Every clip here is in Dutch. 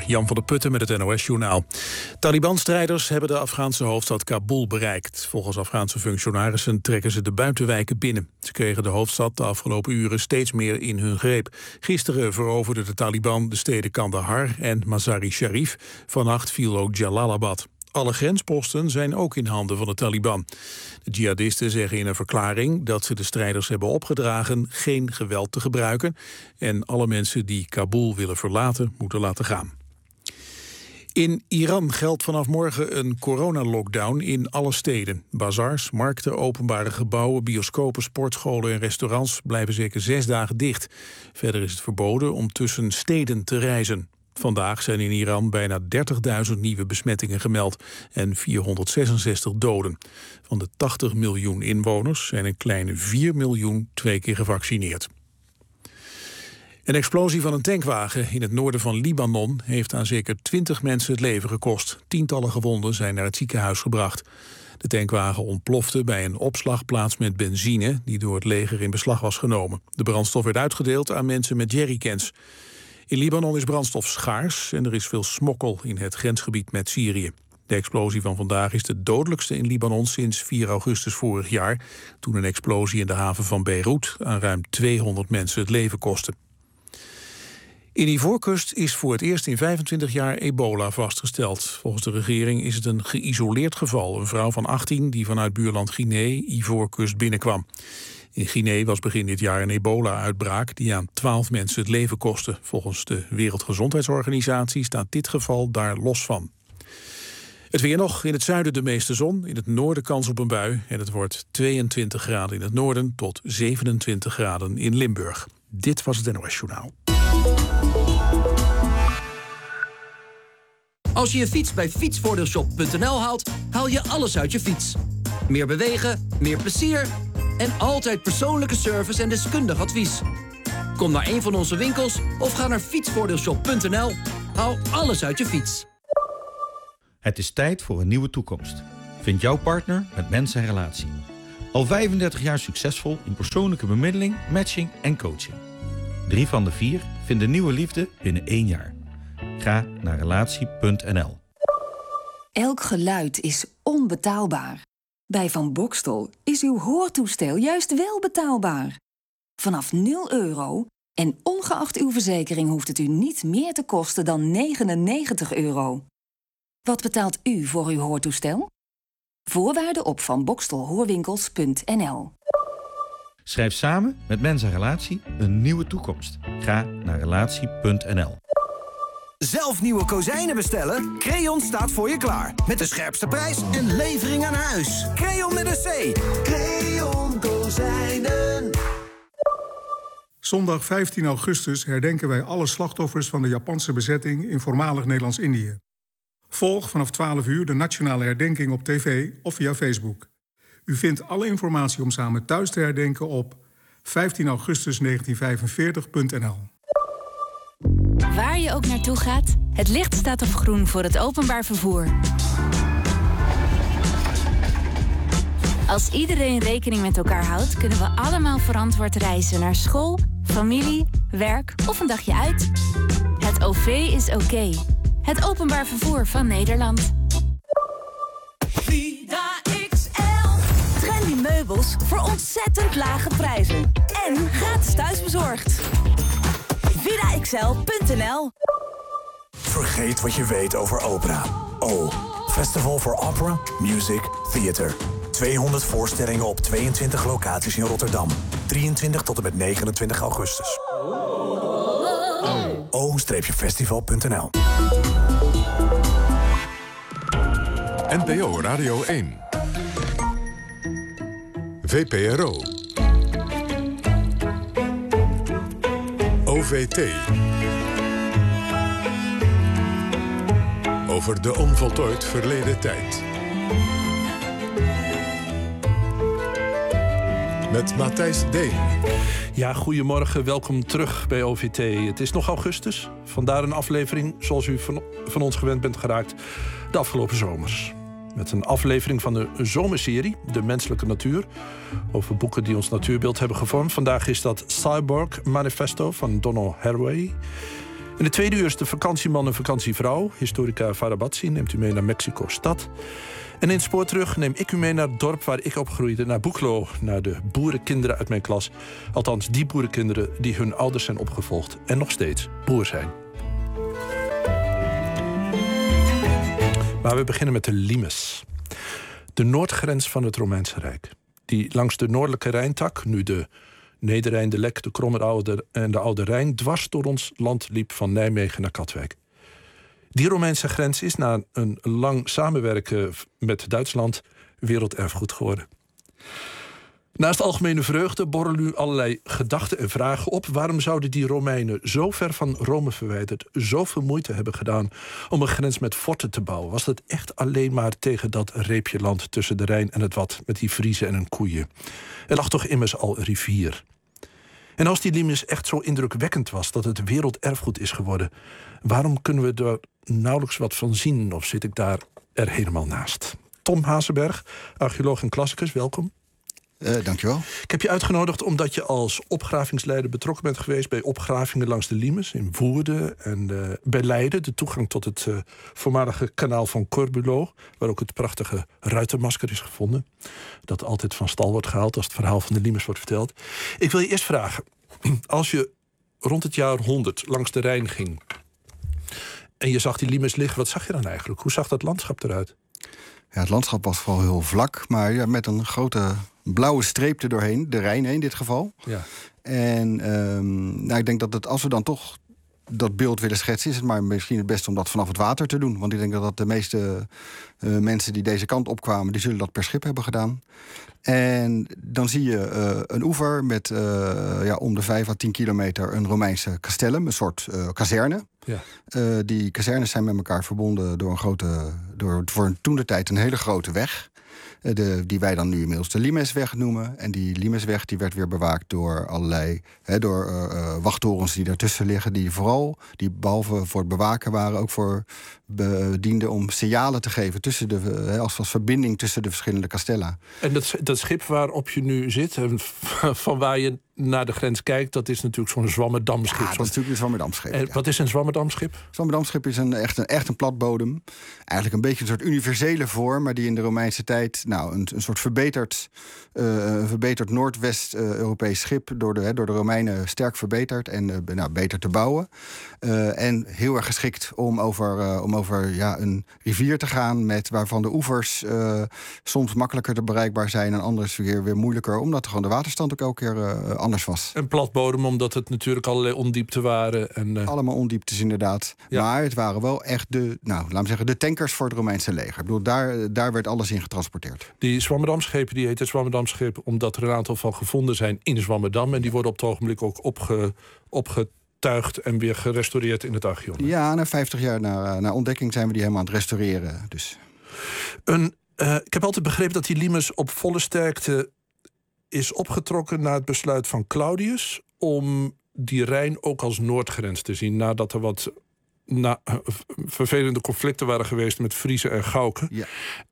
Jan van der Putten met het NOS-journaal. Taliban-strijders hebben de Afghaanse hoofdstad Kabul bereikt. Volgens Afghaanse functionarissen trekken ze de buitenwijken binnen. Ze kregen de hoofdstad de afgelopen uren steeds meer in hun greep. Gisteren veroverde de Taliban de steden Kandahar en Mazar-i-Sharif. Vannacht viel ook Jalalabad. Alle grensposten zijn ook in handen van de Taliban. De jihadisten zeggen in een verklaring dat ze de strijders hebben opgedragen geen geweld te gebruiken en alle mensen die Kabul willen verlaten moeten laten gaan. In Iran geldt vanaf morgen een coronalockdown in alle steden. Bazars, markten, openbare gebouwen, bioscopen, sportscholen en restaurants blijven zeker 6 dagen dicht. Verder is het verboden om tussen steden te reizen. Vandaag zijn in Iran bijna 30.000 nieuwe besmettingen gemeld en 466 doden. Van de 80 miljoen inwoners zijn een kleine 4 miljoen 2 keer gevaccineerd. Een explosie van een tankwagen in het noorden van Libanon heeft aan zeker 20 mensen het leven gekost. Tientallen gewonden zijn naar het ziekenhuis gebracht. De tankwagen ontplofte bij een opslagplaats met benzine die door het leger in beslag was genomen. De brandstof werd uitgedeeld aan mensen met jerrycans. In Libanon is brandstof schaars en er is veel smokkel in het grensgebied met Syrië. De explosie van vandaag is de dodelijkste in Libanon sinds 4 augustus vorig jaar, toen een explosie in de haven van Beirut aan ruim 200 mensen het leven kostte. In Ivoorkust is voor het eerst in 25 jaar ebola vastgesteld. Volgens de regering is het een geïsoleerd geval. Een vrouw van 18 die vanuit buurland Guinea Ivoorkust binnenkwam. In Guinea was begin dit jaar een ebola-uitbraak die aan 12 mensen het leven kostte. Volgens de Wereldgezondheidsorganisatie staat dit geval daar los van. Het weer nog, in het zuiden de meeste zon, in het noorden kans op een bui. En het wordt 22 graden in het noorden tot 27 graden in Limburg. Dit was het NOS Journaal. Als je je fiets bij fietsvoordeelshop.nl haalt, haal je alles uit je fiets. Meer bewegen, meer plezier en altijd persoonlijke service en deskundig advies. Kom naar een van onze winkels of ga naar fietsvoordeelshop.nl. Haal alles uit je fiets. Het is tijd voor een nieuwe toekomst. Vind jouw partner met Mens en Relatie. Al 35 jaar succesvol in persoonlijke bemiddeling, matching en coaching. 3 van de 4 vinden nieuwe liefde binnen 1 jaar. Ga naar relatie.nl. Elk geluid is onbetaalbaar. Bij Van Boxtel is uw hoortoestel juist wel betaalbaar. Vanaf €0 en ongeacht uw verzekering hoeft het u niet meer te kosten dan €99. Wat betaalt u voor uw hoortoestel? Voorwaarden op vanboxtelhoorwinkels.nl. Schrijf samen met Mens en Relatie een nieuwe toekomst. Ga naar relatie.nl. Zelf nieuwe kozijnen bestellen? Creon staat voor je klaar. Met de scherpste prijs en levering aan huis. Creon met een C. Creon Kozijnen. Zondag 15 augustus herdenken wij alle slachtoffers van de Japanse bezetting in voormalig Nederlands-Indië. Volg vanaf 12 uur de nationale herdenking op tv of via Facebook. U vindt alle informatie om samen thuis te herdenken op 15augustus1945.nl. Waar je ook naartoe gaat, het licht staat op groen voor het openbaar vervoer. Als iedereen rekening met elkaar houdt, kunnen we allemaal verantwoord reizen naar school, familie, werk of een dagje uit. Het OV is oké. Het openbaar vervoer van Nederland. Vida XL. Trendy meubels voor ontzettend lage prijzen. En gratis thuisbezorgd. VidaXL.nl. Vergeet wat je weet over opera. Festival for Opera, Music, Theater. 200 voorstellingen op 22 locaties in Rotterdam. 23 tot en met 29 augustus. O-festival.nl. NPO Radio 1. VPRO. OVT. Over de onvoltooid verleden tijd. Met Matthijs Deen. Ja, goedemorgen. Welkom terug bij OVT. Het is nog augustus. Vandaar een aflevering zoals u van ons gewend bent geraakt de afgelopen zomers. Met een aflevering van de zomerserie De Menselijke Natuur. Over boeken die ons natuurbeeld hebben gevormd. Vandaag is dat Cyborg Manifesto van Donald Haraway. In de tweede uur is de vakantieman en vakantievrouw. Historica Farabatsi neemt u mee naar Mexico-stad. En in het spoor terug neem ik u mee naar het dorp waar ik opgroeide. Naar Boeklo, naar de boerenkinderen uit mijn klas. Althans, die boerenkinderen die hun ouders zijn opgevolgd. En nog steeds boer zijn. Maar we beginnen met de limes. De noordgrens van het Romeinse Rijk. Die langs de noordelijke Rijntak, nu de Nederrijn, de Lek, de Kromme en de Oude Rijn, dwars door ons land liep van Nijmegen naar Katwijk. Die Romeinse grens is na een lang samenwerken met Duitsland werelderfgoed geworden. Naast algemene vreugde borrelen nu allerlei gedachten en vragen op. Waarom zouden die Romeinen zo ver van Rome verwijderd zoveel moeite hebben gedaan om een grens met forten te bouwen? Was dat echt alleen maar tegen dat reepje land tussen de Rijn en het Wad met die Friezen en hun koeien? Er lag toch immers al een rivier. En als die limes echt zo indrukwekkend was dat het werelderfgoed is geworden, waarom kunnen we er nauwelijks wat van zien? Of zit ik daar er helemaal naast? Tom Hazenberg, archeoloog en klassicus, welkom. Dankjewel. Ik heb je uitgenodigd omdat je als opgravingsleider betrokken bent geweest bij opgravingen langs de limes in Woerden en bij Leiden, de toegang tot het voormalige kanaal van Corbulo, waar ook het prachtige ruitermasker is gevonden, dat altijd van stal wordt gehaald als het verhaal van de limes wordt verteld. Ik wil je eerst vragen, als je rond het jaar 100 langs de Rijn ging en je zag die limes liggen, wat zag je dan eigenlijk? Hoe zag dat landschap eruit? Ja, het landschap was vooral heel vlak, maar ja, met een grote blauwe streep er doorheen, de Rijn in dit geval. Ja. En ik denk dat als we dan toch dat beeld willen schetsen, is het maar misschien het beste om dat vanaf het water te doen. Want ik denk dat de meeste mensen die deze kant opkwamen, die zullen dat per schip hebben gedaan. En dan zie je een oever met om de 5 à 10 kilometer een Romeinse castellum, een soort kazerne. Ja. Die kazernes zijn met elkaar verbonden door voor toentertijd een hele grote weg. Die wij dan nu inmiddels de Limesweg noemen. En die Limesweg die werd weer bewaakt door allerlei wachttorens die daartussen liggen. Die behalve voor het bewaken waren, ook voor dienden om signalen te geven tussen als verbinding tussen de verschillende castella. En dat schip waarop je nu zit, van waar je naar de grens kijkt, dat is natuurlijk zo'n Zwammerdamschip. Ja, dat is natuurlijk een Zwammerdamschip. En wat is een Zwammerdamschip? Zwammerdamschip is echt een platbodem. Eigenlijk een beetje een soort universele vorm, maar die in de Romeinse tijd een soort verbeterd Noordwest-Europees schip door de Romeinen sterk verbeterd en beter te bouwen. En heel erg geschikt om over een rivier te gaan waarvan de oevers soms makkelijker te bereikbaar zijn en anders weer moeilijker, omdat gewoon de waterstand ook elke keer anders was. Een platbodem, omdat het natuurlijk allerlei ondiepten waren. Allemaal ondieptes inderdaad. Ja. Maar het waren wel echt de tankers voor het Romeinse leger. Ik bedoel, daar werd alles in getransporteerd. Die Zwammerdamschepen, die heten Zwammerdamschepen omdat er een aantal van gevonden zijn in Zwammerdam. En die worden op het ogenblik ook opgetuigd en weer gerestaureerd in het Archeon. Ja, na 50 jaar na ontdekking zijn we die helemaal aan het restaureren. Dus. Ik heb altijd begrepen dat die limes op volle sterkte is opgetrokken na het besluit van Claudius om die Rijn ook als noordgrens te zien, nadat er wat vervelende conflicten waren geweest met Friezen en Chauken. Ja.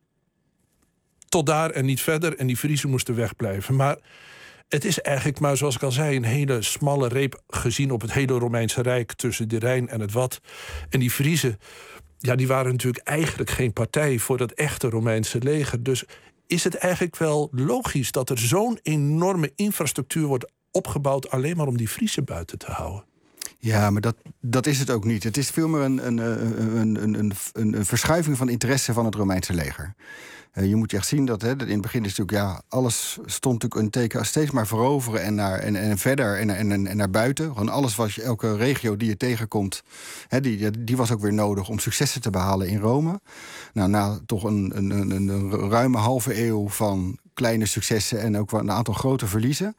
Tot daar en niet verder, en die Friezen moesten wegblijven. Maar het is eigenlijk maar, zoals ik al zei, een hele smalle reep gezien op het hele Romeinse Rijk tussen de Rijn en het Wad. En die Friezen, die waren natuurlijk eigenlijk geen partij voor dat echte Romeinse leger. Dus is het eigenlijk wel logisch dat er zo'n enorme infrastructuur wordt opgebouwd alleen maar om die Friezen buiten te houden? Ja, maar dat is het ook niet. Het is veel meer een verschuiving van interesse van het Romeinse leger. Je moet je echt zien dat in het begin is natuurlijk alles stond natuurlijk een teken steeds maar veroveren en verder en naar buiten. Gewoon alles elke regio die je tegenkomt, die was ook weer nodig om successen te behalen in Rome. Nou, na toch een ruime halve eeuw van kleine successen en ook een aantal grote verliezen,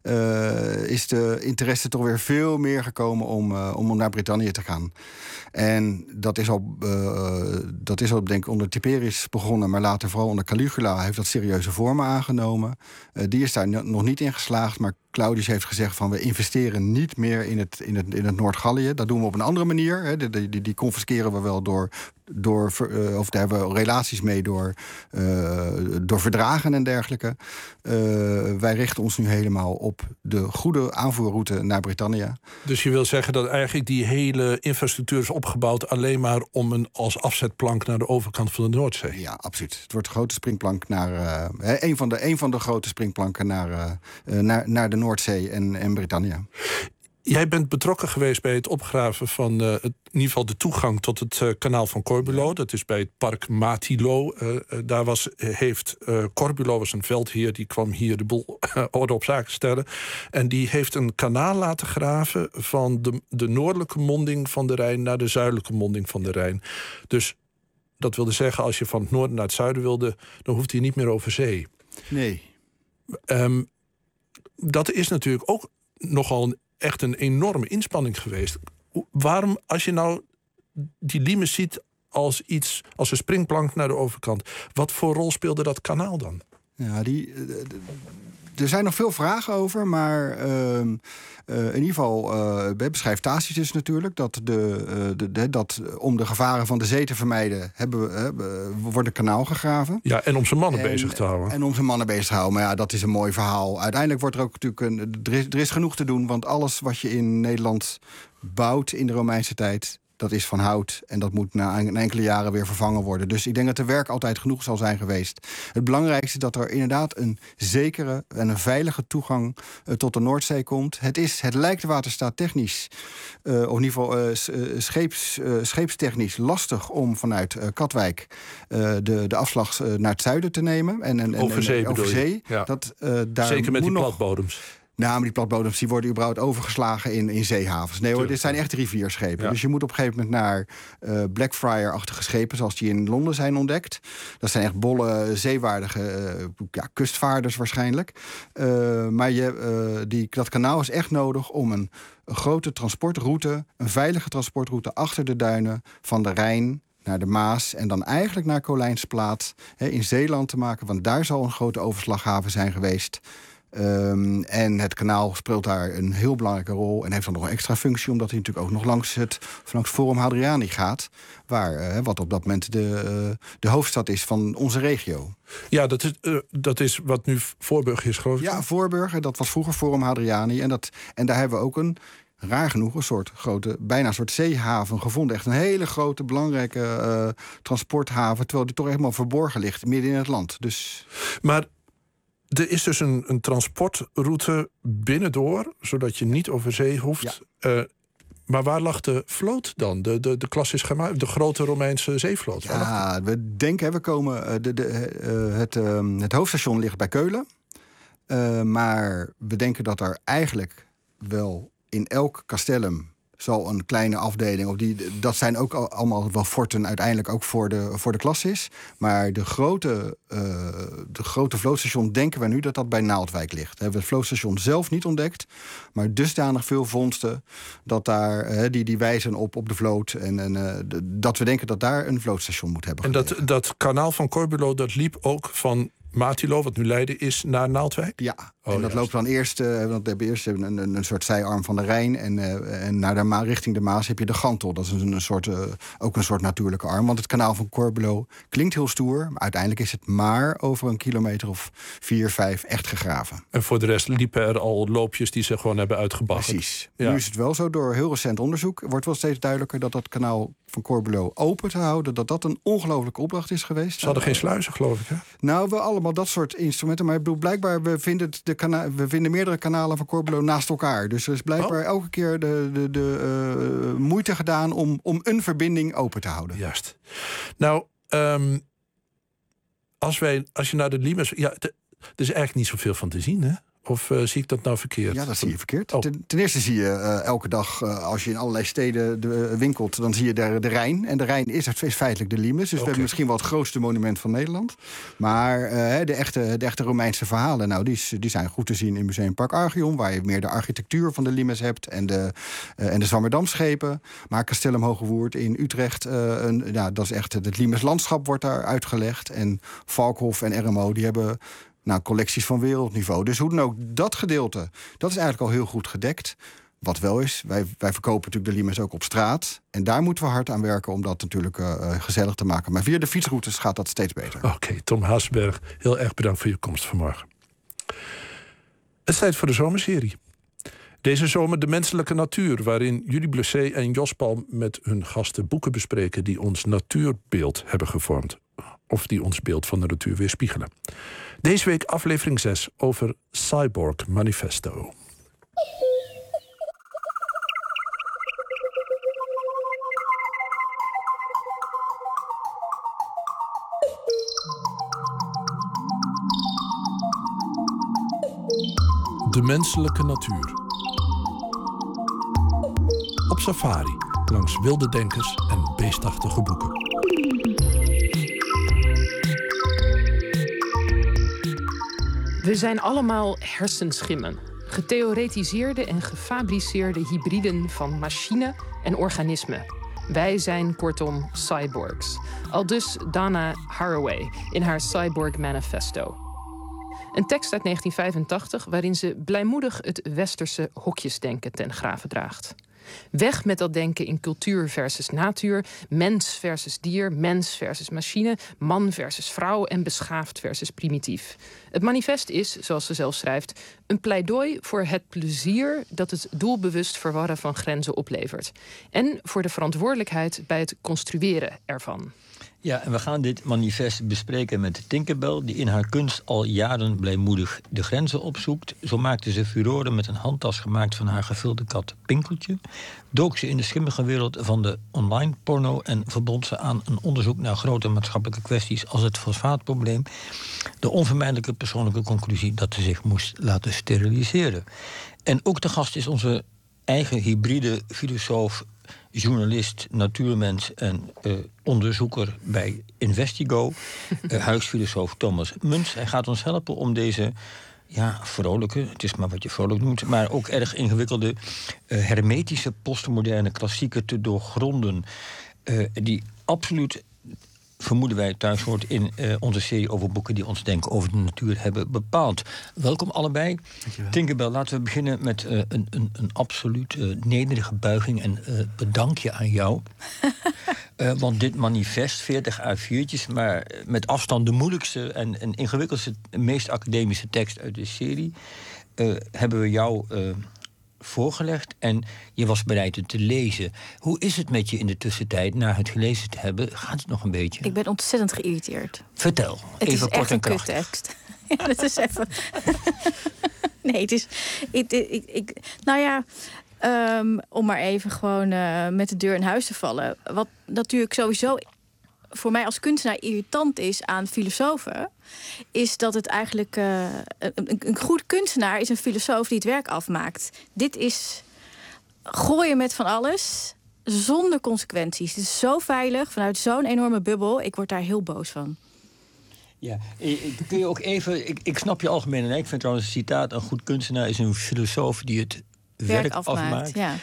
is de interesse toch weer veel meer gekomen om naar Brittannië te gaan. En dat is al denk ik onder Tiberius begonnen, maar later vooral onder Caligula heeft dat serieuze vormen aangenomen. Die is daar nog niet in geslaagd, maar Claudius heeft gezegd van we investeren niet meer in het Noord-Gallië. Dat doen we op een andere manier. Hè. Die confisceren we wel of daar hebben we relaties mee door verdragen en dergelijke. Wij richten ons nu helemaal op de goede aanvoerroute naar Britannia. Dus je wil zeggen dat eigenlijk die hele infrastructuur is opgebouwd alleen maar om als afzetplank naar de overkant van de Noordzee? Ja, absoluut. Het wordt een grote springplank naar een van de grote springplanken naar de Noordzee en Britannia. Jij bent betrokken geweest bij het opgraven van in ieder geval de toegang tot het kanaal van Corbulo. Dat is bij het park Matilo. Daar heeft Corbulo was een veldheer, die kwam hier de boel orde op zaken stellen. En die heeft een kanaal laten graven van de noordelijke monding van de Rijn naar de zuidelijke monding van de Rijn. Dus dat wilde zeggen, als je van het noorden naar het zuiden wilde, dan hoeft hij niet meer over zee. Nee. Dat is natuurlijk ook nogal echt een enorme inspanning geweest. Waarom, als je nou die limes ziet als een springplank naar de overkant, wat voor rol speelde dat kanaal dan? Ja, er zijn nog veel vragen over, maar in ieder geval beschrijft Tacitus natuurlijk dat om de gevaren van de zee te vermijden wordt een kanaal gegraven. Ja, en om zijn mannen bezig te houden. En om zijn mannen bezig te houden, maar ja, dat is een mooi verhaal. Uiteindelijk wordt er ook natuurlijk er is genoeg te doen, want alles wat je in Nederland bouwt in de Romeinse tijd, dat is van hout en dat moet na enkele jaren weer vervangen worden. Dus ik denk dat er werk altijd genoeg zal zijn geweest. Het belangrijkste is dat er inderdaad een zekere en een veilige toegang tot de Noordzee komt. Het lijkt waterstaattechnisch, of in ieder geval scheepstechnisch lastig om vanuit Katwijk de afslag naar het zuiden te nemen. Over zee. Ja. Daar zeker met die platbodems. Nou, maar die platbodems die worden überhaupt overgeslagen in zeehavens. Nee hoor, dit zijn echt rivierschepen. Ja. Dus je moet op een gegeven moment naar Blackfriar-achtige schepen, zoals die in Londen zijn ontdekt. Dat zijn echt bolle, zeewaardige kustvaarders waarschijnlijk. Maar dat kanaal is echt nodig om een grote transportroute, een veilige transportroute achter de duinen van de Rijn naar de Maas en dan eigenlijk naar Kolijnsplaat in Zeeland te maken. Want daar zal een grote overslaghaven zijn geweest. En het kanaal speelt daar een heel belangrijke rol en heeft dan nog een extra functie, omdat hij natuurlijk ook nog langs het Forum Hadriani gaat, wat op dat moment de hoofdstad is van onze regio. Ja, dat is wat nu Voorburg is, geloof ik. Ja, Voorburg, dat was vroeger Forum Hadriani. En daar hebben we ook raar genoeg, bijna een soort zeehaven gevonden. Echt een hele grote, belangrijke transporthaven, terwijl die toch helemaal verborgen ligt, midden in het land. Dus. Maar er is dus een transportroute binnendoor, zodat je niet over zee hoeft. Ja. Maar waar lag de vloot dan? De Classis Germanicus, de grote Romeinse zeevloot? Ja, we denken, het hoofdstation ligt bij Keulen. Maar we denken dat er eigenlijk wel in elk castellum zal een kleine afdeling, dat zijn ook allemaal wel forten uiteindelijk ook voor de Classis. Maar de grote vlootstation denken we nu dat bij Naaldwijk ligt. We hebben het vlootstation zelf niet ontdekt, maar dusdanig veel vondsten dat daar die wijzen op de vloot en dat we denken dat daar een vlootstation moet hebben. En dat kanaal van Corbulo, dat liep ook van Matilo, wat nu Leiden is, naar Naaldwijk? Ja, en dat loopt dan eerst, want we hebben eerst een soort zijarm van de Rijn en naar richting de Maas heb je de Gantel. Dat is ook een soort natuurlijke arm, want het kanaal van Corbulo klinkt heel stoer, maar uiteindelijk is het maar over een kilometer of 4, 5 echt gegraven. En voor de rest liepen er al loopjes die ze gewoon hebben uitgebaggerd. Precies. Ja. Nu is het wel zo, door heel recent onderzoek wordt wel steeds duidelijker dat kanaal van Corbulo open te houden, dat een ongelooflijke opdracht is geweest. Ze hadden geen sluizen, geloof ik, hè? Nou, we allemaal dat soort instrumenten, maar ik bedoel, blijkbaar, we vinden meerdere kanalen van Corbulo naast elkaar. Dus er is blijkbaar elke keer de moeite gedaan om een verbinding open te houden. Juist. Nou, als je naar de limes, er is eigenlijk niet zoveel van te zien, hè? Of zie ik dat nou verkeerd? Ja, dat zie je verkeerd. Oh. Ten eerste zie je elke dag, als je in allerlei steden winkelt, dan zie je daar de Rijn. En de Rijn is feitelijk de limes. Dus we hebben misschien wel het grootste monument van Nederland. Maar de echte Romeinse verhalen, die zijn goed te zien in Museumpark Archeon, waar je meer de architectuur van de limes hebt en de Zwammerdamschepen. Maar Castellum Hogewoerd in Utrecht, dat is echt het limes landschap wordt daar uitgelegd. En Valkhof en RMO, die hebben naar collecties van wereldniveau. Dus hoe dan ook, dat gedeelte, dat is eigenlijk al heel goed gedekt. Wat wel is, wij verkopen natuurlijk de Limes ook op straat. En daar moeten we hard aan werken om dat natuurlijk gezellig te maken. Maar via de fietsroutes gaat dat steeds beter. Oké, Tom Haasberg, heel erg bedankt voor je komst vanmorgen. Het is tijd voor de zomerserie. Deze zomer de menselijke natuur, waarin Julie Blessé en Jos Palm met hun gasten boeken bespreken die ons natuurbeeld hebben gevormd. Of die ons beeld van de natuur weerspiegelen. Deze week aflevering 6 over Cyborg Manifesto. De menselijke natuur. Op safari, langs wilde denkers en beestachtige boeken. We zijn allemaal hersenschimmen. Getheoretiseerde en gefabriceerde hybriden van machine en organisme. Wij zijn kortom cyborgs. Aldus Dana Haraway in haar Cyborg Manifesto. Een tekst uit 1985 waarin ze blijmoedig het westerse hokjesdenken ten grave draagt. Weg met dat denken in cultuur versus natuur, mens versus dier, mens versus machine, man versus vrouw en beschaafd versus primitief. Het manifest is, zoals ze zelf schrijft, een pleidooi voor het plezier dat het doelbewust verwarren van grenzen oplevert. En voor de verantwoordelijkheid bij het construeren ervan. Ja, en we gaan dit manifest bespreken met Tinkerbell, die in haar kunst al jaren blijmoedig de grenzen opzoekt. Zo maakte ze furoren met een handtas gemaakt van haar gevulde kat Pinkeltje. Dook ze in de schimmige wereld van de online porno en verbond ze aan een onderzoek naar grote maatschappelijke kwesties als het fosfaatprobleem. De onvermijdelijke persoonlijke conclusie dat ze zich moest laten steriliseren. En ook de gast is onze eigen hybride filosoof, journalist, natuurmens en onderzoeker bij Investigo, huisfilosoof Thomas Muntz. Hij gaat ons helpen om deze vrolijke, het is maar wat je vrolijk noemt, maar ook erg ingewikkelde hermetische postmoderne klassieker te doorgronden, die absoluut, vermoeden wij, thuis hoort in onze serie over boeken die ons denken over de natuur hebben bepaald. Welkom allebei. Dankjewel. Tinkerbell, laten we beginnen met een absoluut nederige buiging en bedankje aan jou. Want dit manifest, 40 A4'tjes, maar met afstand de moeilijkste en ingewikkeldste, meest academische tekst uit de serie, hebben we jou voorgelegd en je was bereid het te lezen. Hoe is het met je in de tussentijd, na het gelezen te hebben? Gaat het nog een beetje? Ik ben ontzettend geïrriteerd. Vertel, het even kort en krachtig. Het is echt een kuttekst. Ja, dat is even... Nee, het is... om maar even gewoon met de deur in huis te vallen. Wat natuurlijk sowieso voor mij als kunstenaar irritant is aan filosofen, is dat het eigenlijk een goed kunstenaar is een filosoof die het werk afmaakt. Dit is gooien met van alles zonder consequenties. Het is zo veilig vanuit zo'n enorme bubbel. Ik word daar heel boos van. Ja, kun je ook even... Ik snap je algemeen en ik vind trouwens een citaat: een goed kunstenaar is een filosoof die het werk afmaakt. Ja.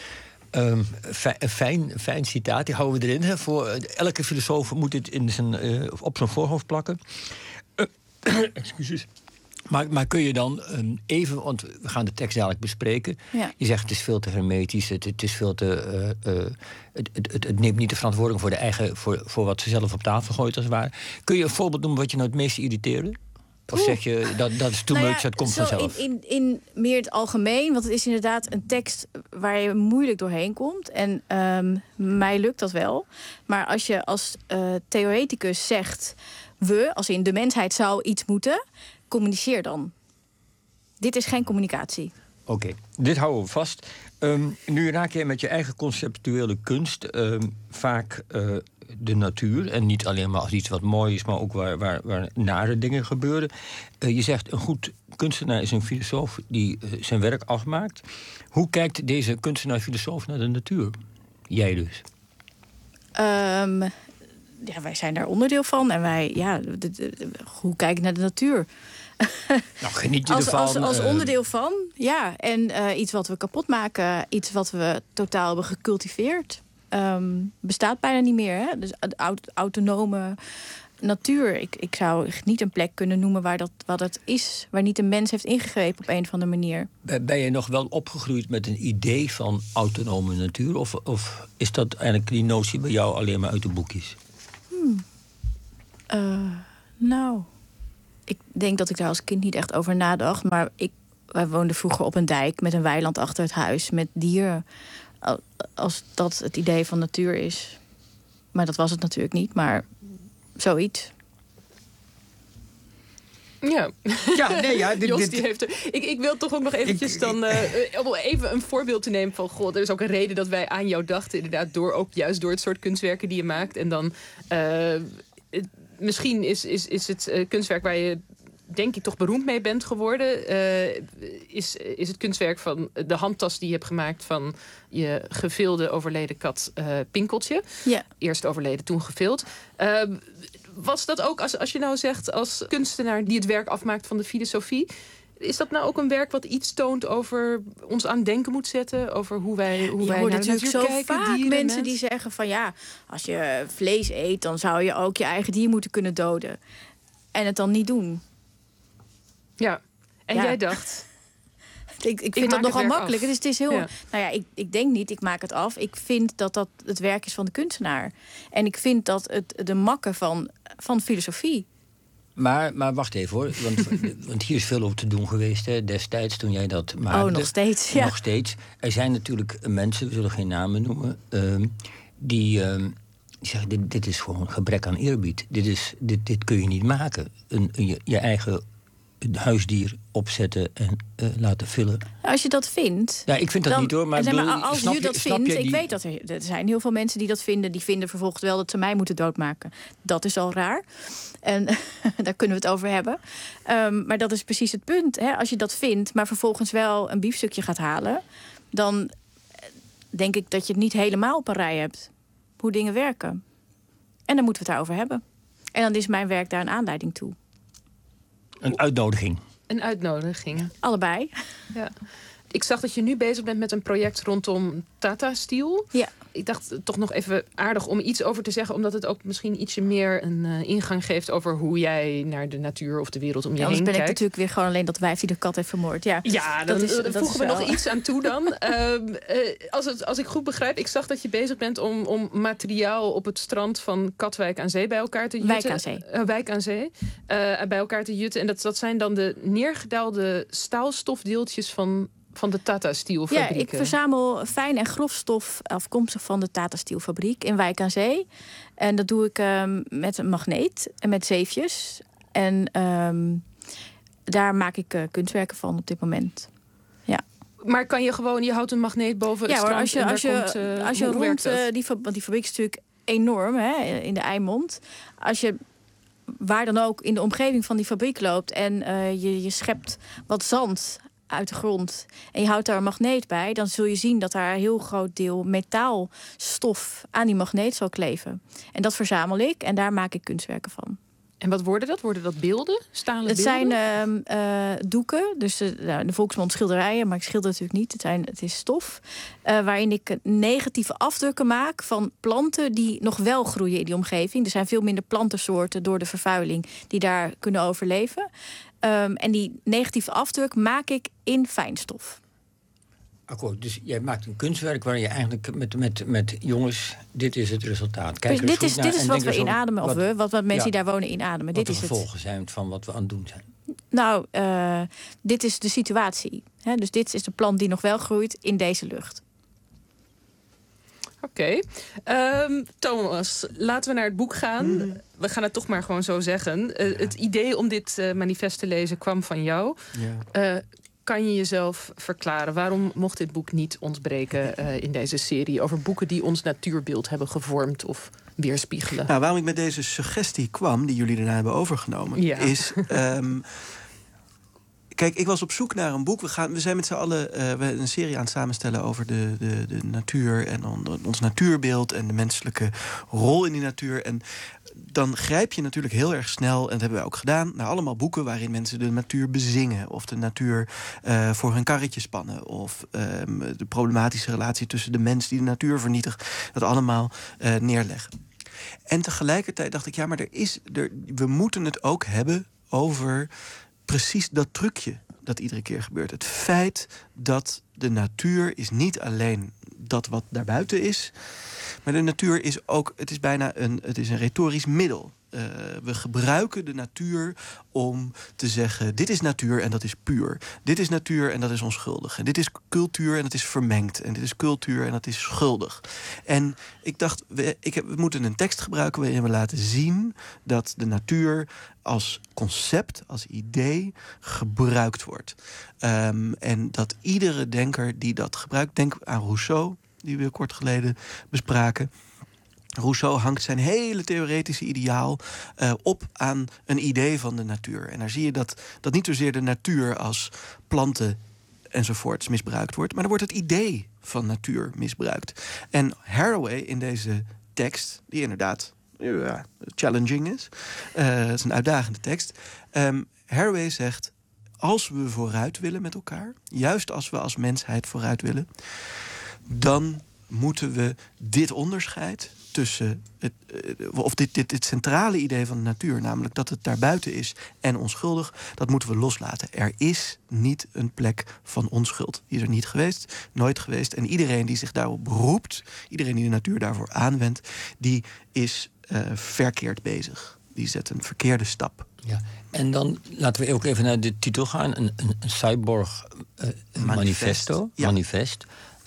Fijn citaat, die houden we erin. Hè. Voor elke filosoof moet dit op zijn voorhoofd plakken. Excuses. Maar kun je dan even, want we gaan de tekst dadelijk bespreken. Ja. Je zegt het is veel te hermetisch, het is veel te. Het neemt niet de verantwoording voor wat ze zelf op tafel gooit als het ware. Kun je een voorbeeld noemen wat je nou het meeste irriteerde? Of zeg je dat is too much, dat komt vanzelf? In meer het algemeen, want het is inderdaad een tekst waar je moeilijk doorheen komt. En mij lukt dat wel. Maar als je als theoreticus zegt, als in de mensheid zou iets moeten, communiceer dan. Dit is geen communicatie. Oké, dit houden we vast. Nu raak je met je eigen conceptuele kunst vaak de natuur. En niet alleen maar als iets wat mooi is, maar ook waar nare dingen gebeuren. Je zegt, een goed kunstenaar is een filosoof die zijn werk afmaakt. Hoe kijkt deze kunstenaar-filosoof naar de natuur? Jij dus. Wij zijn daar onderdeel van. En wij, hoe kijk ik naar de natuur? Nou, geniet je ervan? Als onderdeel van, ja. En iets wat we kapot maken, iets wat we totaal hebben gecultiveerd, bestaat bijna niet meer. Hè? Dus autonome natuur. Ik zou niet een plek kunnen noemen wat het is, waar niet een mens heeft ingegrepen op een of andere manier. Ben je nog wel opgegroeid met een idee van autonome natuur? Of is dat eigenlijk die notie bij jou alleen maar uit de boekjes? Nou, ik denk dat ik daar als kind niet echt over nadacht. Maar wij woonden vroeger op een dijk met een weiland achter het huis, met dieren. Als dat het idee van natuur is. Maar dat was het natuurlijk niet, maar zoiets. Ja. Jos, die heeft er. Ik wil toch ook nog eventjes om even een voorbeeld te nemen van... God, er is ook een reden dat wij aan jou dachten. Inderdaad, juist door het soort kunstwerken die je maakt. En dan misschien is het kunstwerk waar je, denk ik, toch beroemd mee bent geworden. Is het kunstwerk van de handtas die je hebt gemaakt van je gevilde overleden kat Pinkeltje. Ja. Eerst overleden, toen gevild. Was dat ook, als je nou zegt als kunstenaar die het werk afmaakt van de filosofie, is dat nou ook een werk wat iets toont over ons aan denken moet zetten? Over hoe wij naar de natuurlijk natuur zo kijken? vaak mensen die zeggen van ja, als je vlees eet, dan zou je ook je eigen dier moeten kunnen doden. En het dan niet doen. Ja, en jij dacht... Ik vind dat nogal makkelijk. Het is heel. Ja. Nou ja, ik denk niet, ik maak het af. Ik vind dat het werk is van de kunstenaar. En ik vind dat het de makken van filosofie. Maar wacht even hoor, want hier is veel over te doen geweest hè, destijds toen jij dat maakte. Oh, nog steeds, ja. Nog steeds. Er zijn natuurlijk mensen, we zullen geen namen noemen, die zeggen, dit is gewoon gebrek aan eerbied. Dit kun je niet maken. Je eigen huisdier opzetten en laten vullen. Als je dat vindt... Ja, ik vind dat niet hoor. Maar als je dat vindt... Ik weet dat er zijn heel veel mensen die dat vinden. Die vinden vervolgens wel dat ze mij moeten doodmaken. Dat is al raar. En daar kunnen we het over hebben. Maar dat is precies het punt. Hè? Als je dat vindt, maar vervolgens wel een biefstukje gaat halen, dan denk ik dat je het niet helemaal op een rij hebt. Hoe dingen werken. En dan moeten we het daarover hebben. En dan is mijn werk daar een aanleiding toe. Een uitnodiging. Een uitnodiging. Allebei. Ja. Ik zag dat je nu bezig bent met een project rondom Tata Steel. Ja. Ik dacht toch nog even aardig om iets over te zeggen, omdat het ook misschien ietsje meer een ingang geeft over hoe jij naar de natuur of de wereld om je heen kijkt. Anders ben ik natuurlijk weer gewoon alleen dat wijf die de kat heeft vermoord. Ja, dan voegen we nog iets aan toe dan. Als ik goed begrijp, ik zag dat je bezig bent om materiaal op het strand van Katwijk aan Zee bij elkaar te jutten. Wijk aan Zee. Bij elkaar te jutten. En dat zijn dan de neergedaalde staalstofdeeltjes van de Tata Steel fabriek. Ja, ik verzamel fijn en grof stof afkomstig van de Tata Steel fabriek in Wijk aan Zee. En dat doe ik met een magneet en met zeefjes. En daar maak ik kunstwerken van op dit moment. Ja. Maar kan je gewoon, je houdt een magneet boven het strand? Als je rond want die fabriek is natuurlijk enorm hè, in de Eimond. Als je waar dan ook in de omgeving van die fabriek loopt en je schept wat zand uit de grond en je houdt daar een magneet bij, dan zul je zien dat daar een heel groot deel metaalstof aan die magneet zal kleven. En dat verzamel ik en daar maak ik kunstwerken van. En wat worden dat? Worden dat beelden? Stalen het beelden? zijn doeken, dus de volksmond schilderijen, maar ik schilder natuurlijk niet. Het is stof, waarin ik negatieve afdrukken maak van planten die nog wel groeien in die omgeving. Er zijn veel minder plantensoorten door de vervuiling die daar kunnen overleven. En die negatieve afdruk maak ik in fijnstof. Akkoord, dus jij maakt een kunstwerk waar je eigenlijk met jongens, dit is het resultaat. Kijk dit is wat we inademen, of wat mensen die daar wonen inademen. Wat dit de gevolgen zijn van wat we aan het doen zijn. Nou, dit is de situatie. Hè? Dus dit is de plant die nog wel groeit in deze lucht. Oké. Thomas, laten we naar het boek gaan. We gaan het toch maar gewoon zo zeggen. Het idee om dit manifest te lezen kwam van jou. Ja. Kan je jezelf verklaren? Waarom mocht dit boek niet ontbreken in deze serie over boeken die ons natuurbeeld hebben gevormd of weerspiegelen? Nou, waarom ik met deze suggestie kwam, die jullie daarna hebben overgenomen, is kijk, ik was op zoek naar een boek. We zijn met z'n allen een serie aan het samenstellen over de natuur en ons natuurbeeld en de menselijke rol in die natuur. En dan grijp je natuurlijk heel erg snel, en dat hebben wij ook gedaan, naar allemaal boeken waarin mensen de natuur bezingen of de natuur voor hun karretje spannen of de problematische relatie tussen de mens die de natuur vernietigt, dat allemaal neerleggen. En tegelijkertijd dacht ik, ja, maar we moeten het ook hebben over precies dat trucje dat iedere keer gebeurt. Het feit dat de natuur is niet alleen dat wat daarbuiten is, maar de natuur is ook, het is een retorisch middel. We gebruiken de natuur om te zeggen, dit is natuur en dat is puur. Dit is natuur en dat is onschuldig. En dit is cultuur en dat is vermengd. En dit is cultuur en dat is schuldig. En ik dacht, we moeten een tekst gebruiken waarin we laten zien dat de natuur als concept, als idee gebruikt wordt. En dat iedere denker die dat gebruikt, denk aan Rousseau, die we kort geleden bespraken. Rousseau hangt zijn hele theoretische ideaal op aan een idee van de natuur. En daar zie je dat niet zozeer de natuur als planten enzovoorts misbruikt wordt, maar er wordt het idee van natuur misbruikt. En Haraway in deze tekst, die inderdaad challenging is, het is een uitdagende tekst. Haraway zegt, als we vooruit willen met elkaar, juist als we als mensheid vooruit willen, dan moeten we dit onderscheid tussen dit centrale idee van de natuur, namelijk dat het daarbuiten is en onschuldig, dat moeten we loslaten. Er is niet een plek van onschuld. Die is er niet geweest, nooit geweest. En iedereen die zich daarop beroept, iedereen die de natuur daarvoor aanwendt, die is verkeerd bezig. Die zet een verkeerde stap. Ja. En dan laten we ook even naar de titel gaan. Een cyborg manifesto. Ja. Manifest.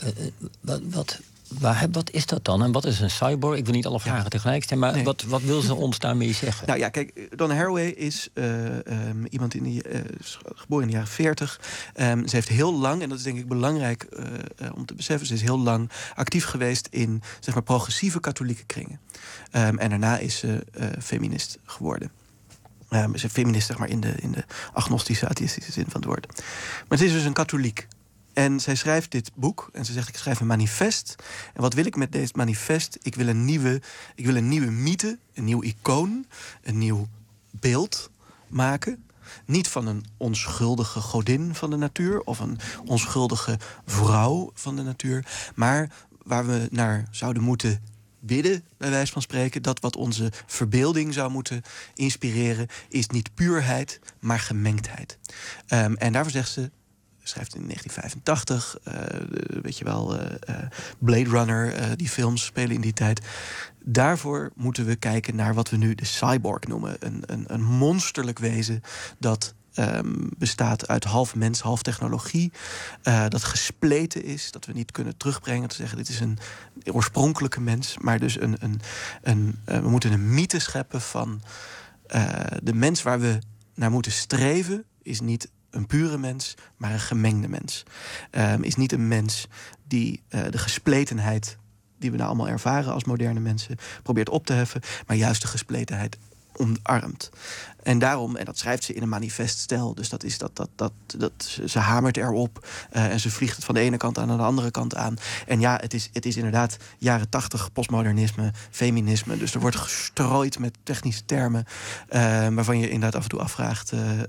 Wat is dat dan? En wat is een cyborg? Ik wil niet alle vragen tegelijk stellen, maar nee. Wat wil ze ons daarmee zeggen? Nou ja, kijk, Donna Haraway is iemand geboren in de jaren 40. Ze heeft heel lang, en dat is denk ik belangrijk om te beseffen, ze is heel lang actief geweest in, zeg maar, progressieve katholieke kringen. En daarna is ze feminist geworden. Ze is feminist, zeg maar, in de agnostische, atheïstische zin van het woord. Maar ze is dus een katholiek. En zij schrijft dit boek en ze zegt, ik schrijf een manifest. En wat wil ik met deze manifest? Ik wil een nieuwe mythe, een nieuw icoon, een nieuw beeld maken. Niet van een onschuldige godin van de natuur of een onschuldige vrouw van de natuur, maar waar we naar zouden moeten bidden, bij wijze van spreken, dat wat onze verbeelding zou moeten inspireren, is niet puurheid, maar gemengdheid. En daarvoor zegt ze, schrijft in 1985, weet je wel, Blade Runner, die films spelen in die tijd. Daarvoor moeten we kijken naar wat we nu de cyborg noemen. Een monsterlijk wezen dat bestaat uit half mens, half technologie. Dat gespleten is, dat we niet kunnen terugbrengen. Te zeggen, dit is een oorspronkelijke mens. Maar dus we moeten een mythe scheppen van de mens waar we naar moeten streven, is niet een pure mens, maar een gemengde mens. Is niet een mens die de gespletenheid die we nou allemaal ervaren als moderne mensen probeert op te heffen, maar juist de gespletenheid omarmt. En daarom, en dat schrijft ze in een manifeststijl, dus dat is ze hamert erop en ze vliegt het van de ene kant aan de andere kant aan. En ja, het is inderdaad jaren 80 postmodernisme, feminisme, dus er wordt gestrooid met technische termen waarvan je inderdaad af en toe afvraagt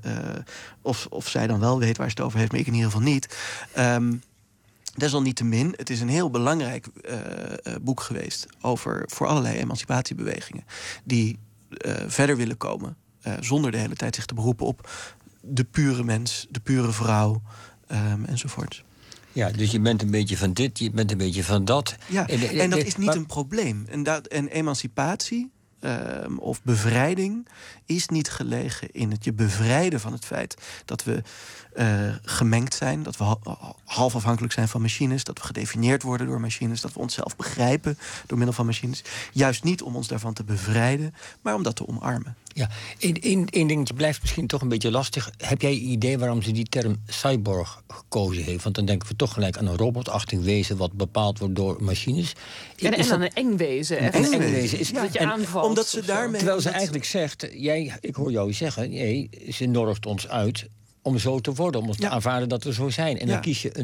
of zij dan wel weet waar ze het over heeft, maar ik in ieder geval niet. Desalniettemin, het is een heel belangrijk boek geweest voor allerlei emancipatiebewegingen die verder willen komen, zonder de hele tijd zich te beroepen op de pure mens, de pure vrouw, enzovoort. Ja, dus je bent een beetje van dit, je bent een beetje van dat. Ja, en dat is niet een probleem. En emancipatie of bevrijding is niet gelegen in het je bevrijden van het feit dat we gemengd zijn, dat we half afhankelijk zijn van machines, dat we gedefinieerd worden door machines, dat we onszelf begrijpen door middel van machines. Juist niet om ons daarvan te bevrijden, maar om dat te omarmen. Ja, één dingetje blijft misschien toch een beetje lastig. Heb jij een idee waarom ze die term cyborg gekozen heeft? Want dan denken we toch gelijk aan een robotachtig wezen wat bepaald wordt door machines. En aan een eng wezen. Een eng wezen. Is dat je aanvalt. Omdat ze daarmee, terwijl ze eigenlijk zegt, ik hoor jou zeggen, ze nodigt ons uit om zo te worden, om ons te aanvaarden dat we zo zijn. En dan kies je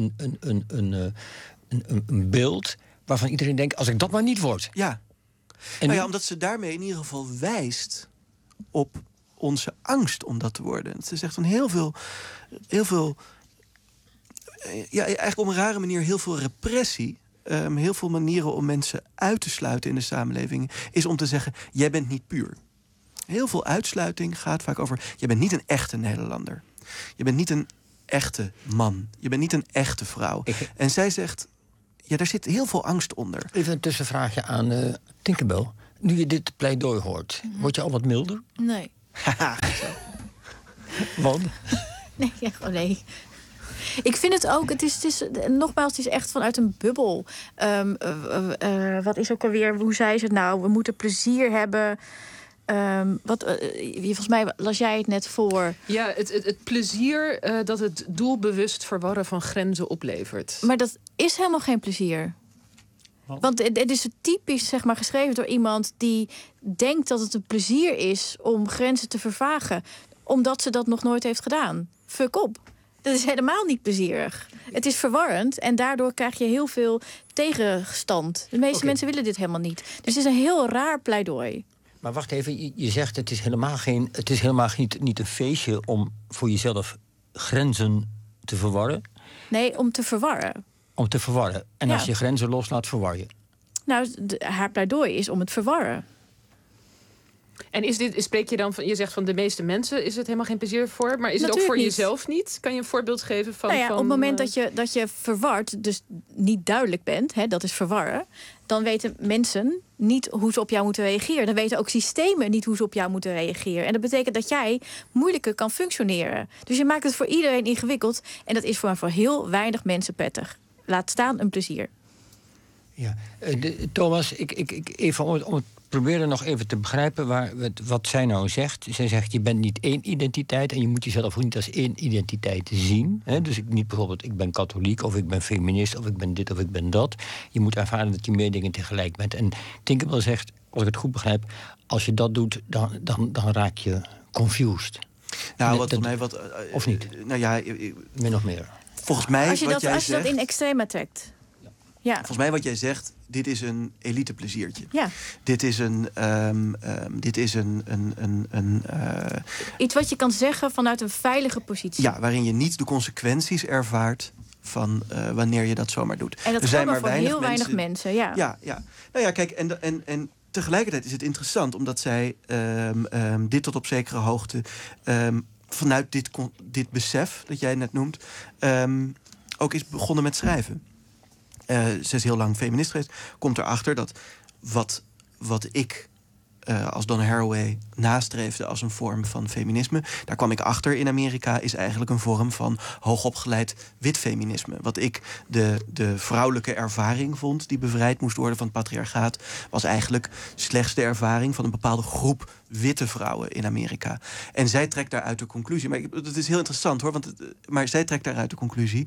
een beeld waarvan iedereen denkt, als ik dat maar niet word. Ja. En omdat ze daarmee in ieder geval wijst op onze angst om dat te worden. Ze zegt van heel veel eigenlijk op een rare manier heel veel repressie heel veel manieren om mensen uit te sluiten in de samenleving is om te zeggen, jij bent niet puur. Heel veel uitsluiting gaat vaak over, je bent niet een echte Nederlander. Je bent niet een echte man. Je bent niet een echte vrouw. En zij zegt, ja, daar zit heel veel angst onder. Even een tussenvraagje aan Tinkerbell. Nu je dit pleidooi hoort, word je al wat milder? Nee. Want? Nee. Ik vind het ook, het is nogmaals, het is echt vanuit een bubbel. Wat is ook alweer, hoe zei ze het nou? We moeten plezier hebben. Volgens mij las jij het net voor. Ja, het plezier dat het doelbewust verwarren van grenzen oplevert. Maar dat is helemaal geen plezier. Want het is typisch, zeg maar, geschreven door iemand die denkt dat het een plezier is om grenzen te vervagen, omdat ze dat nog nooit heeft gedaan. Fuck op. Dat is helemaal niet plezierig. Het is verwarrend en daardoor krijg je heel veel tegenstand. De meeste mensen willen dit helemaal niet. Dus het is een heel raar pleidooi. Maar wacht even, je zegt het is helemaal niet een feestje om voor jezelf grenzen te verwarren. Nee, om te verwarren. Om te verwarren. En als je grenzen loslaat, verwar je. Nou, haar pleidooi is om het verwarren. En spreek je dan van, je zegt van de meeste mensen is het helemaal geen plezier voor, maar is het ook voor jezelf niet? Kan je een voorbeeld geven van? Op het moment dat je verward, dus niet duidelijk bent, dat is verwarren, dan weten mensen niet hoe ze op jou moeten reageren. Dan weten ook systemen niet hoe ze op jou moeten reageren. En dat betekent dat jij moeilijker kan functioneren. Dus je maakt het voor iedereen ingewikkeld en dat is voor heel weinig mensen prettig. Laat staan een plezier. Ja, Thomas, ik even om het proberen nog even te begrijpen wat zij nou zegt. Zij zegt, je bent niet één identiteit en je moet jezelf ook niet als één identiteit zien. Dus niet bijvoorbeeld, ik ben katholiek of ik ben feminist of ik ben dit of ik ben dat. Je moet ervaren dat je meer dingen tegelijk bent. En Tinkerbell zegt, als ik het goed begrijp, als je dat doet, dan raak je confused. Nou, of niet? Nou ja, min of meer. Volgens mij, als je dat in extrema trekt. Ja. Volgens mij wat jij zegt, dit is een elite pleziertje. Ja. Dit is iets wat je kan zeggen vanuit een veilige positie. Ja, waarin je niet de consequenties ervaart van wanneer je dat zomaar doet. En dat geldt maar voor heel weinig mensen. Ja. Nou ja, kijk, en tegelijkertijd is het interessant, omdat zij dit tot op zekere hoogte vanuit dit besef dat jij net noemt, ook is begonnen met schrijven. Ze is heel lang feminist geweest. Komt erachter dat wat ik als Donna Haraway nastreefde als een vorm van feminisme, daar kwam ik achter in Amerika, is eigenlijk een vorm van hoogopgeleid wit feminisme. Wat ik de vrouwelijke ervaring vond die bevrijd moest worden van het patriarchaat, was eigenlijk slechts de ervaring van een bepaalde groep witte vrouwen in Amerika. En zij trekt daaruit de conclusie, maar het is heel interessant hoor, maar zij trekt daaruit de conclusie,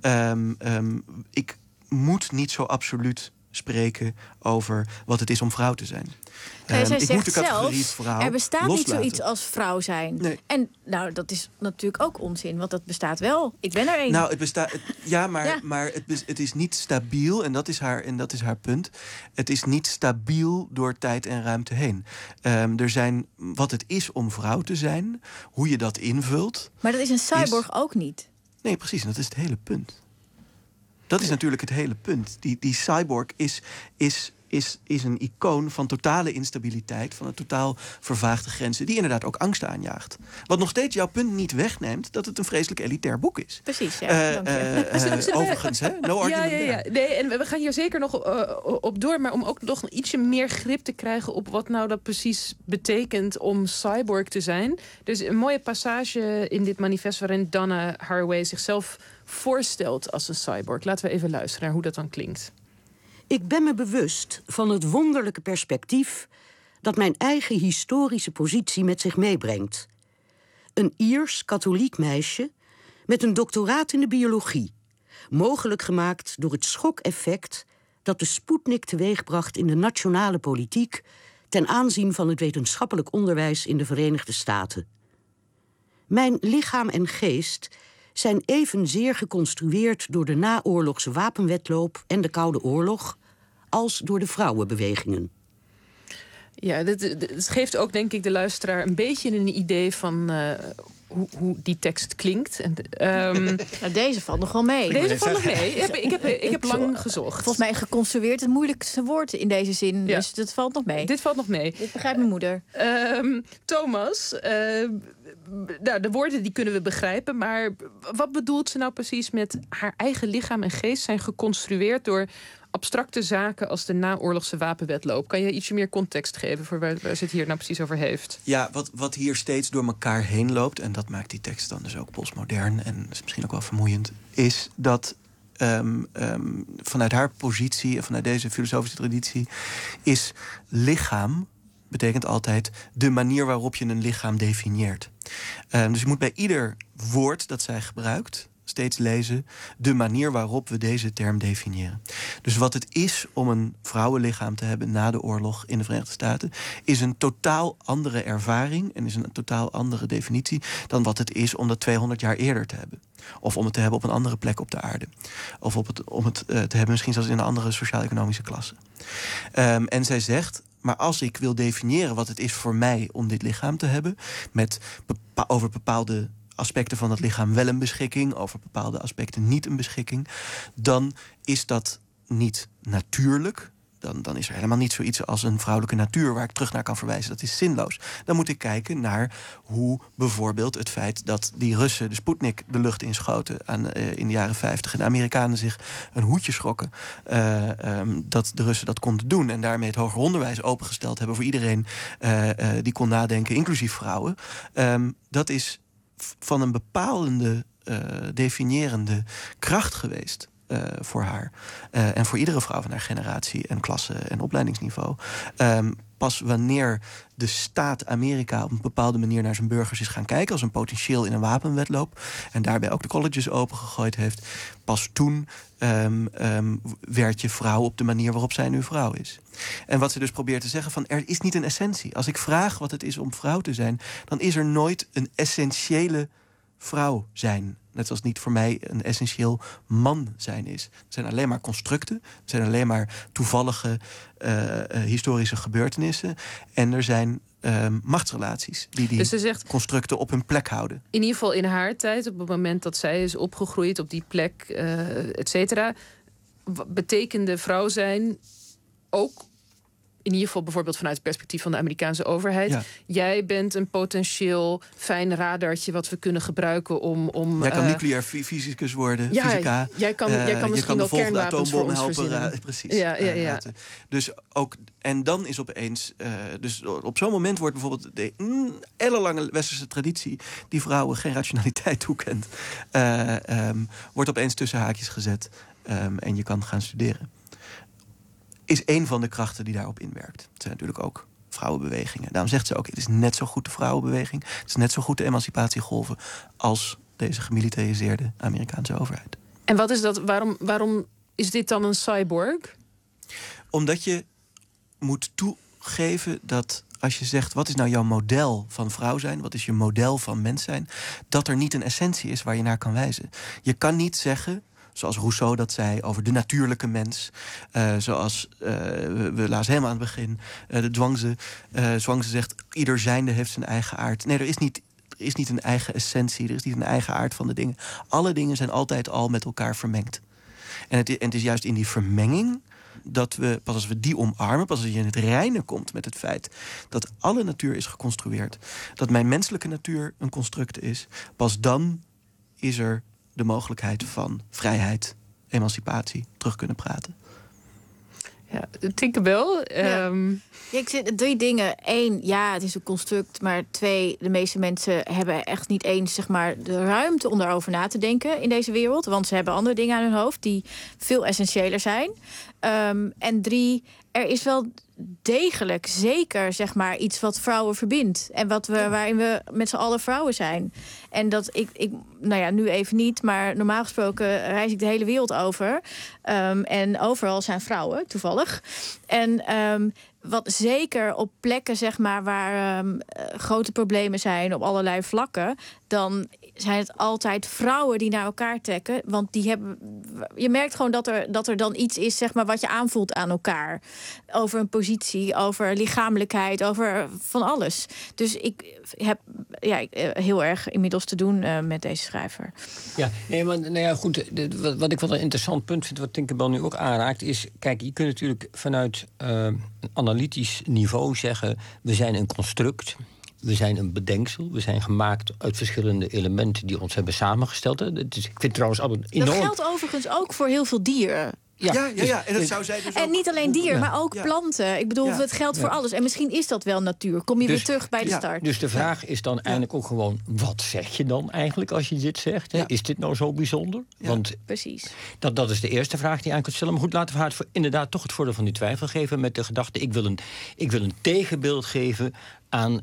ik moet niet zo absoluut spreken over wat het is om vrouw te zijn. Zij ik zegt moet de categorie zelf, vrouw er bestaat loslaten. niet zoiets als vrouw zijn. Nee. En nou, dat is natuurlijk ook onzin, want dat bestaat wel. Ik ben er één. Nou, het bestaat. Maar het is niet stabiel, en dat is haar punt. Het is niet stabiel door tijd en ruimte heen. Er zijn wat het is om vrouw te zijn, hoe je dat invult. Maar dat is een cyborg ook niet. Nee, precies, en dat is het hele punt. Dat is natuurlijk het hele punt. Die cyborg is een icoon van totale instabiliteit, van een totaal vervaagde grenzen, die inderdaad ook angst aanjaagt. Wat nog steeds jouw punt niet wegneemt dat het een vreselijk elitair boek is. Precies, ja. Dank je. Overigens, hè? No argument there. Nee, en we gaan hier zeker nog op door, maar om ook nog ietsje meer grip te krijgen op wat nou dat precies betekent om cyborg te zijn. Dus een mooie passage in dit manifest waarin Donna Haraway zichzelf voorstelt als een cyborg. Laten we even luisteren naar hoe dat dan klinkt. Ik ben me bewust van het wonderlijke perspectief dat mijn eigen historische positie met zich meebrengt. Een Iers katholiek meisje met een doctoraat in de biologie, mogelijk gemaakt door het schokeffect dat de Sputnik teweegbracht in de nationale politiek ten aanzien van het wetenschappelijk onderwijs in de Verenigde Staten. Mijn lichaam en geest zijn evenzeer geconstrueerd door de naoorlogse wapenwedloop en de Koude Oorlog als door de vrouwenbewegingen. Ja, het geeft ook, denk ik, de luisteraar een beetje een idee van hoe die tekst klinkt. Deze valt nog wel mee. Deze valt nog mee. Ik heb lang gezocht. Volgens mij geconstrueerd het moeilijkste woord in deze zin. Ja. Dus dat valt nog mee. Dit valt nog mee. Dit begrijpt mijn moeder. Thomas, de woorden die kunnen we begrijpen. Maar wat bedoelt ze nou precies met haar eigen lichaam en geest zijn geconstrueerd door abstracte zaken als de naoorlogse wapenwetloop? Kan je ietsje meer context geven voor waar ze het hier nou precies over heeft? Ja, wat hier steeds door elkaar heen loopt, en dat maakt die tekst dan dus ook postmodern en is misschien ook wel vermoeiend, is dat vanuit haar positie en vanuit deze filosofische traditie is lichaam betekent altijd de manier waarop je een lichaam definieert. Dus je moet bij ieder woord dat zij gebruikt steeds lezen de manier waarop we deze term definiëren. Dus wat het is om een vrouwenlichaam te hebben na de oorlog in de Verenigde Staten is een totaal andere ervaring en is een totaal andere definitie dan wat het is om dat 200 jaar eerder te hebben. Of om het te hebben op een andere plek op de aarde. Of om het te hebben misschien zelfs in een andere sociaal-economische klasse. En zij zegt, maar als ik wil definiëren wat het is voor mij om dit lichaam te hebben, over bepaalde aspecten van het lichaam wel een beschikking, over bepaalde aspecten niet een beschikking, dan is dat niet natuurlijk. Dan is er helemaal niet zoiets als een vrouwelijke natuur waar ik terug naar kan verwijzen. Dat is zinloos. Dan moet ik kijken naar hoe bijvoorbeeld het feit dat die Russen de Sputnik de lucht inschoten in de jaren 50 en de Amerikanen zich een hoedje schrokken dat de Russen dat konden doen en daarmee het hoger onderwijs opengesteld hebben voor iedereen die kon nadenken, inclusief vrouwen. Dat is van een bepalende, definiërende kracht geweest voor haar. En voor iedere vrouw van haar generatie en klasse en opleidingsniveau. Pas wanneer de staat Amerika op een bepaalde manier naar zijn burgers is gaan kijken als een potentieel in een wapenwetloop en daarbij ook de colleges opengegooid heeft, pas toen werd je vrouw op de manier waarop zij nu vrouw is. En wat ze dus probeert te zeggen van er is niet een essentie. Als ik vraag wat het is om vrouw te zijn, dan is er nooit een essentiële vrouw zijn. Net zoals niet voor mij een essentieel man zijn is. Het zijn alleen maar constructen. Het zijn alleen maar toevallige historische gebeurtenissen. En er zijn machtsrelaties die dus ze zegt, constructen op hun plek houden. In ieder geval in haar tijd, op het moment dat zij is opgegroeid op die plek, et cetera, betekende vrouw zijn ook, in ieder geval bijvoorbeeld vanuit het perspectief van de Amerikaanse overheid. Ja. Jij bent een potentieel fijn radartje wat we kunnen gebruiken om jij kan nucleair fysicus worden, ja, fysica. Jij kan misschien wel kernwapens voor ons verzinnen. Precies. Ja. Dus ook, en dan is opeens, dus op zo'n moment wordt bijvoorbeeld de ellenlange westerse traditie die vrouwen geen rationaliteit toekent, wordt opeens tussen haakjes gezet en je kan gaan studeren. Is één van de krachten die daarop inwerkt. Het zijn natuurlijk ook vrouwenbewegingen. Daarom zegt ze ook, het is net zo goed de vrouwenbeweging, het is net zo goed de emancipatiegolven als deze gemilitariseerde Amerikaanse overheid. En wat is dat? Waarom is dit dan een cyborg? Omdat je moet toegeven dat als je zegt, wat is nou jouw model van vrouw zijn, wat is je model van mens zijn, dat er niet een essentie is waar je naar kan wijzen. Je kan niet zeggen, zoals Rousseau dat zei over de natuurlijke mens. Zoals we lazen helemaal aan het begin. De Zhuangzi zegt, ieder zijnde heeft zijn eigen aard. Nee, er is niet een eigen essentie. Er is niet een eigen aard van de dingen. Alle dingen zijn altijd al met elkaar vermengd. En het is juist in die vermenging dat we, pas als we die omarmen, pas als je in het reine komt met het feit dat alle natuur is geconstrueerd, dat mijn menselijke natuur een construct is, pas dan is er de mogelijkheid van vrijheid, emancipatie, terug kunnen praten. Ja, Tinkerbell. Ik zit 3 dingen. 1, ja, het is een construct. Maar 2, de meeste mensen hebben echt niet eens zeg maar, de ruimte om daarover na te denken in deze wereld. Want ze hebben andere dingen aan hun hoofd die veel essentiëler zijn. En 3, er is wel degelijk zeker zeg maar, iets wat vrouwen verbindt. En waarin we met z'n allen vrouwen zijn. En dat ik nu even niet, maar normaal gesproken reis ik de hele wereld over. En overal zijn vrouwen, toevallig. En wat zeker op plekken, zeg maar, waar grote problemen zijn op allerlei vlakken, dan zijn het altijd vrouwen die naar elkaar trekken. Want je merkt gewoon dat er dan iets is, zeg maar, wat je aanvoelt aan elkaar. Over een positie, over lichamelijkheid, over van alles. Dus ik heb heel erg inmiddels te doen met deze schrijver. Ja, nee, maar goed. Wat ik wel een interessant punt vind, wat Tinkerbell nu ook aanraakt, is, kijk, je kunt natuurlijk vanuit een analytisch niveau zeggen, we zijn een construct. We zijn een bedenksel. We zijn gemaakt uit verschillende elementen die ons hebben samengesteld. Dus ik vind trouwens allemaal enorm. Dat geldt overigens ook voor heel veel dieren. Ja. En dat zou zij dus en ook... niet alleen dieren, maar ook planten. Ik bedoel, het geldt voor alles. En misschien is dat wel natuur. Kom je weer terug bij de start. Dus de vraag is dan eigenlijk ook gewoon, wat zeg je dan eigenlijk als je dit zegt? Hè? Is dit nou zo bijzonder? Ja, want precies. Dat is de eerste vraag die je aan kunt stellen. Maar goed, laten we haar inderdaad toch het voordeel van die twijfel geven met de gedachte, ik wil een tegenbeeld geven aan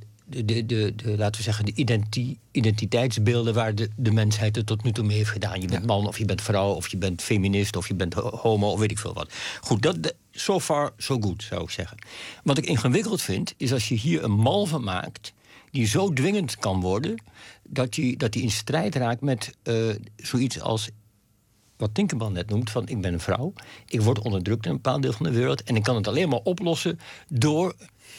laten we zeggen, de identiteitsbeelden waar de mensheid het tot nu toe mee heeft gedaan. Je bent man, of je bent vrouw, of je bent feminist, of je bent homo, of weet ik veel wat. Goed, so far, so good, zou ik zeggen. Wat ik ingewikkeld vind, is als je hier een mal van maakt die zo dwingend kan worden, dat die in strijd raakt met zoiets als wat Tinkerbell net noemt, van ik ben een vrouw, ik word onderdrukt in een bepaald deel van de wereld en ik kan het alleen maar oplossen door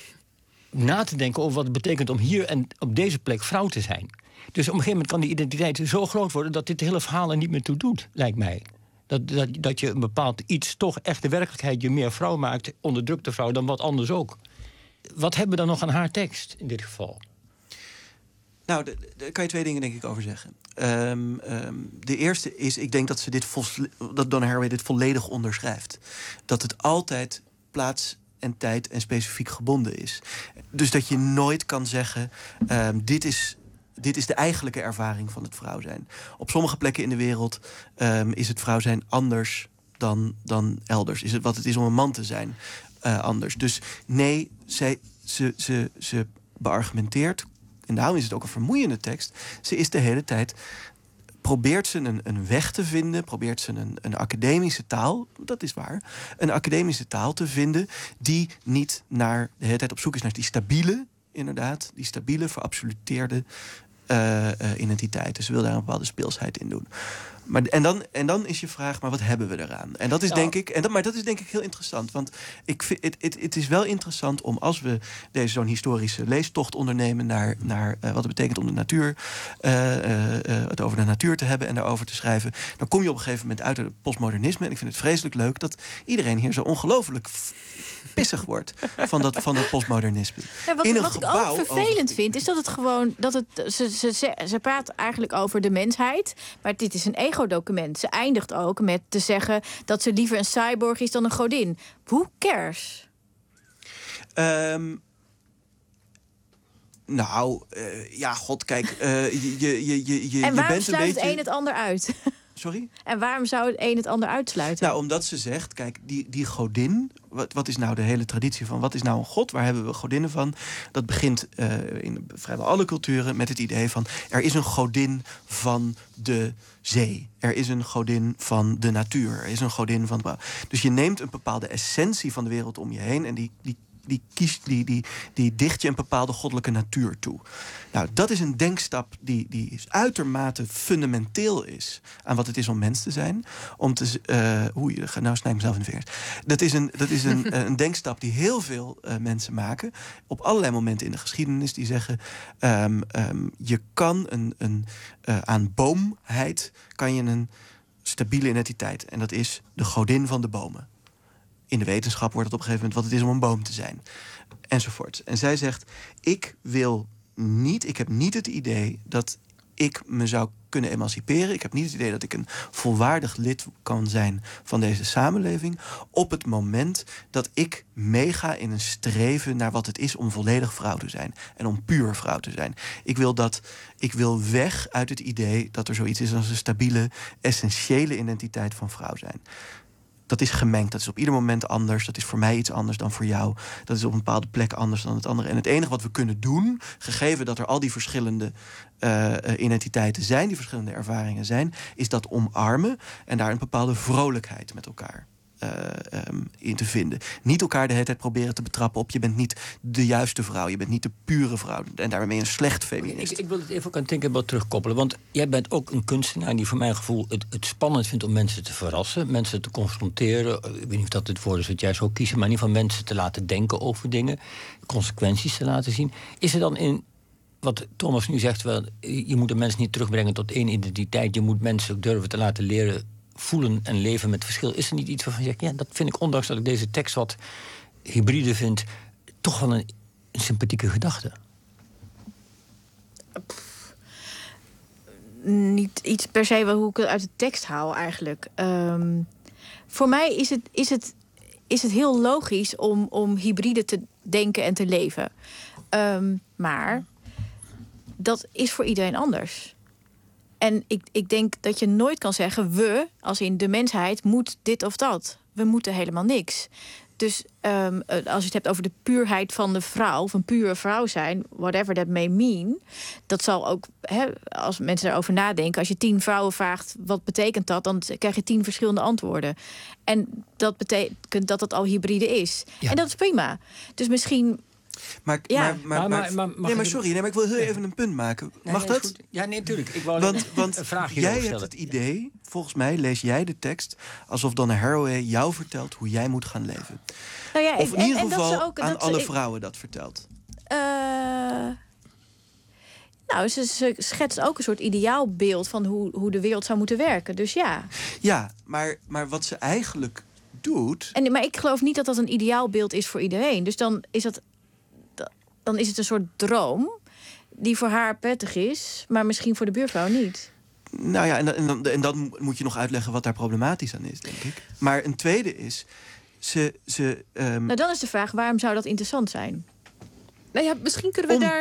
na te denken over wat het betekent om hier en op deze plek vrouw te zijn. Dus op een gegeven moment kan die identiteit zo groot worden dat dit hele verhaal er niet meer toe doet, lijkt mij. Dat je een bepaald iets, toch echt de werkelijkheid je meer vrouw maakt, onderdrukte vrouw, dan wat anders ook. Wat hebben we dan nog aan haar tekst in dit geval? Nou, daar kan je twee dingen denk ik over zeggen. De eerste is, ik denk dat dat Donna Haraway dit volledig onderschrijft. Dat het altijd plaats en tijd en specifiek gebonden is. Dus dat je nooit kan zeggen, dit is de eigenlijke ervaring van het vrouw zijn. Op sommige plekken in de wereld is het vrouw zijn anders dan elders. Is het wat het is om een man te zijn anders. Dus nee, ze beargumenteert, en daarom is het ook een vermoeiende tekst. Ze is de hele tijd, probeert ze een weg te vinden, probeert ze een academische taal, dat is waar, een academische taal te vinden die niet de hele tijd op zoek is naar die stabiele, inderdaad, die stabiele, verabsoluteerde identiteit. Dus ze wil daar een bepaalde speelsheid in doen. Maar, en dan is je vraag, maar wat hebben we eraan? En dat is denk ik, maar dat is denk ik heel interessant. Want het is wel interessant om, als we zo'n historische leestocht ondernemen naar wat het betekent om de natuur, het over de natuur te hebben en daarover te schrijven, dan kom je op een gegeven moment uit het postmodernisme. En ik vind het vreselijk leuk dat iedereen hier zo ongelooflijk pissig wordt van dat postmodernisme. Ja, wat ik ook vervelend vind, is dat het gewoon, ze praat eigenlijk over de mensheid, maar dit is een ego-document. Ze eindigt ook met te zeggen dat ze liever een cyborg is dan een godin. Who cares? God, kijk, en waarom sluit het een het ander uit? Sorry? En waarom zou het een het ander uitsluiten? Nou, omdat ze zegt, kijk, die godin, wat is nou de hele traditie van wat is nou een god? Waar hebben we godinnen van? Dat begint in vrijwel alle culturen met het idee van er is een godin van de zee. Er is een godin van de natuur. Er is een godin van de... Dus je neemt een bepaalde essentie van de wereld om je heen en die dicht je een bepaalde goddelijke natuur toe. Nou, dat is een denkstap die uitermate fundamenteel is aan wat het is om mens te zijn. Nou snij ik mezelf in de vingers. Dat is een denkstap die heel veel mensen maken op allerlei momenten in de geschiedenis. Die zeggen, je kan aan boomheid kan je een stabiele identiteit. En dat is de godin van de bomen. In de wetenschap wordt het op een gegeven moment wat het is om een boom te zijn. Enzovoort. En zij zegt, ik heb niet het idee dat ik me zou kunnen emanciperen. Ik heb niet het idee dat ik een volwaardig lid kan zijn van deze samenleving op het moment dat ik meega in een streven naar wat het is om volledig vrouw te zijn. En om puur vrouw te zijn. Ik wil weg uit het idee dat er zoiets is als een stabiele, essentiële identiteit van vrouw zijn. dat is gemengd. Dat is op ieder moment anders. Dat is voor mij iets anders dan voor jou. Dat is op een bepaalde plek anders dan het andere. En het enige wat we kunnen doen, gegeven dat er al die verschillende identiteiten zijn, die verschillende ervaringen zijn, is dat omarmen en daar een bepaalde vrolijkheid met elkaar in te vinden. Niet elkaar de hele tijd proberen te betrappen op je bent niet de juiste vrouw, je bent niet de pure vrouw en daarmee ben je een slecht feminist. Ik wil het even ook aan Tinkerbell terugkoppelen, want jij bent ook een kunstenaar die voor mijn gevoel het spannend vindt om mensen te verrassen, mensen te confronteren. Ik weet niet of dat het woord is wat jij zou kiezen, maar in ieder geval mensen te laten denken over dingen, consequenties te laten zien. Is er dan in wat Thomas nu zegt, wel, je moet de mensen niet terugbrengen tot één identiteit, je moet mensen ook durven te laten leren voelen en leven met verschil. Is er niet iets waarvan je zegt, ja, dat vind ik, ondanks dat ik deze tekst wat hybride vind, toch wel een sympathieke gedachte? Niet iets per se hoe ik het uit de tekst haal eigenlijk. Voor mij is het heel logisch om hybride te denken en te leven. Maar dat is voor iedereen anders. En ik denk dat je nooit kan zeggen, we, als in de mensheid, moet dit of dat. We moeten helemaal niks. Dus als je het hebt over de puurheid van de vrouw, of een pure vrouw zijn, whatever that may mean, dat zal ook, als mensen daarover nadenken, als je 10 vrouwen vraagt, wat betekent dat, dan krijg je 10 verschillende antwoorden. En dat betekent dat het al hybride is. Ja. En dat is prima. Dus misschien. Maar sorry, maar ik wil heel even een punt maken. Mag dat? Goed. Ja, nee, natuurlijk. Ik wou want een vraagje jij stellen. hebt het idee, volgens mij lees jij de tekst alsof Donna Haraway jou vertelt hoe jij moet gaan leven. Nou ja, of in ieder geval dat ze ook, aan alle vrouwen dat vertelt. Nou, ze schetst ook een soort ideaalbeeld van hoe de wereld zou moeten werken. Dus ja. Ja, maar wat ze eigenlijk doet. Maar ik geloof niet dat dat een ideaalbeeld is voor iedereen. Dus dan is het een soort droom die voor haar prettig is, maar misschien voor de buurvrouw niet. Nou ja, en dan moet je nog uitleggen wat daar problematisch aan is, denk ik. Maar een tweede is, Nou, dan is de vraag, waarom zou dat interessant zijn? Nou ja, misschien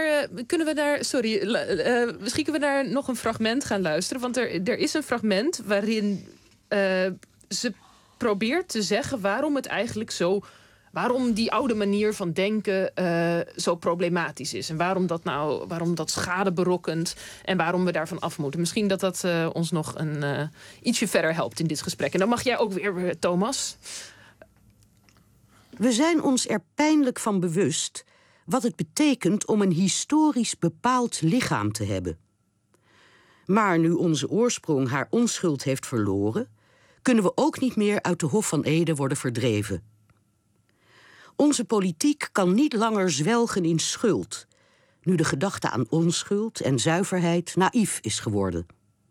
misschien kunnen we daar nog een fragment gaan luisteren. Want er is een fragment waarin ze probeert te zeggen waarom het eigenlijk zo, waarom die oude manier van denken zo problematisch is. En waarom dat schade berokkent en waarom we daarvan af moeten. Misschien dat ons nog ietsje verder helpt in dit gesprek. En dan mag jij ook weer, Thomas. We zijn ons er pijnlijk van bewust wat het betekent om een historisch bepaald lichaam te hebben. Maar nu onze oorsprong haar onschuld heeft verloren, kunnen we ook niet meer uit de Hof van Ede worden verdreven. Onze politiek kan niet langer zwelgen in schuld, nu de gedachte aan onschuld en zuiverheid naïef is geworden.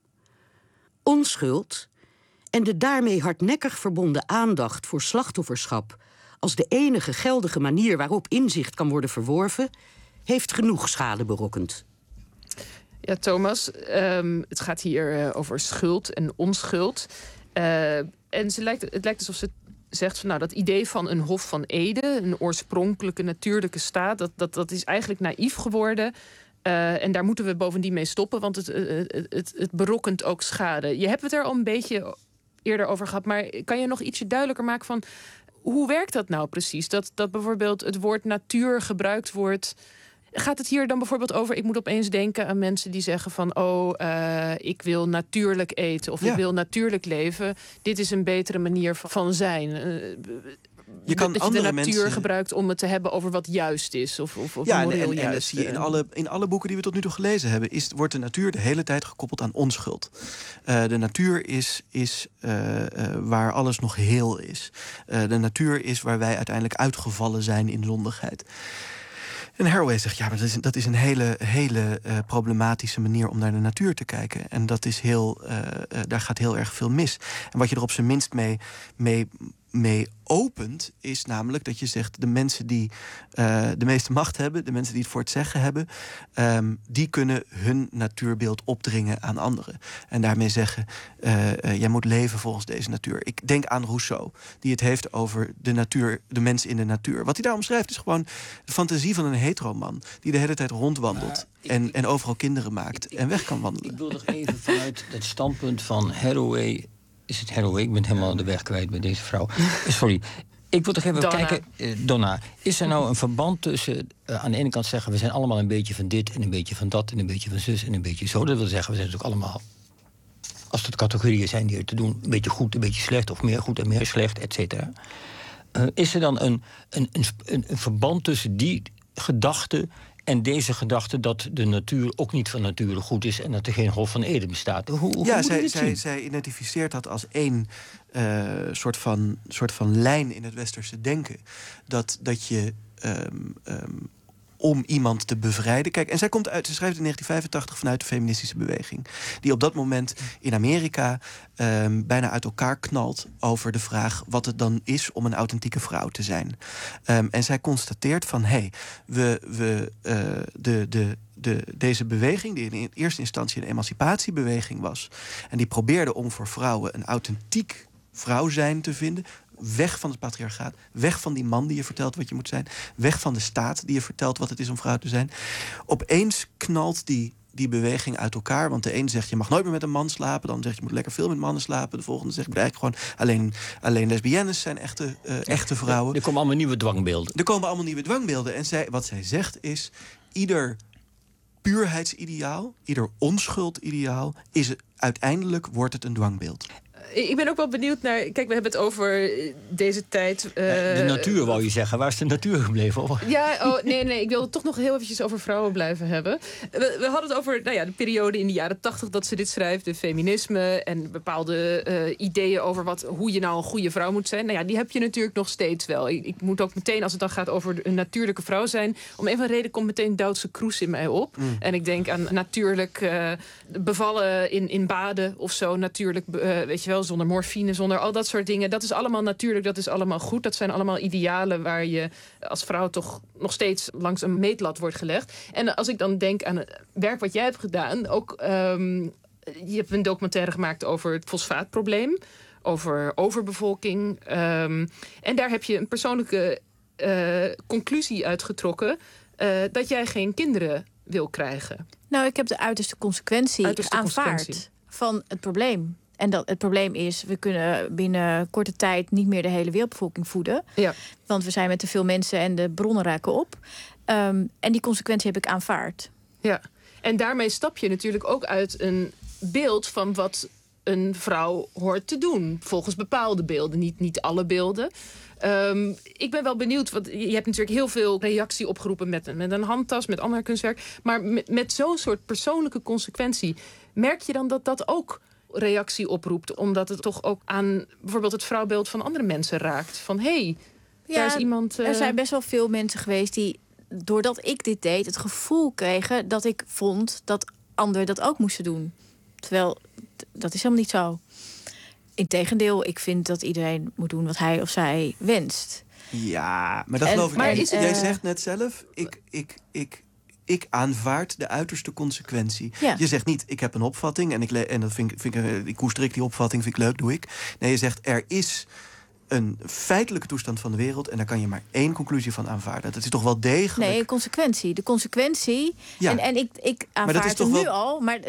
Onschuld en de daarmee hardnekkig verbonden aandacht voor slachtofferschap als de enige geldige manier waarop inzicht kan worden verworven, heeft genoeg schade berokkend. Ja, Thomas, het gaat hier over schuld en onschuld. En het lijkt alsof ze zegt van, dat idee van een Hof van Ede, een oorspronkelijke natuurlijke staat, dat is eigenlijk naïef geworden. En daar moeten we bovendien mee stoppen, want het berokkent ook schade. Je hebt het er al een beetje eerder over gehad, maar kan je nog ietsje duidelijker maken van hoe werkt dat nou precies? Dat bijvoorbeeld het woord natuur gebruikt wordt. Gaat het hier dan bijvoorbeeld over, ik moet opeens denken aan mensen die zeggen van, ik wil natuurlijk eten of ik wil natuurlijk leven. Dit is een betere manier van zijn. Je kan dat je de natuur gebruikt om het te hebben over wat juist is. Of moreel juist. En dat zie je in alle boeken die we tot nu toe gelezen hebben, wordt de natuur de hele tijd gekoppeld aan onschuld. De natuur is waar alles nog heel is. De natuur is waar wij uiteindelijk uitgevallen zijn in zondigheid. En Haraway zegt, ja, maar dat is een hele problematische manier om naar de natuur te kijken. En dat is daar gaat heel erg veel mis. En wat je er op zijn minst mee opent, is namelijk dat je zegt, de mensen die de meeste macht hebben, de mensen die het voor het zeggen hebben, die kunnen hun natuurbeeld opdringen aan anderen. En daarmee zeggen, jij moet leven volgens deze natuur. Ik denk aan Rousseau, die het heeft over de natuur, de mens in de natuur. Wat hij daar omschrijft is gewoon de fantasie van een heteroman die de hele tijd rondwandelt en overal kinderen maakt en weg kan wandelen. Ik wil nog even vanuit het standpunt van Haraway is het heroïne? Ik ben helemaal de weg kwijt bij deze vrouw. Sorry. Ik wil toch even kijken, Donna. Is er nou een verband tussen aan de ene kant zeggen... we zijn allemaal een beetje van dit en een beetje van dat... en een beetje van zus en een beetje zo. Dat wil zeggen, we zijn natuurlijk allemaal... als het categorieën zijn die er te doen... een beetje goed, een beetje slecht of meer goed en meer slecht, et cetera. Is er dan een verband tussen die gedachte... en deze gedachte dat de natuur ook niet van nature goed is... en dat er geen Hof van Eden bestaat? Hoe zij identificeert dat als één soort van lijn in het westerse denken. Dat je om iemand te bevrijden... Kijk, en ze schrijft in 1985 vanuit de feministische beweging... die op dat moment in Amerika bijna uit elkaar knalt... over de vraag wat het dan is om een authentieke vrouw te zijn. En zij constateert van... deze beweging, die in eerste instantie een emancipatiebeweging was... en die probeerde om voor vrouwen een authentiek vrouw zijn te vinden... weg van het patriarchaat, weg van die man die je vertelt wat je moet zijn... weg van de staat die je vertelt wat het is om vrouw te zijn. Opeens knalt die beweging uit elkaar. Want de een zegt, je mag nooit meer met een man slapen. Dan zegt, je moet lekker veel met mannen slapen. De volgende zegt, eigenlijk gewoon alleen lesbiennes zijn echte vrouwen. Er komen allemaal nieuwe dwangbeelden. En wat zij zegt is, ieder puurheidsideaal, ieder onschuldideaal... uiteindelijk wordt het een dwangbeeld. Ik ben ook wel benieuwd naar... Kijk, we hebben het over deze tijd... de natuur, wou je zeggen. Waar is de natuur gebleven? Nee. Ik wil toch nog heel eventjes over vrouwen blijven hebben. We hadden het over de periode in de jaren 80 dat ze dit schrijft. De feminisme en bepaalde ideeën over hoe je nou een goede vrouw moet zijn. Die heb je natuurlijk nog steeds wel. Ik moet ook meteen, als het dan gaat over een natuurlijke vrouw zijn... om een van de reden komt meteen Duitse Kroes in mij op. En ik denk aan natuurlijk bevallen in baden of zo. Natuurlijk, weet je wel, zonder morfine, zonder al dat soort dingen. Dat is allemaal natuurlijk, dat is allemaal goed. Dat zijn allemaal idealen waar je als vrouw toch nog steeds langs een meetlat wordt gelegd. En als ik dan denk aan het werk wat jij hebt gedaan... ook, je hebt een documentaire gemaakt over het fosfaatprobleem... over overbevolking. En daar heb je een persoonlijke conclusie uitgetrokken... dat jij geen kinderen wil krijgen. Nou, ik heb de uiterste consequentie aanvaard van het probleem. En het probleem is, we kunnen binnen korte tijd... niet meer de hele wereldbevolking voeden. Ja. Want we zijn met te veel mensen en de bronnen raken op. En die consequentie heb ik aanvaard. Ja, en daarmee stap je natuurlijk ook uit een beeld... van wat een vrouw hoort te doen. Volgens bepaalde beelden, niet alle beelden. Ik ben wel benieuwd, want je hebt natuurlijk heel veel reactie opgeroepen... met een handtas, met ander kunstwerk. Maar met zo'n soort persoonlijke consequentie... merk je dan dat ook... reactie oproept, omdat het toch ook aan bijvoorbeeld het vrouwbeeld van andere mensen raakt. Van daar is iemand... Er zijn best wel veel mensen geweest die, doordat ik dit deed, het gevoel kregen dat ik vond dat anderen dat ook moesten doen. Terwijl, dat is helemaal niet zo. Integendeel, ik vind dat iedereen moet doen wat hij of zij wenst. Ja, maar dat geloof ik niet. Jij zegt net zelf, ik aanvaard de uiterste consequentie. Ja. Je zegt niet, ik heb een opvatting... en dat vind ik koester ik die opvatting, vind ik leuk, doe ik. Nee, je zegt, er is een feitelijke toestand van de wereld... en daar kan je maar één conclusie van aanvaarden. Dat is toch wel degelijk... Nee, consequentie. De consequentie... Ja. En ik aanvaard het nu al... maar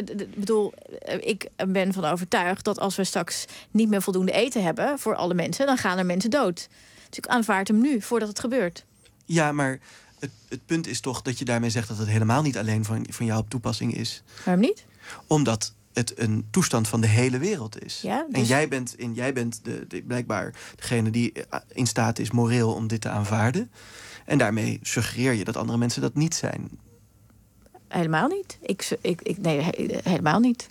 ik ben van overtuigd dat als we straks... niet meer voldoende eten hebben voor alle mensen... dan gaan er mensen dood. Dus ik aanvaard hem nu, voordat het gebeurt. Ja, maar... Het punt is toch dat je daarmee zegt dat het helemaal niet alleen van jou op toepassing is. Waarom niet? Omdat het een toestand van de hele wereld is. Ja, dus... En jij bent blijkbaar degene die in staat is moreel om dit te aanvaarden. En daarmee suggereer je dat andere mensen dat niet zijn. Helemaal niet. Nee, helemaal niet.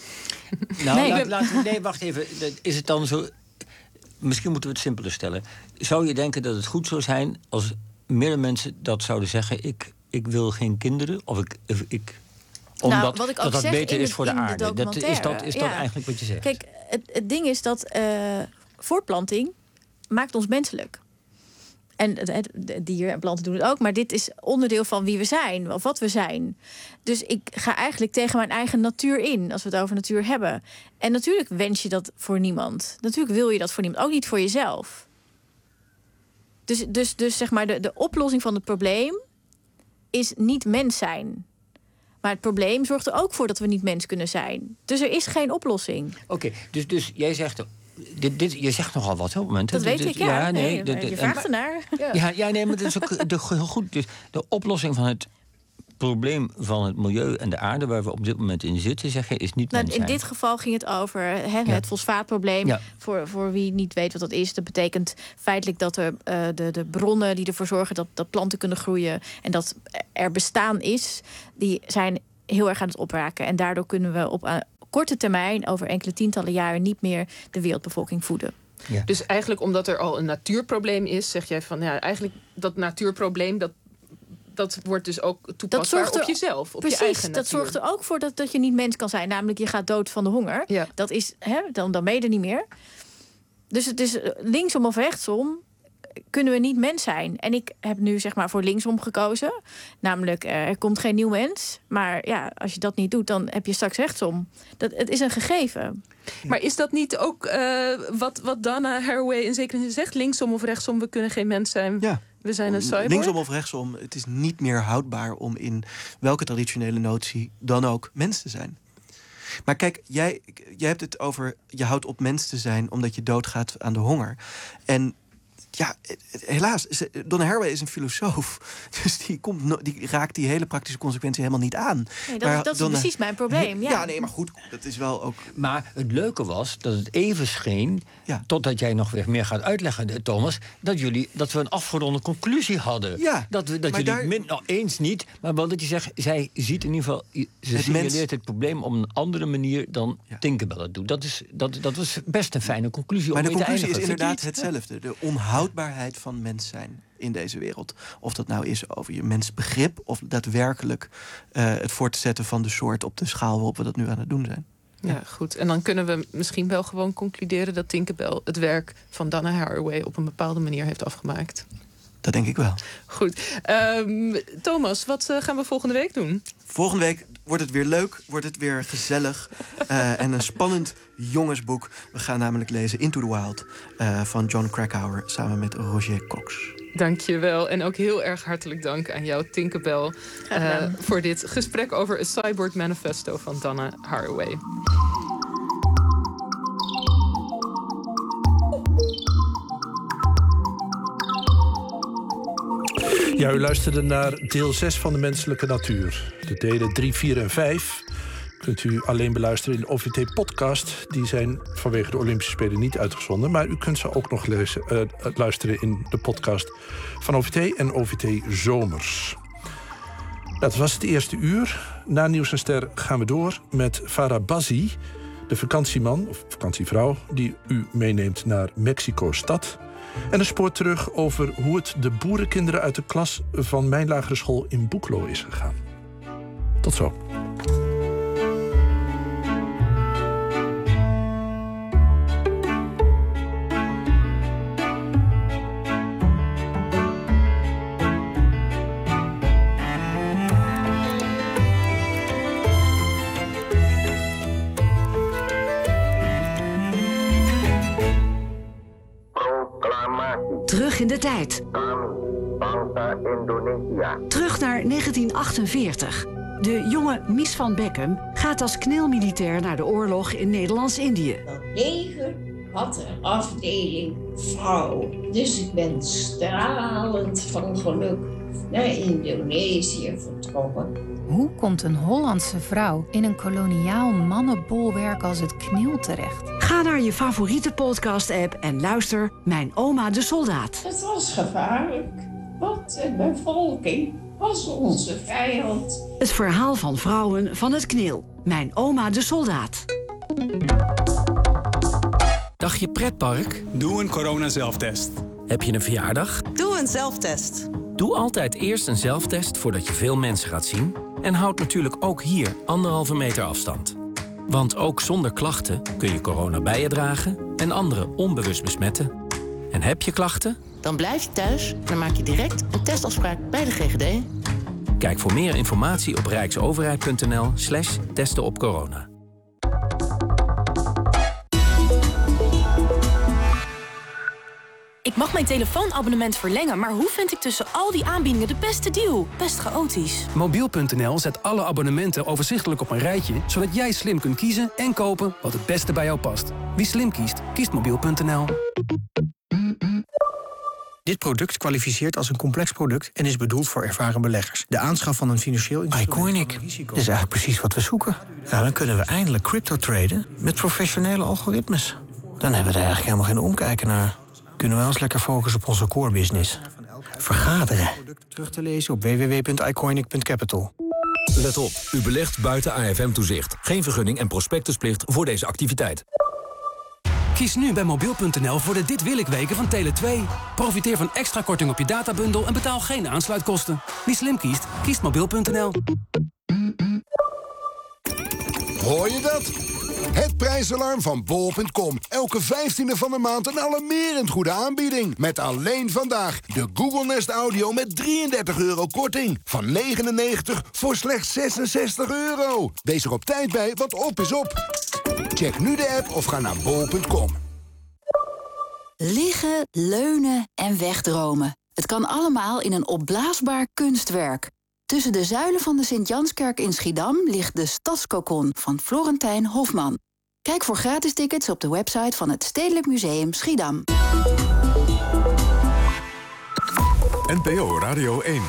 Nee, wacht even. Is het dan zo... Misschien moeten we het simpeler stellen. Zou je denken dat het goed zou zijn als... meer mensen dat zouden zeggen... ik wil geen kinderen, of omdat dat beter is voor de aarde. Is dat eigenlijk wat je zegt? Kijk, het ding is dat voortplanting maakt ons menselijk. En dieren en planten doen het ook, maar dit is onderdeel van wie we zijn, of wat we zijn. Dus ik ga eigenlijk tegen mijn eigen natuur in, als we het over natuur hebben. En natuurlijk wens je dat voor niemand. Natuurlijk wil je dat voor niemand, ook niet voor jezelf. Dus zeg maar, de oplossing van het probleem is niet mens zijn. Maar het probleem zorgt er ook voor dat we niet mens kunnen zijn. Dus er is geen oplossing. Oké, dus jij zegt, je zegt nogal wat op het moment. Dat weet ik, ja. Je vraagt ernaar. Nee, maar dat is ook heel goed. Dus de oplossing van het probleem van het milieu en de aarde... waar we op dit moment in zitten, zeg je, is niet mens zijn. In dit geval ging het over het fosfaatprobleem. Ja. Voor wie niet weet wat dat is. Dat betekent feitelijk dat er de bronnen die ervoor zorgen... dat planten kunnen groeien en dat er bestaan is... die zijn heel erg aan het opraken. En daardoor kunnen we op korte termijn... over enkele tientallen jaren niet meer de wereldbevolking voeden. Ja. Dus eigenlijk omdat er al een natuurprobleem is... zeg jij van, eigenlijk dat natuurprobleem... dat wordt dus ook toepasbaar op jezelf, op je eigen natuur. Dat zorgt er ook voor dat je niet mens kan zijn. Namelijk, je gaat dood van de honger. Ja. Dat is, dan ben je er niet meer. Dus het is linksom of rechtsom... kunnen we niet mens zijn. En ik heb nu voor linksom gekozen. Namelijk, er komt geen nieuw mens. Maar ja, als je dat niet doet, dan heb je straks rechtsom. Het is een gegeven. Maar is dat niet ook wat Donna Haraway in zekere zin zegt? Linksom of rechtsom, we kunnen geen mens zijn. Ja. We zijn een cyborg. Linksom of rechtsom, het is niet meer houdbaar... om in welke traditionele notie dan ook mens te zijn. Maar kijk, jij hebt het over... je houdt op mens te zijn omdat je doodgaat aan de honger. En ja, helaas, Donna Haraway is een filosoof. Dus die raakt die hele praktische consequentie helemaal niet aan. Nee, dat is precies mijn probleem. Ja, nee, maar goed, dat is wel ook... Maar het leuke was dat het even scheen... totdat jij nog weer meer gaat uitleggen, Thomas... dat we een afgeronde conclusie hadden. Ja, dat jullie eens niet, maar wel dat je zegt... zij ziet in ieder geval... ze signaleert het probleem op een andere manier dan Tinkerbell het doet. Dat was best een fijne conclusie. Maar de conclusie is inderdaad hetzelfde. De onhoudbaarheid van mens zijn in deze wereld. Of dat nou is over je mensbegrip... of daadwerkelijk het voort te zetten van de soort... op de schaal waarop we dat nu aan het doen zijn. Ja, goed. En dan kunnen we misschien wel gewoon concluderen... dat Tinkerbell het werk van Donna Haraway... op een bepaalde manier heeft afgemaakt. Dat denk ik wel. Goed. Thomas, wat gaan we volgende week doen? Volgende week wordt het weer leuk, wordt het weer gezellig... en een spannend jongensboek. We gaan namelijk lezen Into the Wild van John Krakauer... samen met Roger Cox. Dank je wel. En ook heel erg hartelijk dank aan jou, Tinkerbell... voor dit gesprek over A Cyborg Manifesto van Donna Haraway. Ja, u luisterde naar deel 6 van de menselijke natuur. De delen 3, 4 en 5 kunt u alleen beluisteren in de OVT-podcast. Die zijn vanwege de Olympische Spelen niet uitgezonden... maar u kunt ze ook nog luisteren in de podcast van OVT en OVT Zomers. Dat was het eerste uur. Na Nieuws en Ster gaan we door met Farah Bazzi... de vakantieman of vakantievrouw die u meeneemt naar Mexico-stad... En een spoor terug over hoe het de boerenkinderen uit de klas van mijn lagere school in Boeklo is gegaan. Tot zo. Terug in de tijd. Terug naar 1948. De jonge Mies van Beckham gaat als knilmilitair naar de oorlog in Nederlands-Indië. Dat leger had een afdeling vrouwen. Dus ik ben stralend van geluk naar Indonesië vertrokken. Hoe komt een Hollandse vrouw in een koloniaal mannenbolwerk als het KNIL terecht? Ga naar je favoriete podcast-app en luister Mijn oma de soldaat. Het was gevaarlijk, want de bevolking was onze vijand. Het verhaal van vrouwen van het KNIL. Mijn oma de soldaat. Dagje pretpark? Doe een corona-zelftest. Heb je een verjaardag? Doe een zelftest. Doe altijd eerst een zelftest voordat je veel mensen gaat zien. En houd natuurlijk ook hier 1,5 meter afstand. Want ook zonder klachten kun je corona bij je dragen en anderen onbewust besmetten. En heb je klachten? Dan blijf je thuis en dan maak je direct een testafspraak bij de GGD. Kijk voor meer informatie op rijksoverheid.nl/testen op corona. Ik mag mijn telefoonabonnement verlengen, maar hoe vind ik tussen al die aanbiedingen de beste deal? Best chaotisch. Mobiel.nl zet alle abonnementen overzichtelijk op een rijtje, zodat jij slim kunt kiezen en kopen wat het beste bij jou past. Wie slim kiest, kiest Mobiel.nl. Dit product kwalificeert als een complex product en is bedoeld voor ervaren beleggers. De aanschaf van een financieel instrument... iCoinic, dat is eigenlijk precies wat we zoeken. Nou, dan kunnen we eindelijk crypto traden met professionele algoritmes. Dan hebben we er eigenlijk helemaal geen omkijken naar. Kunnen we ons lekker focussen op onze core business. Vergaderen. Terug te lezen op www.icoinic.capital. Let op, u belegt buiten AFM-toezicht. Geen vergunning en prospectusplicht voor deze activiteit. Kies nu bij mobiel.nl voor de Dit Wil Ik weken van Tele2. Profiteer van extra korting op je databundel en betaal geen aansluitkosten. Wie slim kiest, kiest mobiel.nl. Hoor je dat? Het prijsalarm van bol.com. Elke 15e van de maand een alarmerend goede aanbieding. Met alleen vandaag de Google Nest Audio met €33 korting. Van 99 voor slechts €66. Wees er op tijd bij, want op is op. Check nu de app of ga naar bol.com. Liggen, leunen en wegdromen. Het kan allemaal in een opblaasbaar kunstwerk. Tussen de zuilen van de Sint-Janskerk in Schiedam ligt de Stadskokon van Florentijn Hofman. Kijk voor gratis tickets op de website van het Stedelijk Museum Schiedam. NPO Radio 1.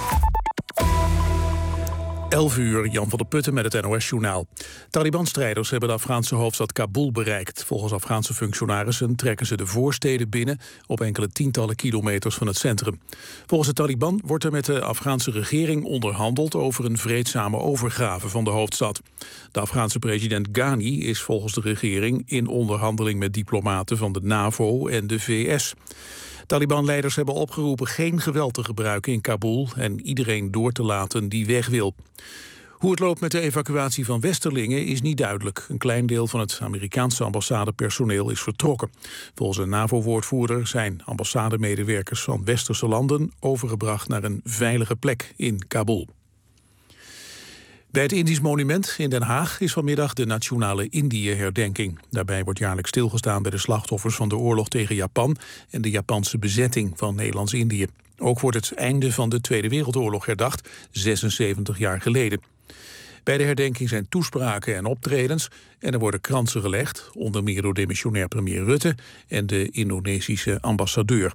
11 uur, Jan van der Putten met het NOS-journaal. Taliban-strijders hebben de Afghaanse hoofdstad Kabul bereikt. Volgens Afghaanse functionarissen trekken ze de voorsteden binnen op enkele tientallen kilometers van het centrum. Volgens de Taliban wordt er met de Afghaanse regering onderhandeld over een vreedzame overgave van de hoofdstad. De Afghaanse president Ghani is volgens de regering in onderhandeling met diplomaten van de NAVO en de VS. Taliban-leiders hebben opgeroepen geen geweld te gebruiken in Kabul en iedereen door te laten die weg wil. Hoe het loopt met de evacuatie van westerlingen is niet duidelijk. Een klein deel van het Amerikaanse ambassadepersoneel is vertrokken. Volgens een NAVO-woordvoerder zijn ambassademedewerkers van westerse landen overgebracht naar een veilige plek in Kabul. Bij het Indisch Monument in Den Haag is vanmiddag de Nationale Indië-herdenking. Daarbij wordt jaarlijks stilgestaan bij de slachtoffers van de oorlog tegen Japan en de Japanse bezetting van Nederlands-Indië. Ook wordt het einde van de Tweede Wereldoorlog herdacht, 76 jaar geleden. Bij de herdenking zijn toespraken en optredens en er worden kransen gelegd, onder meer door demissionair premier Rutte en de Indonesische ambassadeur.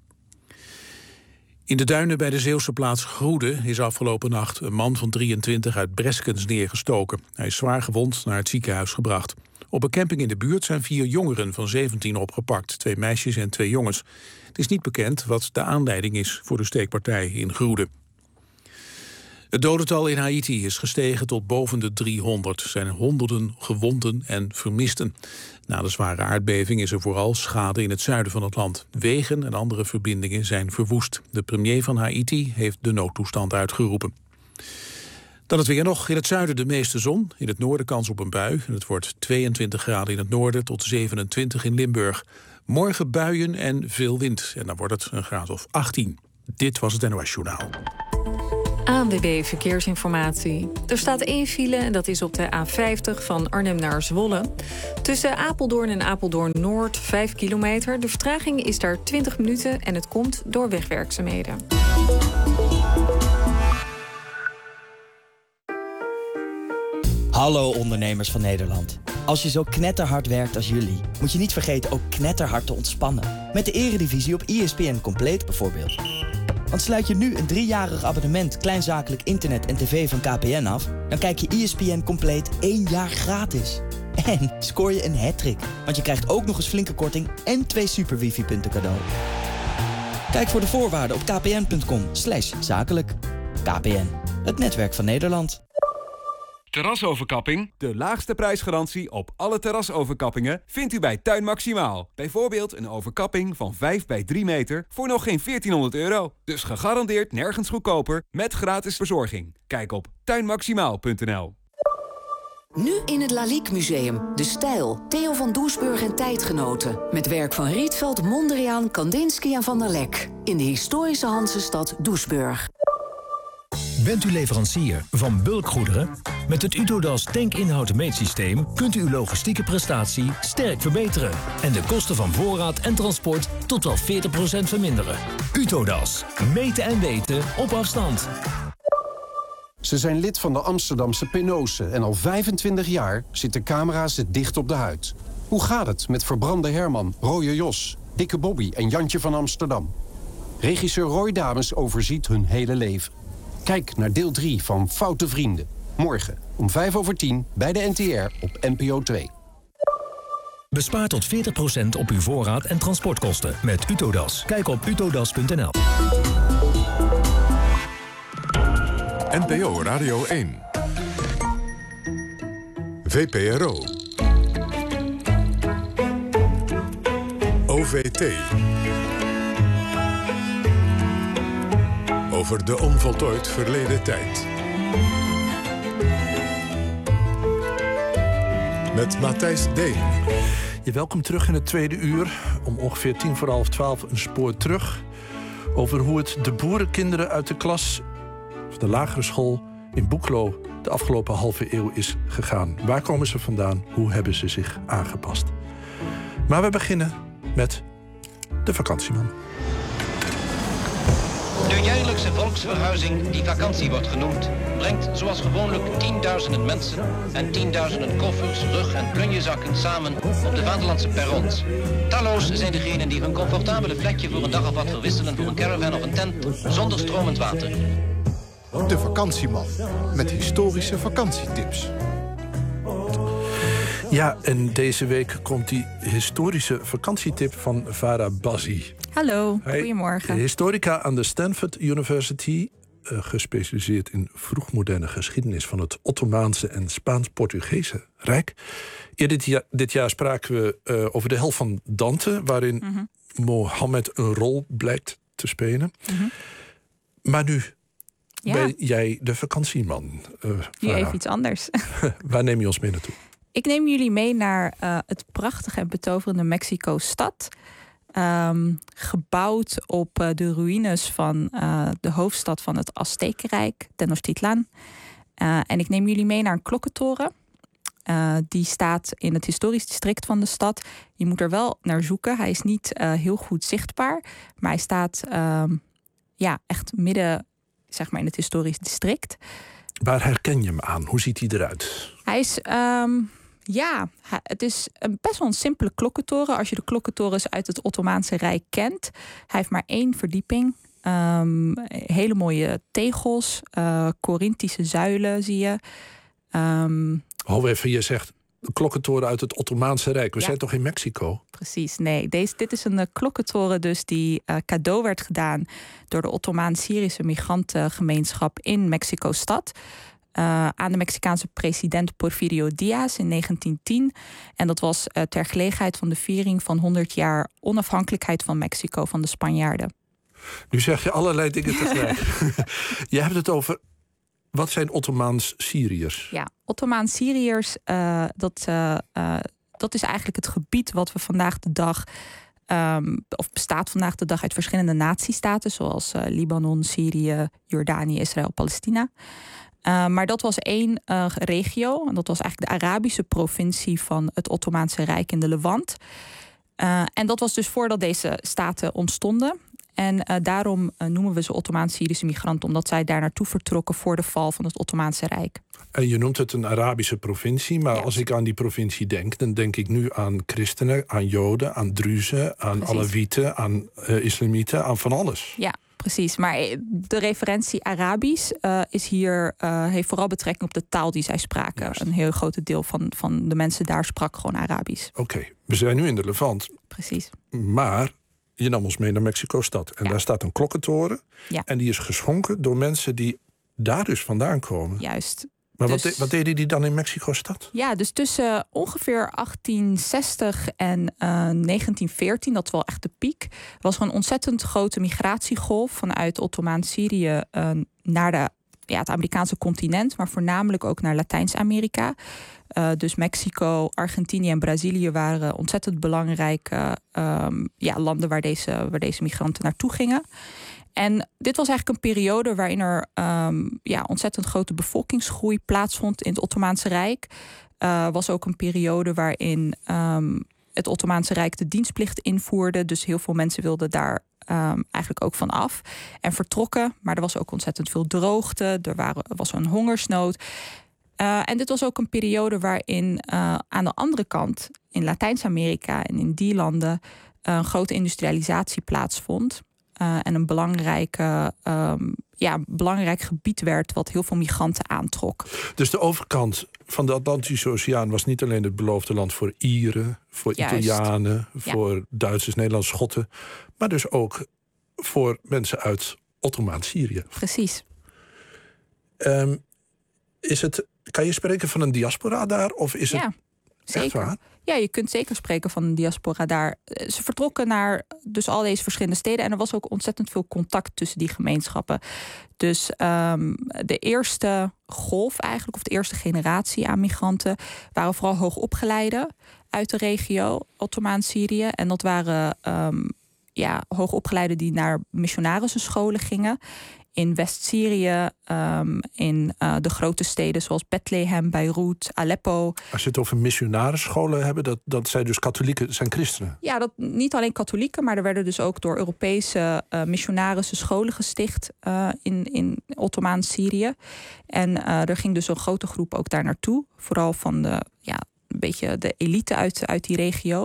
In de duinen bij de Zeeuwse plaats Groede is afgelopen nacht een man van 23 uit Breskens neergestoken. Hij is zwaar gewond naar het ziekenhuis gebracht. Op een camping in de buurt zijn 4 jongeren van 17 opgepakt, 2 meisjes en 2 jongens. Het is niet bekend wat de aanleiding is voor de steekpartij in Groede. Het dodental in Haiti is gestegen tot boven de 300. Er zijn honderden gewonden en vermisten. Na de zware aardbeving is er vooral schade in het zuiden van het land. Wegen en andere verbindingen zijn verwoest. De premier van Haiti heeft de noodtoestand uitgeroepen. Dan het weer nog. In het zuiden de meeste zon. In het noorden kans op een bui. En het wordt 22 graden in het noorden tot 27 in Limburg. Morgen buien en veel wind. En dan wordt het een graad of 18. Dit was het NOS Journaal. ANWB Verkeersinformatie. Er staat 1 file en dat is op de A50 van Arnhem naar Zwolle. Tussen Apeldoorn en Apeldoorn-Noord 5 kilometer. De vertraging is daar 20 minuten en het komt door wegwerkzaamheden. Hallo ondernemers van Nederland. Als je zo knetterhard werkt als jullie, moet je niet vergeten ook knetterhard te ontspannen. Met de Eredivisie op ESPN Compleet bijvoorbeeld. Want sluit je nu een 3-jarig abonnement kleinzakelijk internet en tv van KPN af, dan kijk je ESPN Compleet 1 jaar gratis. En scoor je een hattrick, want je krijgt ook nog eens flinke korting en 2 super wifi-punten cadeau. Kijk voor de voorwaarden op kpn.com/zakelijk. KPN, het netwerk van Nederland. Terrasoverkapping. De laagste prijsgarantie op alle terrasoverkappingen vindt u bij Tuin Maximaal. Bijvoorbeeld een overkapping van 5 bij 3 meter voor nog geen €1400. Dus gegarandeerd nergens goedkoper met gratis verzorging. Kijk op tuinmaximaal.nl. Nu in het Lalique Museum. De Stijl. Theo van Doesburg en tijdgenoten. Met werk van Rietveld, Mondriaan, Kandinsky en Van der Lek. In de historische Hansestad Doesburg. Bent u leverancier van bulkgoederen? Met het Utodas tankinhoud-meetsysteem kunt u uw logistieke prestatie sterk verbeteren en de kosten van voorraad en transport tot wel 40% verminderen. Utodas. Meten en weten op afstand. Ze zijn lid van de Amsterdamse Penose en al 25 jaar zitten camera's het dicht op de huid. Hoe gaat het met Verbrande Herman, Rode Jos, Dikke Bobby en Jantje van Amsterdam? Regisseur Roy Dames overziet hun hele leven. Kijk naar deel 3 van Foute Vrienden. Morgen om 5:10 bij de NTR op NPO 2. Bespaar tot 40% op uw voorraad en transportkosten met Utodas. Kijk op utodas.nl. NPO Radio 1. VPRO. OVT. Over de onvoltooid verleden tijd. Met Matthijs Deen. Welkom terug in het tweede uur. Om ongeveer 11:10 een spoor terug. Over hoe het de boerenkinderen uit de klas van de lagere school in Boeklo de afgelopen halve eeuw is gegaan. Waar komen ze vandaan? Hoe hebben ze zich aangepast? Maar we beginnen met de vakantieman. De jaarlijkse volksverhuizing, die vakantie wordt genoemd, brengt zoals gewoonlijk tienduizenden mensen en tienduizenden koffers, rug- en plunjezakken samen op de vaderlandse perrons. Talloos zijn degenen die hun comfortabele plekje voor een dag of wat verwisselen voor een caravan of een tent zonder stromend water. De vakantieman, met historische vakantietips. Ja, en deze week komt die historische vakantietip van Farah Bazzi. Hallo, goedemorgen. Historica aan de Stanford University, gespecialiseerd in vroegmoderne geschiedenis van het Ottomaanse en Spaans-Portugese Rijk. Eerder dit jaar spraken we over de hel van Dante, waarin Mohammed een rol blijkt te spelen. Maar nu ben jij de vakantieman. Nu even iets anders. Waar neem je ons mee naartoe? Ik neem jullie mee naar het prachtige en betoverende Mexico-stad. Gebouwd op de ruïnes van de hoofdstad van het Aztekenrijk, Tenochtitlan. En ik neem jullie mee naar een klokkentoren. Die staat in het historisch district van de stad. Je moet er wel naar zoeken. Hij is niet heel goed zichtbaar. Maar hij staat echt midden, zeg maar, in het historisch district. Waar herken je hem aan? Hoe ziet hij eruit? Hij is... het is best wel een simpele klokkentoren. Als je de klokkentorens uit het Ottomaanse Rijk kent. Hij heeft maar 1 verdieping. Hele mooie tegels. Corinthische zuilen zie je. Even, je zegt de klokkentoren uit het Ottomaanse Rijk. We zijn toch in Mexico? Precies, nee. Dit is een klokkentoren dus die cadeau werd gedaan door de Ottomaan-Syrische migrantengemeenschap in Mexico-stad. Aan de Mexicaanse president Porfirio Diaz in 1910. En dat was ter gelegenheid van de viering van 100 jaar onafhankelijkheid van Mexico van de Spanjaarden. Nu zeg je allerlei dingen tegelijk. Je hebt het over, wat zijn Ottomaans-Syriërs? Ja, Ottomaan-Syriërs, dat is eigenlijk het gebied wat we vandaag de dag... of bestaat vandaag de dag uit verschillende natiestaten, zoals Libanon, Syrië, Jordanië, Israël, Palestina. Maar dat was 1 regio. En dat was eigenlijk de Arabische provincie van het Ottomaanse Rijk in de Levant. En dat was dus voordat deze staten ontstonden. En daarom noemen we ze Ottomaan-Syrische migranten, omdat zij daar naartoe vertrokken voor de val van het Ottomaanse Rijk. En je noemt het een Arabische provincie, maar als ik aan die provincie denk, dan denk ik nu aan christenen, aan Joden, aan Druzen, aan Alawieten, aan islamieten, aan van alles. Ja, precies. Maar de referentie Arabisch is hier, heeft vooral betrekking op de taal die zij spraken. Juist. Een heel groot deel van de mensen daar sprak gewoon Arabisch. Oké, we zijn nu in de Levant. Precies. Maar je nam ons mee naar Mexico-stad. En daar staat een klokkentoren. Ja. En die is geschonken door mensen die daar dus vandaan komen. Juist. Maar dus, wat deden die dan in Mexico-stad? Ja, dus tussen ongeveer 1860 en 1914, dat was wel echt de piek, was er een ontzettend grote migratiegolf vanuit Ottomaan-Syrië naar het Amerikaanse continent, maar voornamelijk ook naar Latijns-Amerika. Dus Mexico, Argentinië en Brazilië waren ontzettend belangrijke landen waar deze migranten naartoe gingen. En dit was eigenlijk een periode waarin er ontzettend grote bevolkingsgroei plaatsvond in het Ottomaanse Rijk. Was ook een periode waarin het Ottomaanse Rijk de dienstplicht invoerde. Dus heel veel mensen wilden daar eigenlijk ook van af en vertrokken. Maar er was ook ontzettend veel droogte. Was een hongersnood. En dit was ook een periode waarin aan de andere kant, in Latijns-Amerika en in die landen, een grote industrialisatie plaatsvond. En een belangrijk gebied werd wat heel veel migranten aantrok. Dus de overkant van de Atlantische Oceaan was niet alleen het beloofde land voor Ieren, voor Italianen, voor Duitsers, Nederlanders, Schotten, maar dus ook voor mensen uit Ottomaan Syrië. Precies. Kan je spreken van een diaspora daar? Of is het zeker. Echt waar? Ja, je kunt zeker spreken van een diaspora daar. Ze vertrokken naar dus al deze verschillende steden. En er was ook ontzettend veel contact tussen die gemeenschappen. Dus de eerste golf eigenlijk, of de eerste generatie aan migranten, waren vooral hoogopgeleiden uit de regio Ottomaan-Syrië. En dat waren hoogopgeleiden die naar missionarissenscholen gingen. In West-Syrië, in de grote steden zoals Bethlehem, Beirut, Aleppo. Als je het over missionarisscholen hebben, dat zijn dus katholieken, zijn christenen? Ja, dat niet alleen katholieken, maar er werden dus ook door Europese missionarissenscholen gesticht in Ottomaan-Syrië. En er ging dus een grote groep ook daar naartoe. Vooral van een beetje de elite uit die regio.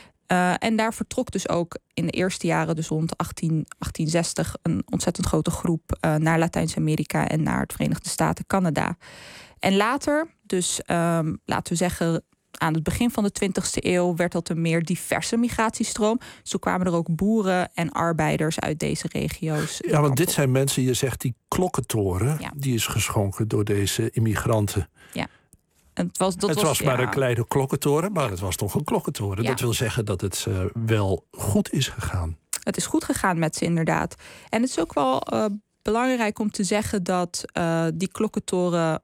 En daar vertrok dus ook in de eerste jaren, dus rond 1860... een ontzettend grote groep naar Latijns-Amerika en naar het Verenigde Staten, Canada. En later, dus laten we zeggen aan het begin van de 20e eeuw, werd dat een meer diverse migratiestroom. Zo kwamen er ook boeren en arbeiders uit deze regio's. Ja, want dit zijn mensen, je zegt die klokkentoren, die is geschonken door deze immigranten. Ja. Het was maar een kleine klokkentoren, maar het was toch een klokkentoren. Ja. Dat wil zeggen dat het wel goed is gegaan. Het is goed gegaan met ze, inderdaad. En het is ook wel belangrijk om te zeggen dat die klokkentoren,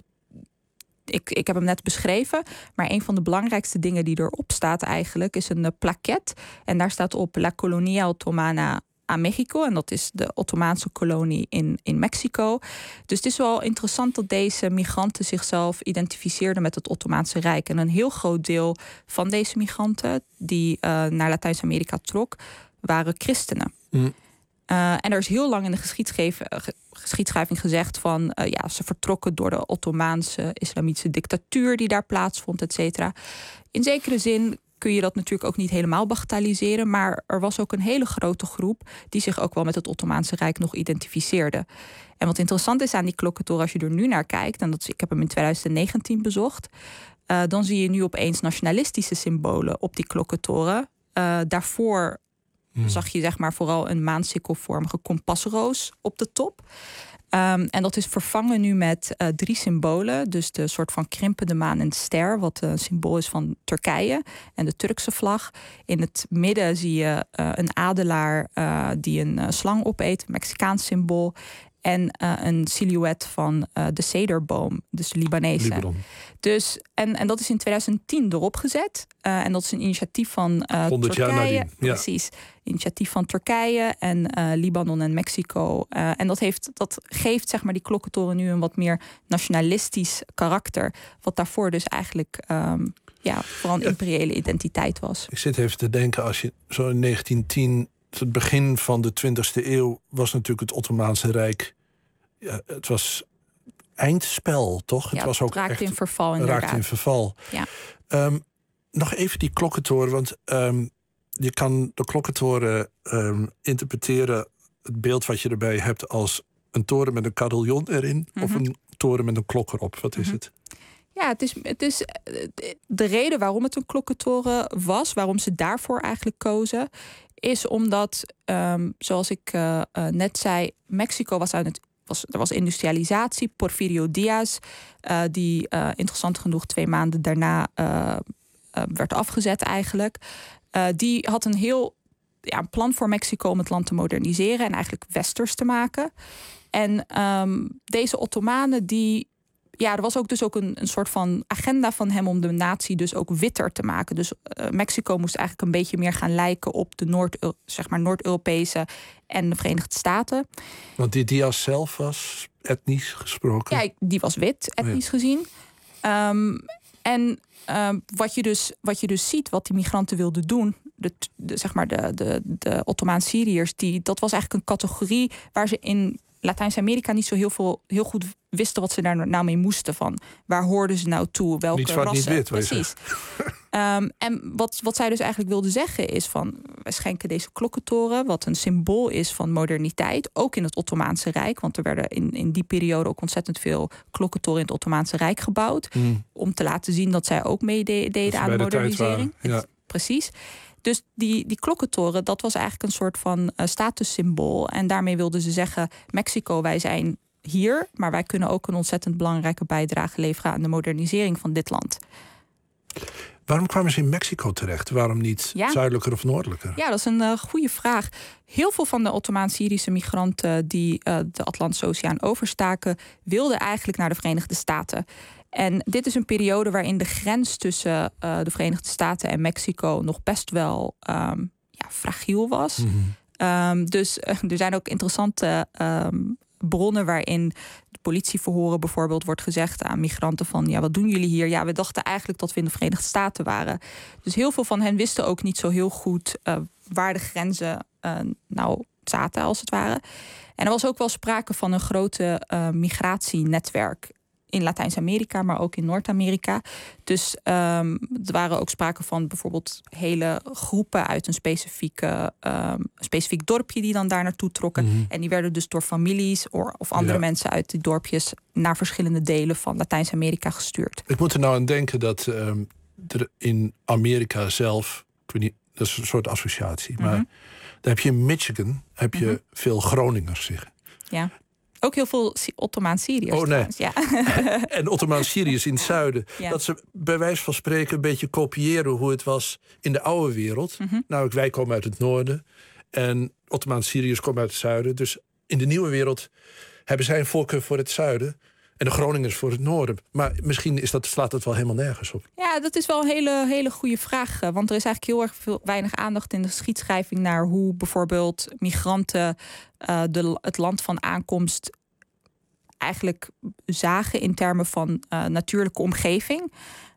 ik heb hem net beschreven, maar een van de belangrijkste dingen die erop staat eigenlijk is een plaquette. En daar staat op La Colonia Ottomana a Mexico. En dat is de Ottomaanse kolonie in Mexico. Dus het is wel interessant dat deze migranten zichzelf identificeerden met het Ottomaanse Rijk. En een heel groot deel van deze migranten die naar Latijns-Amerika trok, waren christenen. En er is heel lang in de geschiedschrijving gezegd van ze vertrokken door de Ottomaanse islamitische dictatuur die daar plaatsvond, et cetera. In zekere zin kun je dat natuurlijk ook niet helemaal bagatelliseren, maar er was ook een hele grote groep die zich ook wel met het Ottomaanse Rijk nog identificeerde. En wat interessant is aan die klokkentoren, als je er nu naar kijkt, en ik heb hem in 2019 bezocht, dan zie je nu opeens nationalistische symbolen op die klokkentoren. Daarvoor zag je zeg maar vooral een maansikkelvormige kompasroos op de top. En dat is vervangen nu met 3 symbolen. Dus de soort van krimpende maan en ster, wat een symbool is van Turkije en de Turkse vlag. In het midden zie je een adelaar die een slang opeet, een Mexicaans symbool. En een silhouet van de cederboom, dus de Libanese. Dus, en dat is in 2010 erop gezet. En dat is een initiatief van 100 Turkije. jaar nadien. Ja. Precies. Initiatief van Turkije en Libanon en Mexico. En dat geeft zeg maar die klokkentoren nu een wat meer nationalistisch karakter. Wat daarvoor dus eigenlijk vooral een imperiële identiteit was. Ik zit even te denken, als je zo in 1910, het begin van de 20e eeuw, was natuurlijk het Ottomaanse Rijk. Ja, het was eindspel, toch? Ja, het was ook raakte echt in verval, inderdaad. Raakte in verval. Ja. Nog even die klokkentoren, want je kan de klokkentoren interpreteren, het beeld wat je erbij hebt, als een toren met een carillon erin, of een toren met een klok erop. Wat is het? Ja, het is de reden waarom het een klokkentoren was, waarom ze daarvoor eigenlijk kozen, is omdat, zoals ik net zei, Mexico was er was industrialisatie. Porfirio Diaz, die interessant genoeg 2 maanden daarna werd afgezet eigenlijk. Die had een plan voor Mexico om het land te moderniseren en eigenlijk westers te maken. En deze Ottomanen die er was ook dus ook een soort van agenda van hem om de natie dus ook witter te maken. Dus Mexico moest eigenlijk een beetje meer gaan lijken op de Noord-Europese en de Verenigde Staten. Want die Diaz zelf was etnisch gesproken? Ja, die was wit, etnisch gezien. Wat je dus ziet, wat die migranten wilden doen, de Ottomaan-Syriërs, dat was eigenlijk een categorie waar ze in Latijns-Amerika niet zo heel goed wisten wat ze daar nou mee moesten. Van waar hoorden ze nou toe? Welke niet zwart, rassen? Niet wit, precies. En wat zij dus eigenlijk wilden zeggen is van, wij schenken deze klokkentoren, wat een symbool is van moderniteit, ook in het Ottomaanse Rijk, want er werden in die periode ook ontzettend veel klokkentoren in het Ottomaanse Rijk gebouwd, om te laten zien dat zij ook meededen aan de modernisering. Ja. Precies. Dus die klokkentoren, dat was eigenlijk een soort van statussymbool. En daarmee wilden ze zeggen, Mexico, wij zijn hier, maar wij kunnen ook een ontzettend belangrijke bijdrage leveren aan de modernisering van dit land. Waarom kwamen ze in Mexico terecht? Waarom niet zuidelijker of noordelijker? Ja, dat is een goede vraag. Heel veel van de Ottomaan-Syrische migranten die de Atlantische Oceaan overstaken, wilden eigenlijk naar de Verenigde Staten. En dit is een periode waarin de grens tussen de Verenigde Staten en Mexico nog best wel fragiel was. Dus er zijn ook interessante bronnen waarin de politieverhoren bijvoorbeeld wordt gezegd aan migranten van, ja, wat doen jullie hier? Ja, we dachten eigenlijk dat we in de Verenigde Staten waren. Dus heel veel van hen wisten ook niet zo heel goed waar de grenzen nou zaten, als het ware. En er was ook wel sprake van een grote migratienetwerk in Latijns-Amerika, maar ook in Noord-Amerika. Dus er waren ook sprake van bijvoorbeeld hele groepen uit een specifiek dorpje die dan daar naartoe trokken. En die werden dus door families of andere mensen uit die dorpjes naar verschillende delen van Latijns-Amerika gestuurd. Ik moet er nou aan denken dat er in Amerika zelf, ik weet niet, dat is een soort associatie, maar daar heb je in Michigan veel Groningers zeggen. Ja. Ook heel veel Ottomaan-Syriërs. Oh nee. Ja. En Ottomaan-Syriërs in het zuiden. Ja. Dat ze bij wijze van spreken een beetje kopiëren hoe het was in de oude wereld. Nou, wij komen uit het noorden. En Ottomaan-Syriërs komen uit het zuiden. Dus in de nieuwe wereld hebben zij een voorkeur voor het zuiden. En de Groningers voor het noorden. Maar misschien slaat het wel helemaal nergens op. Ja, dat is wel een hele goede vraag. Want er is eigenlijk heel erg weinig aandacht in de geschiedschrijving naar hoe bijvoorbeeld migranten het land van aankomst eigenlijk zagen in termen van natuurlijke omgeving.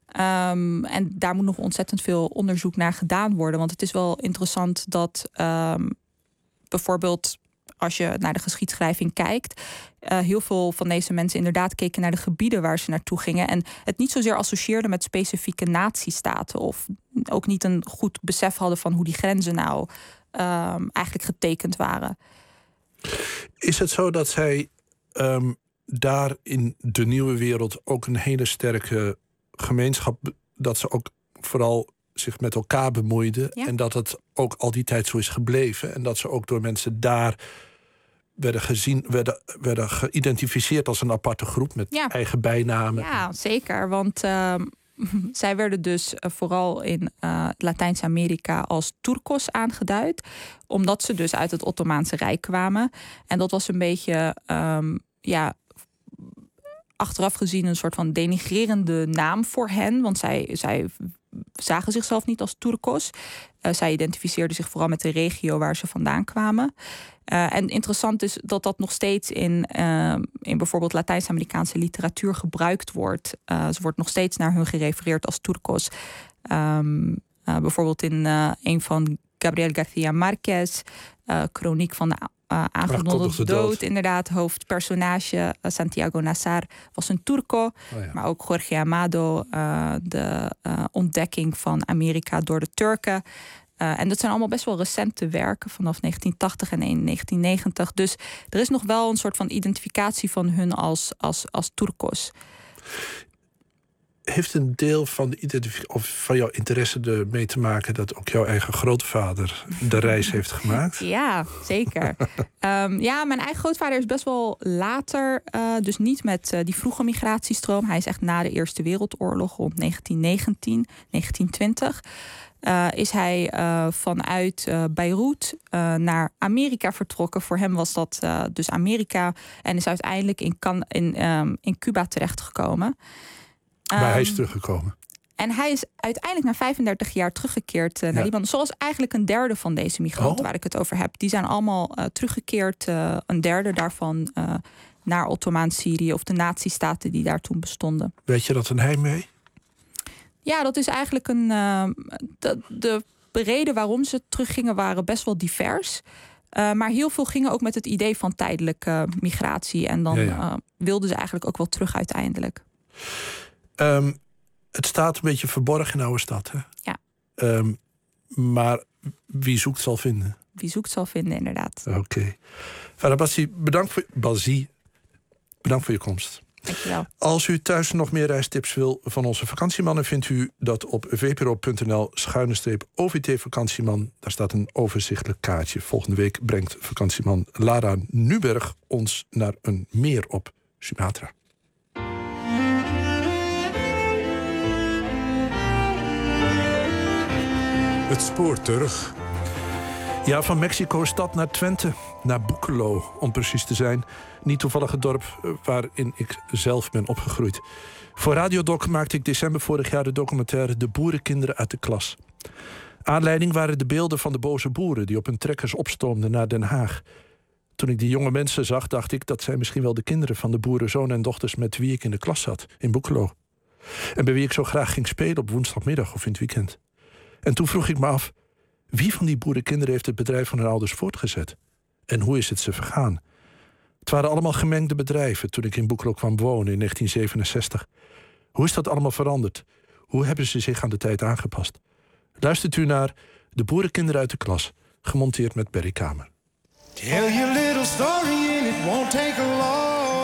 En daar moet nog ontzettend veel onderzoek naar gedaan worden. Want het is wel interessant dat bijvoorbeeld, als je naar de geschiedschrijving kijkt, heel veel van deze mensen inderdaad keken naar de gebieden waar ze naartoe gingen en het niet zozeer associeerden met specifieke natiestaten of ook niet een goed besef hadden van hoe die grenzen nou eigenlijk getekend waren. Is het zo dat zij daar in de nieuwe wereld ook een hele sterke gemeenschap, dat ze ook vooral zich met elkaar bemoeiden en dat het ook al die tijd zo is gebleven en dat ze ook door mensen daar werden geïdentificeerd als een aparte groep met eigen bijnamen? Ja, zeker. Want zij werden dus vooral in Latijns-Amerika als Turcos aangeduid, omdat ze dus uit het Ottomaanse Rijk kwamen. En dat was een beetje achteraf gezien een soort van denigrerende naam voor hen, want zij zagen zichzelf niet als Turcos. Zij identificeerden zich vooral met de regio waar ze vandaan kwamen. En interessant is dat dat nog steeds in bijvoorbeeld Latijns-Amerikaanse literatuur gebruikt wordt. Ze wordt nog steeds naar hun gerefereerd als Turcos. Bijvoorbeeld in een van Gabriel García Márquez, Chroniek van de aangekondigde dood. Inderdaad, hoofdpersonage Santiago Nazar was een Turco. Oh ja. Maar ook Jorge Amado, de ontdekking van Amerika door de Turken. En dat zijn allemaal best wel recente werken, vanaf 1980 en 1990. Dus er is nog wel een soort van identificatie van hun als Turcos. heeft een deel van, van jouw interesse ermee te maken dat ook jouw eigen grootvader de reis heeft gemaakt? Ja, zeker. Mijn eigen grootvader is best wel later, dus niet met die vroege migratiestroom. Hij is echt na de Eerste Wereldoorlog, rond 1919, 1920. Is hij vanuit Beirut naar Amerika vertrokken. Voor hem was dat dus Amerika. En is uiteindelijk in Cuba terechtgekomen. Maar hij is teruggekomen. En hij is uiteindelijk na 35 jaar teruggekeerd naar Libanon. Zoals eigenlijk een derde van deze migranten waar ik het over heb. Die zijn allemaal teruggekeerd. Een derde daarvan naar Ottomaans Syrië of de nazistaten die daar toen bestonden. Weet je dat een heimwee? Ja, dat is eigenlijk de reden waarom ze teruggingen waren best wel divers. Maar heel veel gingen ook met het idee van tijdelijke migratie. En dan wilden ze eigenlijk ook wel terug uiteindelijk. Het staat een beetje verborgen in Oude Stad. Hè? Ja. Maar wie zoekt zal vinden. Wie zoekt zal vinden, inderdaad. Oké. Farah Bassi, bedankt voor je komst. Dankjewel. Als u thuis nog meer reistips wil van onze vakantiemannen, vindt u dat op vpro.nl/OVT-vakantieman. Daar staat een overzichtelijk kaartje. Volgende week brengt vakantieman Lara Nuberg ons naar een meer op Sumatra. Het spoor terug. Ja, van Mexico-stad naar Twente, naar Boekelo, om precies te zijn. Niet toevallig het dorp waarin ik zelf ben opgegroeid. Voor Radiodoc maakte ik december vorig jaar de documentaire De Boerenkinderen uit de klas. Aanleiding waren de beelden van de boze boeren die op hun trekkers opstoomden naar Den Haag. Toen ik die jonge mensen zag, dacht ik dat zij misschien wel de kinderen van de boerenzonen en dochters met wie ik in de klas zat, in Boekelo. En bij wie ik zo graag ging spelen op woensdagmiddag of in het weekend. En toen vroeg ik me af, wie van die boerenkinderen heeft het bedrijf van hun ouders voortgezet? En hoe is het ze vergaan? Het waren allemaal gemengde bedrijven toen ik in Boekelo kwam wonen in 1967. Hoe is dat allemaal veranderd? Hoe hebben ze zich aan de tijd aangepast? Luistert u naar De Boerenkinderen uit de klas, gemonteerd met Berry Kamer. Tell your little story and it won't take a long.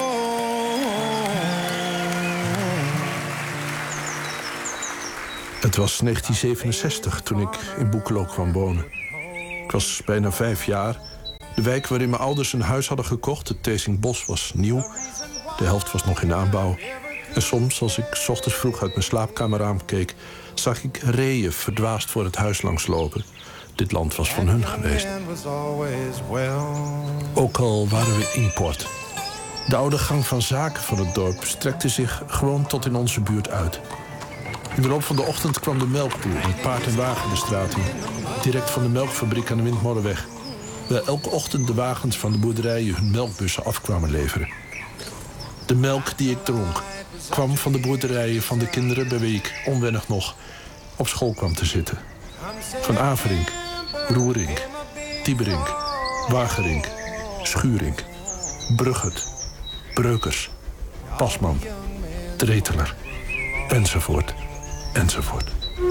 Het was 1967 toen ik in Boekelo kwam wonen. Ik was bijna 5 jaar. De wijk waarin mijn ouders een huis hadden gekocht, het Thesingbos, was nieuw. De helft was nog in aanbouw. En soms, als ik 's ochtends vroeg uit mijn slaapkamerraam keek, zag ik reeën verdwaasd voor het huis langslopen. Dit land was van hun geweest. Ook al waren we import. De oude gang van zaken van het dorp strekte zich gewoon tot in onze buurt uit. In de loop van de ochtend kwam de melkboer met paard en wagen de straat in. Direct van de melkfabriek aan de Windmolenweg. Waar elke ochtend de wagens van de boerderijen hun melkbussen afkwamen leveren. De melk die ik dronk kwam van de boerderijen van de kinderen bij wie ik onwennig nog op school kwam te zitten. Van Averink, Roerink, Tieberink, Wagerink, Schuurink, Bruggert, Breukers, Pasman, Dreteler, enzovoort, enzovoort.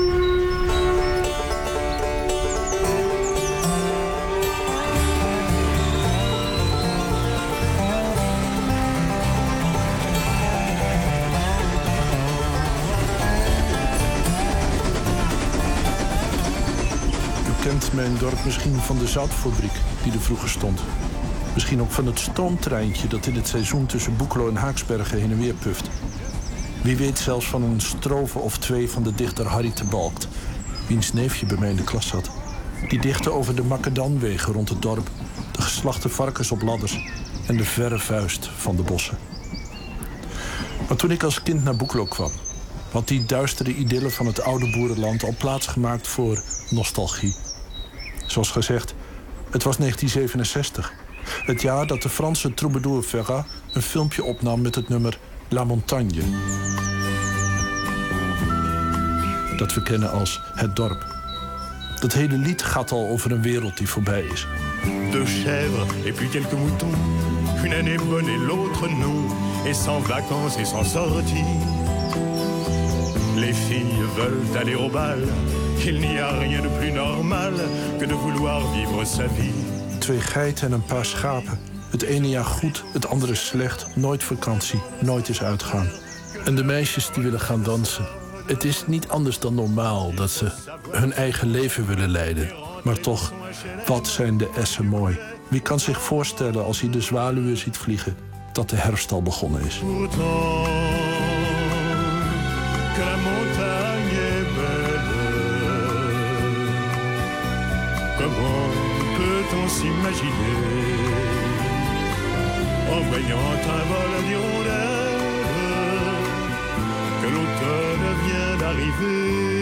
U kent mijn dorp misschien van de zoutfabriek die er vroeger stond. Misschien ook van het stoomtreintje dat in het seizoen tussen Boekelo en Haaksbergen heen en weer puft. Wie weet zelfs van een strofe of 2 van de dichter Harry te Balkt, wiens neefje bij mij in de klas zat. Die dichtte over de macadamwegen rond het dorp, de geslachte varkens op ladders en de verre vuist van de bossen. Maar toen ik als kind naar Boekelo kwam, had die duistere idylle van het oude boerenland al plaatsgemaakt voor nostalgie. Zoals gezegd, het was 1967. Het jaar dat de Franse troubadour Ferrat een filmpje opnam met het nummer La Montagne. Dat we kennen als Het Dorp. Dat hele lied gaat al over een wereld die voorbij is. Deux chèvres et puis quelques moutons. Une année bonne et l'autre non. Et sans vacances et sans sortie. Les filles veulent aller au bal. Il n'y a rien de plus normal que de vouloir vivre sa vie. 2 geiten en een paar schapen. Het ene jaar goed, het andere slecht. Nooit vakantie, nooit eens uitgaan. En de meisjes die willen gaan dansen. Het is niet anders dan normaal dat ze hun eigen leven willen leiden. Maar toch, wat zijn de essen mooi. Wie kan zich voorstellen als hij de zwaluwen ziet vliegen... dat de herfst al begonnen is. Comment peut-on s'imaginer en voyant un vol d'hirondelles que l'automne vient d'arriver?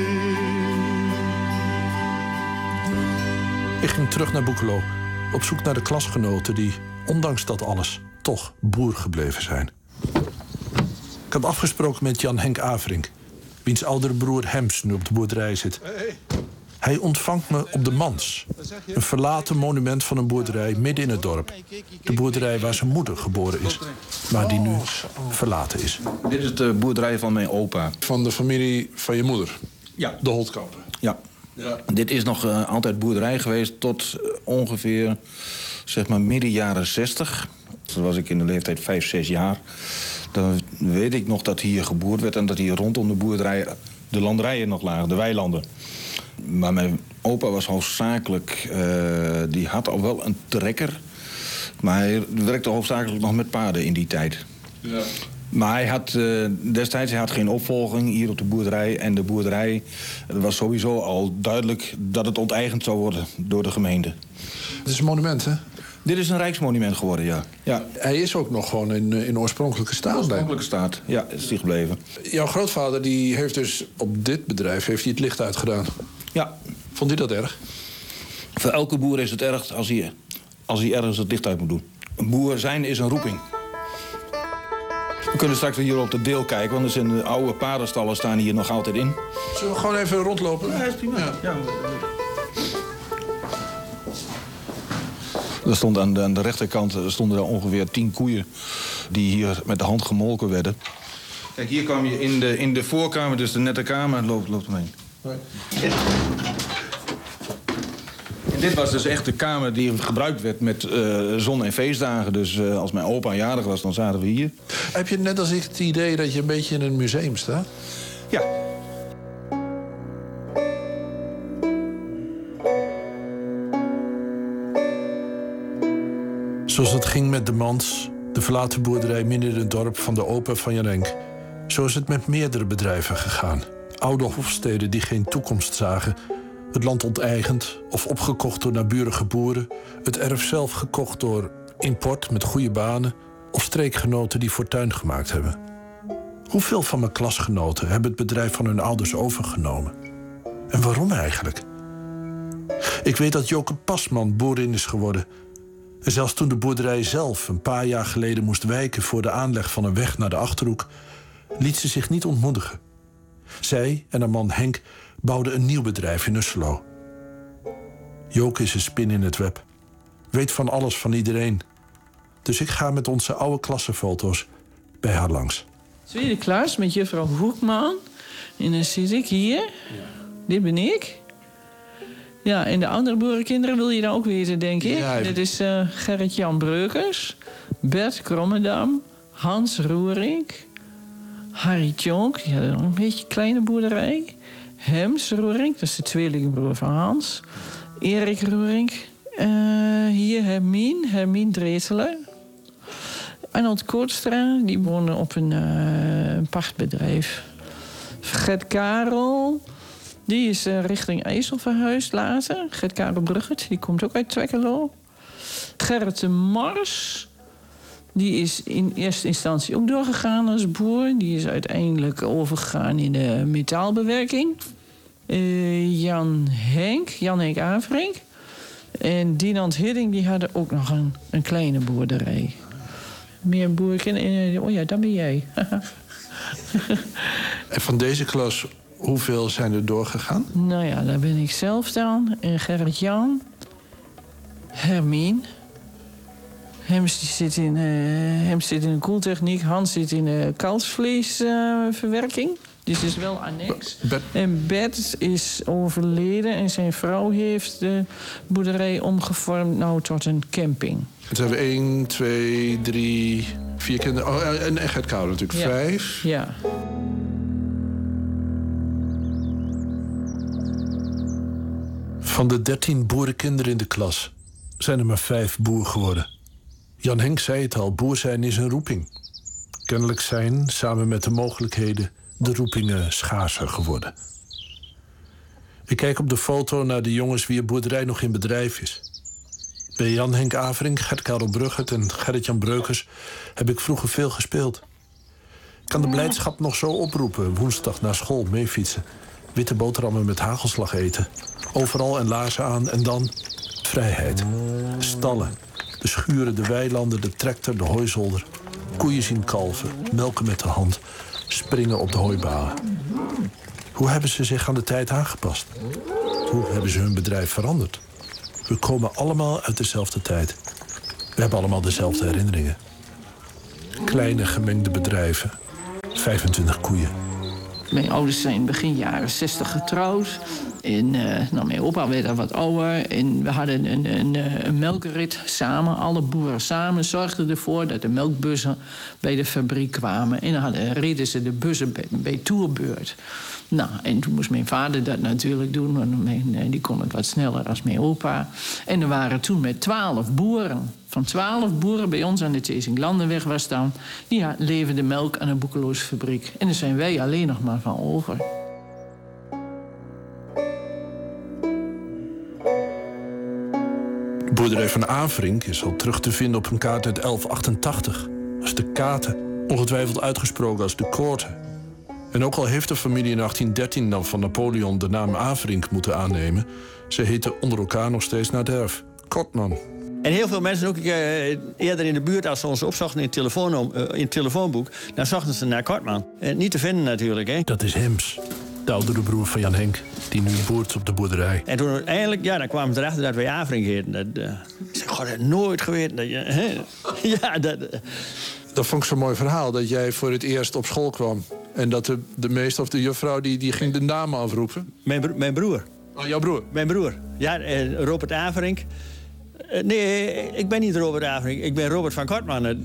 Ik ging terug naar Boekelo, op zoek naar de klasgenoten die, ondanks dat alles, toch boer gebleven zijn. Ik heb afgesproken met Jan-Henk Averink, wiens oudere broer Hems nu op de boerderij zit. Hij ontvangt me op de Mans, een verlaten monument van een boerderij midden in het dorp. De boerderij waar zijn moeder geboren is, maar die nu verlaten is. Dit is de boerderij van mijn opa. Van de familie van je moeder? Ja. De Holtkampen? Ja. Dit is nog altijd boerderij geweest tot ongeveer zeg maar midden jaren 60. Toen was ik in de leeftijd 5, 6 jaar. Dan weet ik nog dat hier geboerd werd en dat hier rondom de boerderij de landerijen nog lagen, de weilanden. Maar mijn opa was hoofdzakelijk, die had al wel een trekker. Maar hij werkte hoofdzakelijk nog met paarden in die tijd. Ja. Maar hij had destijds geen opvolging hier op de boerderij. En de boerderij was sowieso al duidelijk dat het onteigend zou worden door de gemeente. Het is een monument, hè? Dit is een rijksmonument geworden, ja. Ja. Hij is ook nog gewoon in oorspronkelijke staat. Oorspronkelijke staat, ja, is hij gebleven. Jouw grootvader die heeft dus op dit bedrijf het licht uitgedaan. Ja. Vond u dat erg? Voor elke boer is het erg als hij ergens het licht uit moet doen. Een boer zijn is een roeping. We kunnen straks hier op de deel kijken, want er zijn de oude paardenstallen staan hier nog altijd in. Zullen we gewoon even rondlopen? Ja, is prima. Ja. Er stond aan de rechterkant stonden er ongeveer 10 koeien die hier met de hand gemolken werden. Kijk, hier kwam je in de voorkamer, dus de nette kamer, loopt omheen. Nee. En dit was dus echt de kamer die gebruikt werd met zon- en feestdagen. Dus als mijn opa jarig was, dan zaten we hier. Heb je net als ik het idee dat je een beetje in een museum staat? Ja. Zoals het ging met de Mans, de verlaten boerderij midden in het dorp van de opa van Jan-Henk. Zo is het met meerdere bedrijven gegaan. Oude hofsteden die geen toekomst zagen. Het land onteigend of opgekocht door naburige boeren. Het erf zelf gekocht door import met goede banen. Of streekgenoten die fortuin gemaakt hebben. Hoeveel van mijn klasgenoten hebben het bedrijf van hun ouders overgenomen? En waarom eigenlijk? Ik weet dat Joke Pasman boerin is geworden. En zelfs toen de boerderij zelf een paar jaar geleden moest wijken voor de aanleg van een weg naar de Achterhoek, liet ze zich niet ontmoedigen. Zij en haar man Henk bouwden een nieuw bedrijf in Usselo. Joke is een spin in het web. Weet van alles van iedereen. Dus ik ga met onze oude klassenfoto's bij haar langs. Tweede klas met juffrouw Hoekman. En dan zit ik hier. Ja. Dit ben ik. Ja, en de andere boerenkinderen wil je dan ook weten, denk ik. Ja, dit is Gerrit-Jan Breukers, Bert Krommendam, Hans Roerink, Harry Tjonk, die had een beetje kleine boerderij. Hems Roerink, dat is de tweelingbroer van Hans. Erik Roerink. Hier Hermien Dreeseler. Arnold Kortstra, die woonde op een pachtbedrijf. Gert Karel, die is richting IJssel verhuisd later. Gert Karel Bruggert, die komt ook uit Twekkelo. Gerrit de Mars, die is in eerste instantie ook doorgegaan als boer. Die is uiteindelijk overgegaan in de metaalbewerking. Jan Henk Averink. En Dinant Hidding, die hadden ook nog een kleine boerderij. Meer boeren. Oh ja, dat ben jij. En van deze klas, hoeveel zijn er doorgegaan? Nou ja, daar ben ik zelf dan. En Gerrit-Jan. Hermien. Hems zit in de koeltechniek. Hans zit in de kalfsvleesverwerking. Dus is wel annex. En Bert is overleden en zijn vrouw heeft de boerderij omgevormd tot een camping. Het hebben we 1, 2, 3, 4 kinderen. Oh, en Gert Kouwer natuurlijk. 5. Ja. Van de 13 boerenkinderen in de klas zijn er maar 5 boer geworden. Jan Henk zei het al, boer zijn is een roeping. Kennelijk zijn, samen met de mogelijkheden, de roepingen schaarser geworden. Ik kijk op de foto naar de jongens wier boerderij nog in bedrijf is. Bij Jan Henk Averink, Gert Karel Bruggert en Gerrit-Jan Breukers heb ik vroeger veel gespeeld. Ik kan de blijdschap nog zo oproepen, woensdag naar school meefietsen. Witte boterhammen met hagelslag eten. Overal en laarzen aan en dan vrijheid. De stallen, de schuren, de weilanden, de tractor, de hooizolder. Koeien zien kalven, melken met de hand, springen op de hooibalen. Hoe hebben ze zich aan de tijd aangepast? Hoe hebben ze hun bedrijf veranderd? We komen allemaal uit dezelfde tijd. We hebben allemaal dezelfde herinneringen. Kleine gemengde bedrijven, 25 koeien. Mijn ouders zijn begin jaren 60 getrouwd. En mijn opa werd al wat ouder. En we hadden een melkrit samen. Alle boeren samen zorgden ervoor dat de melkbussen bij de fabriek kwamen. En dan reden ze de bussen bij toerbeurt. Nou, en toen moest mijn vader dat natuurlijk doen. Want die kon het wat sneller als mijn opa. En er waren toen met 12 boeren. Van 12 boeren bij ons aan de Theesinglandenweg was dan. Die leverden melk aan een Boekeloze fabriek. En daar zijn wij alleen nog maar van over. De boerderij van Averink is al terug te vinden op een kaart uit 1188. Dat is de Katen, ongetwijfeld uitgesproken als de Koorten. En ook al heeft de familie in 1813 dan van Napoleon de naam Averink moeten aannemen, ze heten onder elkaar nog steeds naar het erf. Kotman. En heel veel mensen, ook eerder in de buurt, als ze ons opzochten in het telefoonboek, dan zochten ze naar Kortman. Niet te vinden natuurlijk, hè. Dat is Hems, de oudere broer van Jan Henk, die nu boert op de boerderij. En toen uiteindelijk, dan kwamen ze erachter dat wij Averink heten. Ik zeg, god, ik heb nooit geweten dat je... Ja, Dat vond ik zo'n mooi verhaal, dat jij voor het eerst op school kwam. En dat de meester of de juffrouw die ging de namen afroepen. Mijn broer. Oh, jouw broer? Mijn broer. Ja, Robert Averink. Nee, ik ben niet Robert Averink. Ik ben Robert van Kortman.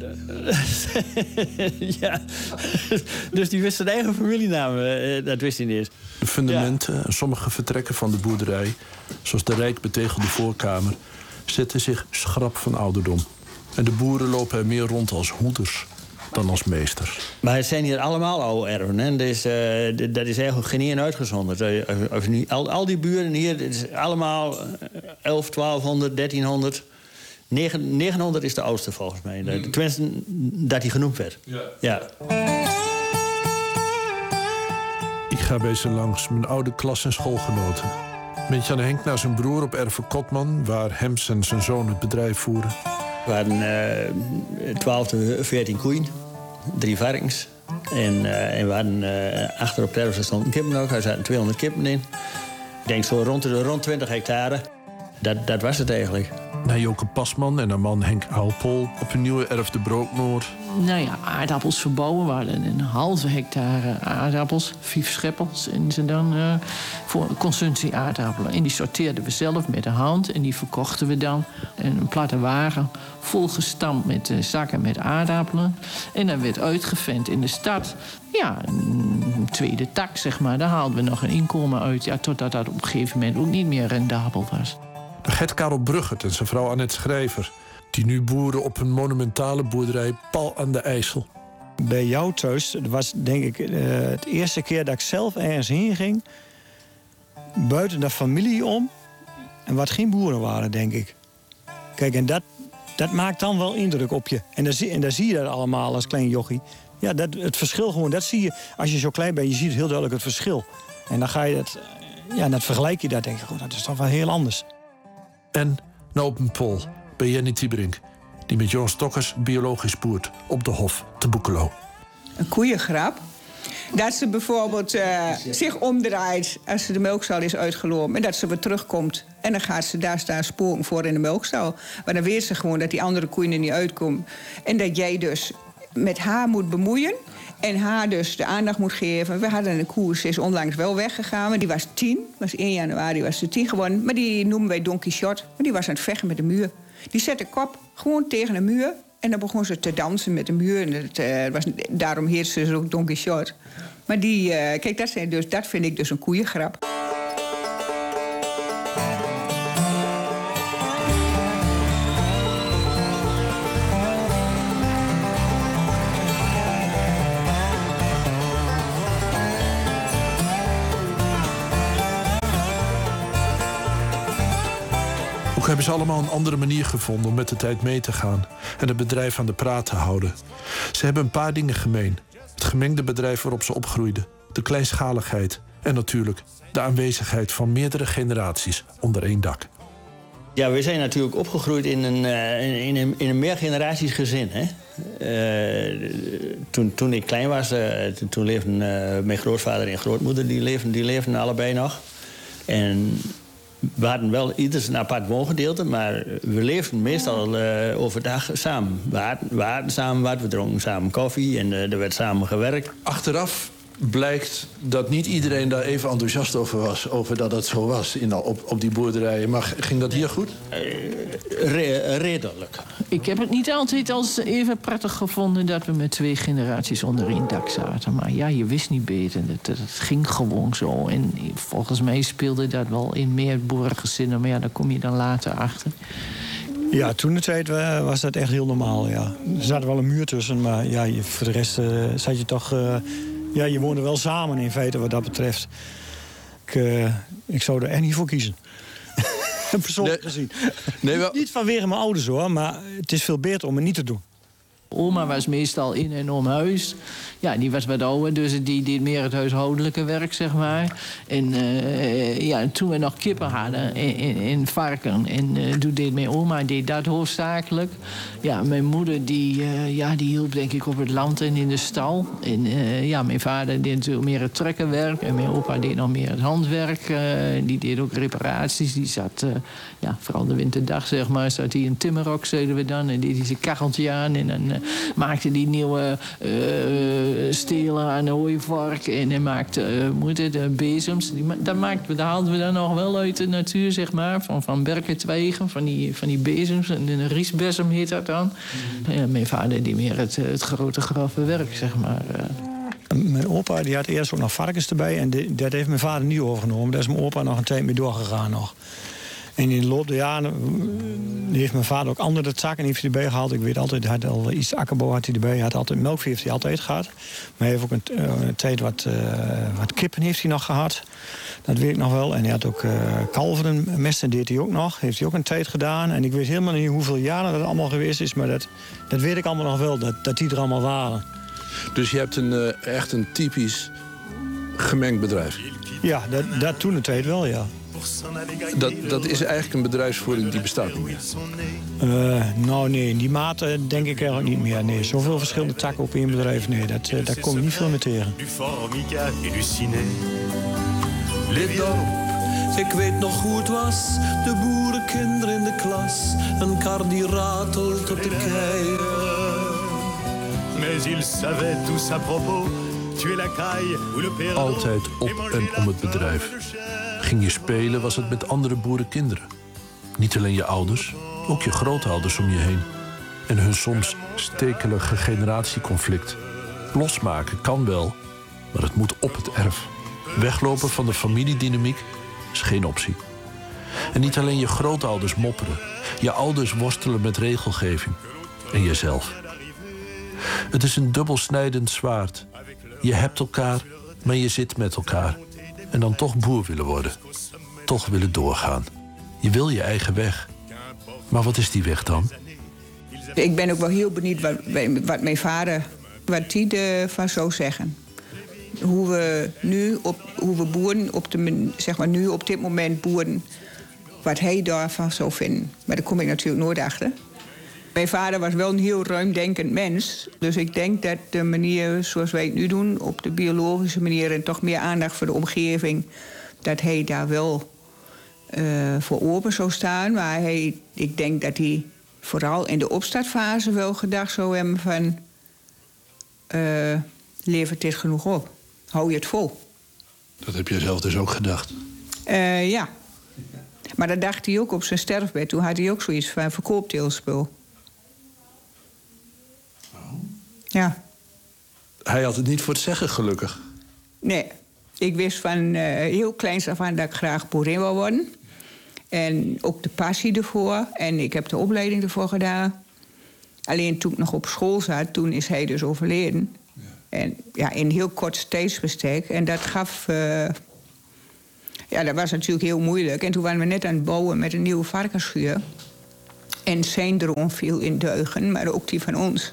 Ja. Dus die wist zijn eigen familienaam. Dat wist hij niet eens. De fundamenten en sommige vertrekken van de boerderij, zoals de rijk betegelde voorkamer, zetten zich schrap van ouderdom. En de boeren lopen er meer rond als hoeders dan als meesters. Maar het zijn hier allemaal oude erven. Hè? Dat is eigenlijk geen één uitgezonderd. Al die buren hier, het is allemaal 11, 1200, 1300. 900 is de oudste volgens mij. Tenminste, dat die genoemd werd. Ja. Ik ga bij ze langs, mijn oude klas- en schoolgenoten. Met Jan Henk naar zijn broer op erven Kotman, waar Hems en zijn zoon het bedrijf voeren. We hadden 12 tot 14 koeien, 3 varkens. En we hadden achter op de erf stond een kippenhok. Daar zaten 200 kippen in. Ik denk zo rond 20 hectare. Dat was het eigenlijk. Naar Joke Pasman en haar man Henk Aalpol op een nieuwe erf de Broodnoord. Nou ja, aardappels verbouwen. We hadden een halve hectare aardappels, 5 scheppels. En ze dan voor consumptie aardappelen. En die sorteerden we zelf met de hand. En die verkochten we dan. En een platte wagen volgestampt met zakken met aardappelen. En dan werd uitgevent in de stad. Ja, een tweede tak, zeg maar. Daar haalden we nog een inkomen uit. Ja, totdat dat op een gegeven moment ook niet meer rendabel was. Gert Karel Bruggert en zijn vrouw Annette Schrijver, die nu boeren op een monumentale boerderij pal aan de IJssel. Bij jou thuis, dat was denk ik het eerste keer dat ik zelf ergens heen ging, buiten de familie om, en wat geen boeren waren, denk ik. Kijk, en dat maakt dan wel indruk op je. En dan zie je dat allemaal als klein jochie. Ja, het verschil gewoon, dat zie je. Als je zo klein bent, je ziet heel duidelijk het verschil. En dan ga je dat, dat vergelijk je dat, denk je, goed, dat is toch wel heel anders. En nou op een pol bij Jenny Tieberink, die met Johan Stokkers biologisch boert op de Hof te Boekelo. Een koeiengrap. Dat ze bijvoorbeeld zich omdraait als ze de melkstal is uitgelopen en dat ze weer terugkomt. En dan gaat ze daar staan sporen voor in de melkstal. Maar dan weet ze gewoon dat die andere koeien er niet uitkomen. En dat jij dus met haar moet bemoeien en haar dus de aandacht moet geven. We hadden een koe, ze is onlangs wel weggegaan, maar die was 10. Was 1 januari was ze 10 geworden. Maar die noemen wij Don Quixote. Maar die was aan het vechten met de muur. Die zette kop gewoon tegen de muur En dan begon ze te dansen met de muur. En daarom heet ze dus ook Don Quixote. Maar kijk, dat vind ik dus een koeiengrap. Ook hebben ze allemaal een andere manier gevonden om met de tijd mee te gaan en het bedrijf aan de praat te houden. Ze hebben een paar dingen gemeen. Het gemengde bedrijf waarop ze opgroeiden, de kleinschaligheid en natuurlijk de aanwezigheid van meerdere generaties onder één dak. Ja, we zijn natuurlijk opgegroeid in een meergeneraties gezin. Hè? Toen ik klein was, toen leefden mijn grootvader en grootmoeder, die leefden allebei nog. En we hadden wel ieders een apart woongedeelte, maar we leefden meestal overdag samen. We aten samen wat, we dronken samen koffie en er werd samen gewerkt. Achteraf blijkt dat niet iedereen daar even enthousiast over was, over dat het zo was op die boerderijen. Maar ging dat hier goed? Redelijk. Ik heb het niet altijd als even prettig gevonden dat we met 2 generaties onder één dak zaten. Maar ja, je wist niet beter. Het ging gewoon zo. En volgens mij speelde dat wel in meer boerengezinnen. Maar ja, daar kom je dan later achter. Ja, toen de tijd was dat echt heel normaal, ja. Er zat wel een muur tussen, maar ja, voor de rest zat je toch... Ja, je woonde wel samen in feite wat dat betreft. Ik zou er echt niet voor kiezen. Persoonlijk gezien. Nee, wel... Niet vanwege mijn ouders hoor, maar het is veel beter om het niet te doen. Oma was meestal in en om huis. Ja, die was wat ouder, dus die deed meer het huishoudelijke werk, zeg maar. En toen we nog kippen hadden en varken... en toen deed mijn oma dat hoofdzakelijk. Ja, mijn moeder die hielp denk ik op het land en in de stal. En mijn vader deed natuurlijk meer het trekkerwerk... en mijn opa deed nog meer het handwerk. Die deed ook reparaties. Die zat, vooral de winterdag, zeg maar... zat hij in timmerrok, zeiden we dan... en deed hij zijn kacheltje aan en dan... maakte die nieuwe stelen aan de hooivork. En hij maakte de bezems. Daar haalden we dan nog wel uit de natuur, zeg maar. Van berkentwijgen, van die bezems. En een riesbezem heet dat dan. Mijn vader die meer het grote grove werk, zeg maar. Mijn opa die had eerst ook nog varkens erbij. En dat heeft mijn vader niet overgenomen. Daar is mijn opa nog een tijd mee doorgegaan nog. En in de loop der jaren heeft mijn vader ook andere takken heeft hij erbij gehaald. Ik weet altijd, hij had al iets akkerbouw had hij erbij. Hij had altijd melkvee, heeft hij altijd gehad. Maar hij heeft ook een tijd wat kippen heeft hij nog gehad. Dat weet ik nog wel. En hij had ook kalveren, mesten deed hij ook nog. Heeft hij ook een tijd gedaan. En ik weet helemaal niet hoeveel jaren dat allemaal geweest is. Maar dat weet ik allemaal nog wel, dat die er allemaal waren. Dus je hebt echt een typisch gemengd bedrijf? Ja, dat toen de tijd wel, ja. Dat is eigenlijk een bedrijfsvoering die bestaat niet meer? Nou nee, in die mate denk ik eigenlijk niet meer. Nee, zoveel verschillende takken op één bedrijf, nee, daar kom ik niet veel meer tegen. Ik weet nog hoe het was, de boerenkinderen in de klas. Een kar die ratelt op de keien. Mais il savait tous à propos. Altijd op en om het bedrijf. Ging je spelen, was het met andere boerenkinderen. Niet alleen je ouders, ook je grootouders om je heen. En hun soms stekelige generatieconflict. Losmaken kan wel, maar het moet op het erf. Weglopen van de familiedynamiek is geen optie. En niet alleen je grootouders mopperen. Je ouders worstelen met regelgeving. En jezelf. Het is een dubbelsnijdend zwaard. Je hebt elkaar, maar je zit met elkaar. En dan toch boer willen worden. Toch willen doorgaan. Je wil je eigen weg. Maar wat is die weg dan? Ik ben ook wel heel benieuwd wat mijn vader... wat die ervan zou zeggen. Hoe we boeren, nu op dit moment boeren... wat hij daarvan zou vinden. Maar daar kom ik natuurlijk nooit achter. Mijn vader was wel een heel ruimdenkend mens. Dus ik denk dat de manier zoals wij het nu doen... op de biologische manier en toch meer aandacht voor de omgeving... dat hij daar wel voor open zou staan. Maar ik denk dat hij vooral in de opstartfase wel gedacht zou hebben van... levert dit genoeg op? Hou je het vol? Dat heb je zelf dus ook gedacht? Ja. Maar dat dacht hij ook op zijn sterfbed. Toen had hij ook zoiets van verkoopt heel spul. Ja. Hij had het niet voor het zeggen, gelukkig. Nee, ik wist van heel kleins af aan dat ik graag boerin wil worden. En ook de passie ervoor. En ik heb de opleiding ervoor gedaan. Alleen toen ik nog op school zat, toen is hij dus overleden. Ja. En ja, in een heel kort tijdsbestek. En dat gaf... dat was natuurlijk heel moeilijk. En toen waren we net aan het bouwen met een nieuwe varkensschuur. En zijn droom viel in duigen, maar ook die van ons.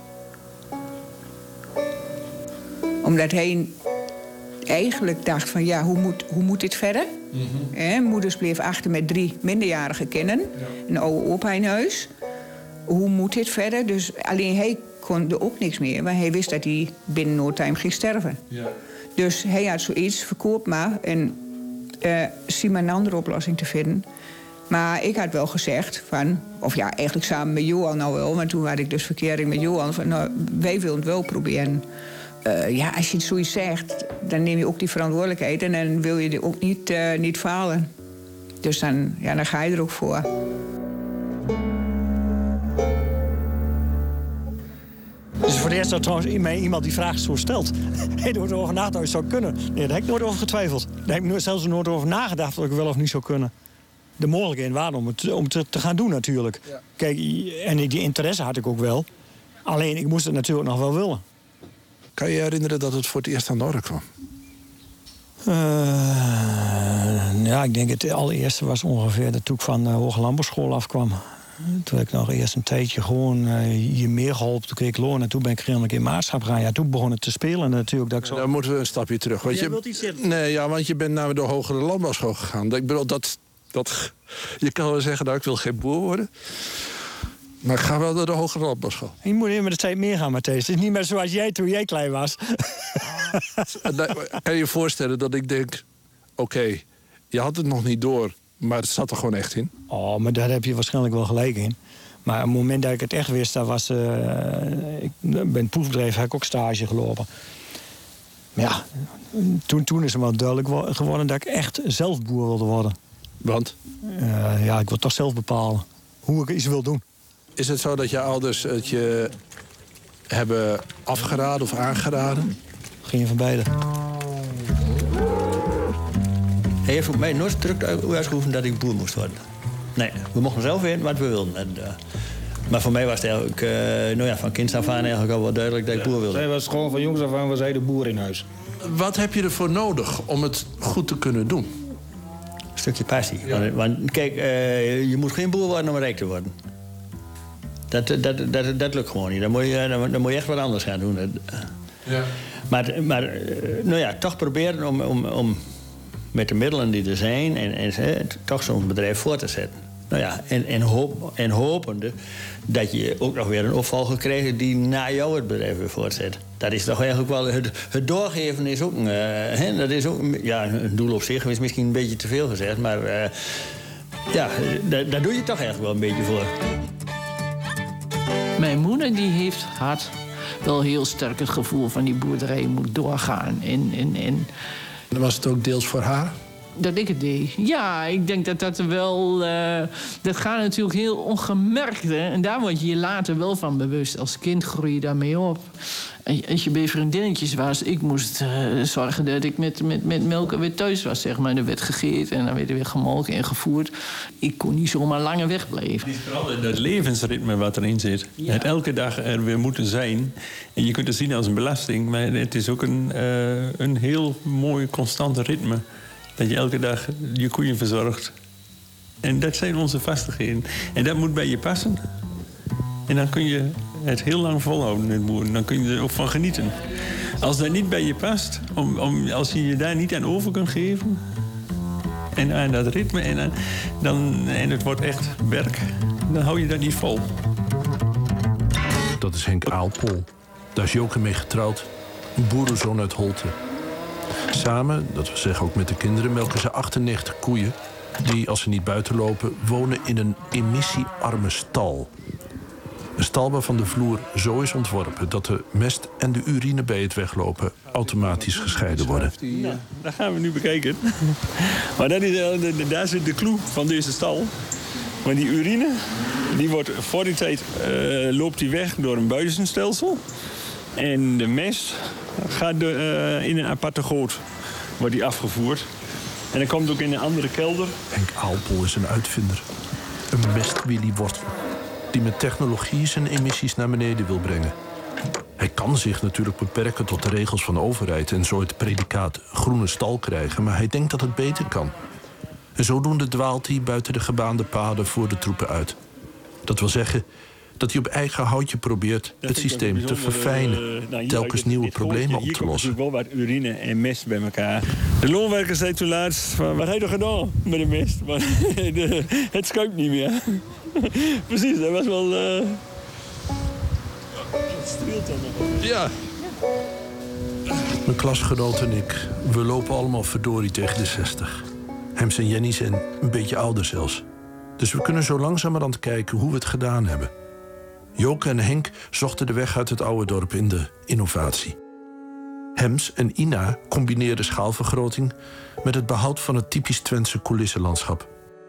Omdat hij eigenlijk dacht van, ja, hoe moet dit verder? Moeders bleef achter met 3 minderjarige kinderen. Ja. Een oude opa in huis. Hoe moet dit verder? Dus alleen hij kon er ook niks meer. Maar hij wist dat hij binnen no time ging sterven. Ja. Dus hij had zoiets, verkoop maar. En zie maar een andere oplossing te vinden. Maar ik had wel gezegd van... Of ja, eigenlijk samen met Johan nou wel. Maar toen had ik dus verkering met Johan. Van, nou, wij willen het wel proberen. Als je zoiets zegt, dan neem je ook die verantwoordelijkheid. En dan wil je er ook niet falen. Dus dan ga je er ook voor. Dus voor de eerste trouwens iemand die vraag zo stelt. Heb je er over nagedacht dat je zou kunnen? Nee, daar heb ik nooit over getwijfeld. Daar heb ik zelfs nooit over nagedacht dat ik wel of niet zou kunnen. De mogelijkheden waren om het te gaan doen natuurlijk. Ja. Kijk, en die interesse had ik ook wel. Alleen, ik moest het natuurlijk nog wel willen. Kan je je herinneren dat het voor het eerst aan de orde kwam? Ik denk het allereerste was ongeveer dat toen ik van de Hoge Landbouwschool afkwam. Toen heb ik nog eerst een tijdje gewoon hier meer geholpen. Toen kreeg ik loon en toen ben ik redelijk in maatschap gaan. Ja, toen begon het te spelen natuurlijk. Dat ik zo... Dan moeten we een stapje terug. Want jij wilt iets zeggen? Nee, ja, want je bent naar de Hogere Landbouwschool gegaan. Ik bedoel, je kan wel zeggen, dat ik wil geen boer worden. Maar ik ga wel naar de Hogere Landbouwschool. Je moet even met de tijd meegaan, Matthijs. Het is niet meer zoals jij toen jij klein was. Kan je je voorstellen dat ik denk... Oké, je had het nog niet door, maar het zat er gewoon echt in. Oh, maar daar heb je waarschijnlijk wel gelijk in. Maar op het moment dat ik het echt wist, dat was... bij een proefbedrijf heb ik ook stage gelopen. Maar ja, toen is het wel duidelijk geworden dat ik echt zelf boer wilde worden. Want? Ik wil toch zelf bepalen hoe ik iets wil doen. Is het zo dat je ouders het je hebben afgeraden of aangeraden? Geen van beide. Hij heeft voor mij nooit druk uitgeoefend dat ik boer moest worden. Nee, we mochten zelf weten wat we wilden. Maar voor mij was het eigenlijk van kinds af aan eigenlijk al wel duidelijk dat ik boer wilde. Zij was gewoon van jongs af aan was hij de boer in huis. Wat heb je ervoor nodig om het goed te kunnen doen? Een stukje passie. Ja. Want kijk, je moet geen boer worden om rijk te worden. Dat lukt gewoon niet. Dan moet je echt wat anders gaan doen. Ja. Maar toch proberen om met de middelen die er zijn... en toch zo'n bedrijf voor te zetten. En hopende dat je ook nog weer een opvolger krijgt... die na jou het bedrijf weer voortzet. Dat is toch eigenlijk wel... Het doorgeven is ook dat is ook een doel op zich. Is misschien een beetje te veel gezegd. Maar daar doe je toch eigenlijk wel een beetje voor. Mijn moeder die had wel heel sterk het gevoel van die boerderij moet doorgaan. En was het ook deels voor haar? Dat ik het deed. Ja, ik denk dat wel... dat gaat natuurlijk heel ongemerkt. Hè? En daar word je je later wel van bewust. Als kind groei je daarmee op. Als je bij vriendinnetjes was... Ik moest zorgen dat ik met melk weer thuis was, zeg maar. Er werd gegeerd en dan werd er weer gemolken en gevoerd. Ik kon niet zomaar langer wegblijven. Het is vooral het levensritme wat erin zit. Ja. Het elke dag er weer moeten zijn. En je kunt het zien als een belasting. Maar het is ook een heel mooi, constante ritme. Dat je elke dag je koeien verzorgt. En dat zijn onze vastigheden. En dat moet bij je passen. En dan kun je het heel lang volhouden, het boeren. Dan kun je er ook van genieten. Als dat niet bij je past, als je je daar niet aan over kunt geven... en aan dat ritme, en het wordt echt werk... dan hou je dat niet vol. Dat is Henk Aalpol. Daar is Joke mee getrouwd. Een boerenzoon uit Holte. Samen, dat wil zeggen ook met de kinderen, melken ze 98 koeien... die, als ze niet buiten lopen, wonen in een emissiearme stal. Een stal waarvan de vloer zo is ontworpen... dat de mest en de urine bij het weglopen automatisch gescheiden worden. Ja, dat gaan we nu bekijken. Maar daar zit de clue van deze stal. Maar die urine, die wordt voor die tijd loopt die weg door een buizenstelsel. En de mest gaat in een aparte goot. Wordt die afgevoerd. En dan komt ook in een andere kelder. Henk Aalpel is een uitvinder. Een mestwilly-wortel. Die met technologie zijn emissies naar beneden wil brengen. Hij kan zich natuurlijk beperken tot de regels van de overheid en zo het predicaat groene stal krijgen, maar hij denkt dat het beter kan. En zodoende dwaalt hij buiten de gebaande paden voor de troepen uit. Dat wil zeggen dat hij op eigen houtje probeert het systeem te verfijnen, telkens nieuwe problemen op te lossen. Hier komt wel wat urine en mest bij elkaar. De loonwerker zei toen laatst van, wat heb je toch gedaan met de mest? Maar het schuimt niet meer. Precies, dat was wel... Ja. Mijn klasgenoot en ik, we lopen allemaal verdorie tegen de 60. Hems en Jenny zijn een beetje ouder zelfs. Dus we kunnen zo langzamerhand kijken hoe we het gedaan hebben. Joke en Henk zochten de weg uit het oude dorp in de innovatie. Hems en Ina combineerden schaalvergroting met het behoud van het typisch Twentse coulissenlandschap.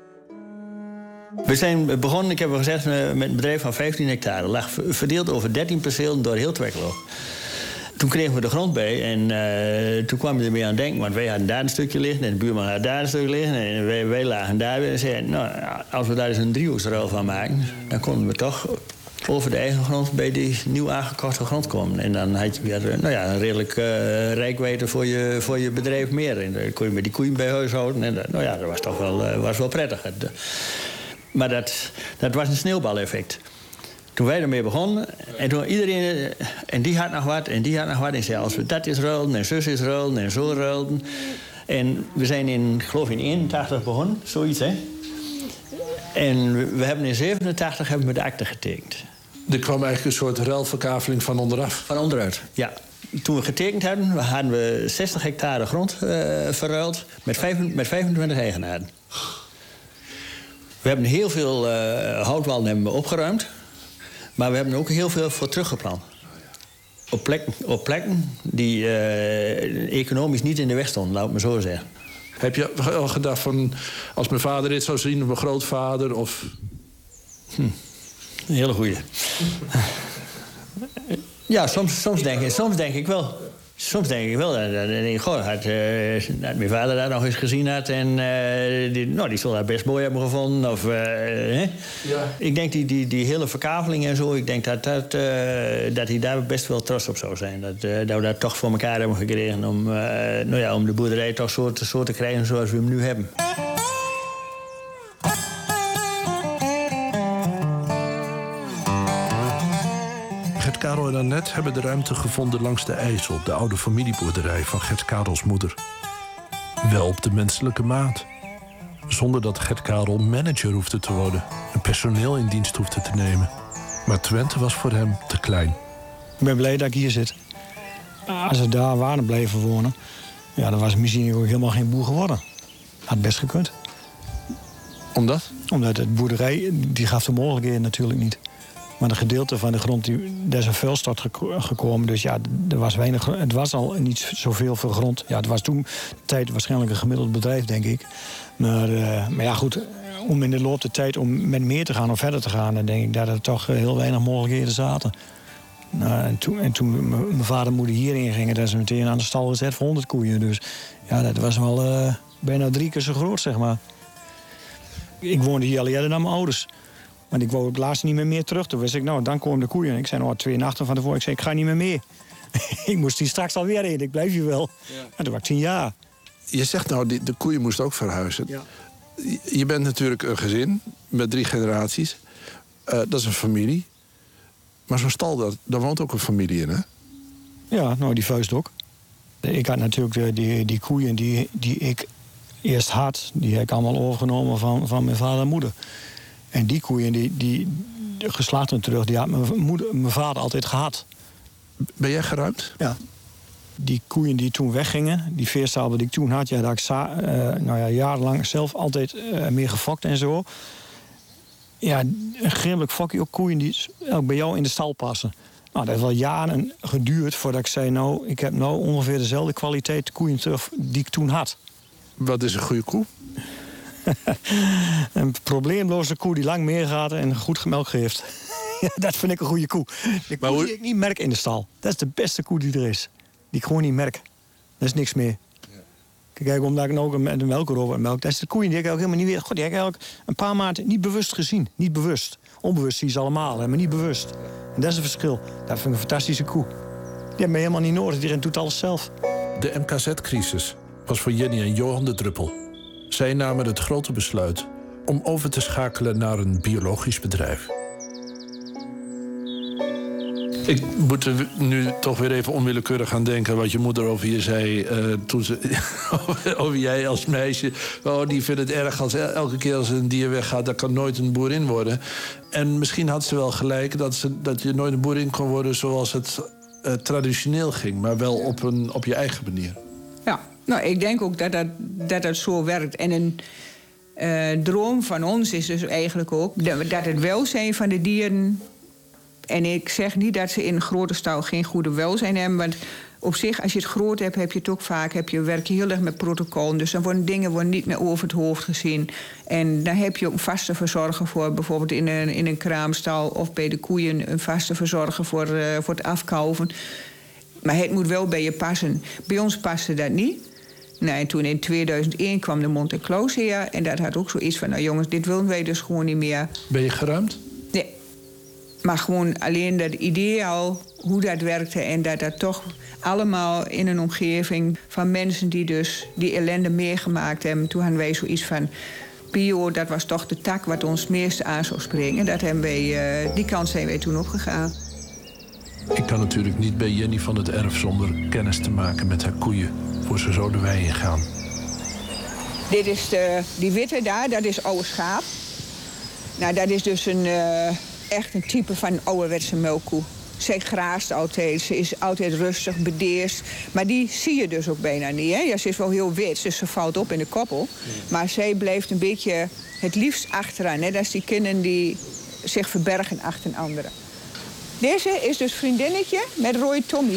We zijn begonnen, ik heb al gezegd, met een bedrijf van 15 hectare. Lag verdeeld over 13 percelen door heel Twekkelo. Toen kregen we de grond bij en toen kwamen we ermee aan het denken. Want wij hadden daar een stukje liggen en de buurman had daar een stukje liggen. En wij lagen daar weer en zeiden, nou, als we daar eens een driehoeksruil van maken, dan konden we toch over de eigen grond bij die nieuw aangekochte grond komen. En dan had je weer een redelijk rijkwijde voor je bedrijf meer. En dan kon je met die koeien bij huis houden. En dat was toch wel prettig. Maar dat was een sneeuwbaleffect. Toen wij ermee begonnen, en toen iedereen... En die had nog wat, en die had nog wat. En zei, als we dat is ruilden, en zus is ruilden, en zo ruilden. En we zijn in 81 begonnen, zoiets, hè. En we hebben in 87 hebben we de akte getekend. Er kwam eigenlijk een soort ruilverkaveling van onderaf. Van onderuit, ja. Toen we getekend hadden we 60 hectare grond verruild met 25 eigenaren. We hebben heel veel houtwallen hebben we opgeruimd. Maar we hebben ook heel veel voor teruggeplant. Op plekken die economisch niet in de weg stonden, laat ik maar zo zeggen. Heb je al gedacht van, als mijn vader dit zou zien, of mijn grootvader, of... Een hele goeie. Ja, soms denk ik wel. Soms denk ik wel, dat mijn vader dat nog eens gezien had en die zal dat best mooi hebben gevonden. Of, ja. Ik denk die hele verkaveling en zo, ik denk dat hij daar best wel trots op zou zijn. Dat we dat toch voor elkaar hebben gekregen om de boerderij toch zo te krijgen zoals we hem nu hebben. Gert Karel en Annette hebben de ruimte gevonden langs de IJssel, de oude familieboerderij van Gert Karels moeder. Wel op de menselijke maat. Zonder dat Gert Karel manager hoefde te worden en personeel in dienst hoefde te nemen. Maar Twente was voor hem te klein. Ik ben blij dat ik hier zit. Als we daar waren blijven wonen, ja, dan was misschien ook helemaal geen boer geworden. Had best gekund. Omdat? Omdat het boerderij, die gaf de mogelijkheden natuurlijk niet. Maar een gedeelte van de grond, daar is een vuilstort gekomen. Dus ja, er was weinig, het was al niet zoveel voor grond. Ja, het was toen de tijd waarschijnlijk een gemiddeld bedrijf, denk ik. Maar ja, goed, om in de loop der tijd om met meer te gaan of verder te gaan, dan denk ik dat er toch heel weinig mogelijkheden zaten. Nou, en toen mijn vader en moeder hierin gingen, dat ze meteen aan de stal gezet voor 100 koeien. Dus ja, dat was wel bijna 3 keer zo groot, zeg maar. Ik woonde hier al eerder dan mijn ouders. Want ik wou het laatst niet meer terug. Toen wist ik, nou, dan komen de koeien. Ik zei, nou, 2 nachten van tevoren. Ik zei, ik ga niet meer mee. Ik moest hier straks alweer heen. Ik blijf hier wel. Ja. En toen was ik 10 jaar. Je zegt nou, de koeien moesten ook verhuizen. Ja. Je bent natuurlijk een gezin met 3 generaties. Dat is een familie. Maar zo'n stal, daar woont ook een familie in, hè? Ja, nou, die vuist ook. Ik had natuurlijk die koeien die ik eerst had. Die heb ik allemaal overgenomen van mijn vader en moeder. En die koeien, die geslachten terug, die had mijn vader altijd gehad. Ben jij geruimd? Ja. Die koeien die toen weggingen, die veestallen die ik toen had, ja, daar heb ik jarenlang zelf altijd mee gefokt en zo. Ja, een grimmelijk fokje ook koeien die ook bij jou in de stal passen. Nou, dat heeft wel jaren geduurd voordat ik zei, nou, ik heb nou ongeveer dezelfde kwaliteit koeien terug die ik toen had. Wat is een goede koe? Een probleemloze koe die lang meegaat en goed melk geeft. Dat vind ik een goede koe. De koe die ik niet merk in de stal. Dat is de beste koe die er is. Die ik gewoon niet merk. Dat is niks meer. Kijk, omdat ik nou met de melk melk. Dat is de koeien die ik ook helemaal niet weer. God, die heb ik eigenlijk een paar maanden niet bewust gezien. Niet bewust. Onbewust zie je ze allemaal, maar niet bewust. En dat is het verschil. Dat vind ik een fantastische koe. Die hebben me helemaal niet nodig. Die doet alles zelf. De MKZ-crisis was voor Jenny en Johan de druppel. Zij namen het grote besluit om over te schakelen naar een biologisch bedrijf. Ik moet er nu toch weer even onwillekeurig aan denken wat je moeder over je zei toen ze over jij als meisje. Oh, die vindt het erg als elke keer als een dier weggaat, dat kan nooit een boerin worden. En misschien had ze wel gelijk dat je nooit een boerin kon worden zoals het traditioneel ging, maar wel op je eigen manier. Ja, nou, ik denk ook dat het zo werkt. En een droom van ons is dus eigenlijk ook dat het welzijn van de dieren. En ik zeg niet dat ze in een grote stal geen goede welzijn hebben. Want op zich, als je het groot hebt, heb je het ook vaak. Werk je heel erg met protocollen. Dus dan worden dingen niet meer over het hoofd gezien. En dan heb je ook een vaste verzorger voor. Bijvoorbeeld in een kraamstal of bij de koeien een vaste verzorger voor het afkalven. Maar het moet wel bij je passen. Bij ons paste dat niet. Nou, en toen in 2001 kwam de Monte Claus hier. En dat had ook zoiets van, nou jongens, dit willen wij dus gewoon niet meer. Ben je geruimd? Nee. Maar gewoon alleen dat idee al, hoe dat werkte. En dat toch allemaal in een omgeving van mensen die dus die ellende meegemaakt hebben. Toen hadden wij zoiets van, bio, dat was toch de tak wat ons het meeste aan zou springen. Dat hebben wij, die kant zijn wij toen opgegaan. Ik kan natuurlijk niet bij Jenny van het Erf zonder kennis te maken met haar koeien voor ze zo de wei ingaan. Dit is die witte daar, dat is oude schaap. Nou, dat is dus echt een type van ouderwetse melkkoe. Zij graast altijd, ze is altijd rustig, bedeesd. Maar die zie je dus ook bijna niet. Hè? Ja, ze is wel heel wit, dus ze valt op in de koppel. Maar zij blijft een beetje het liefst achteraan. Hè? Dat is die kinderen die zich verbergen achter een andere. Deze is dus vriendinnetje met Roy Tommy.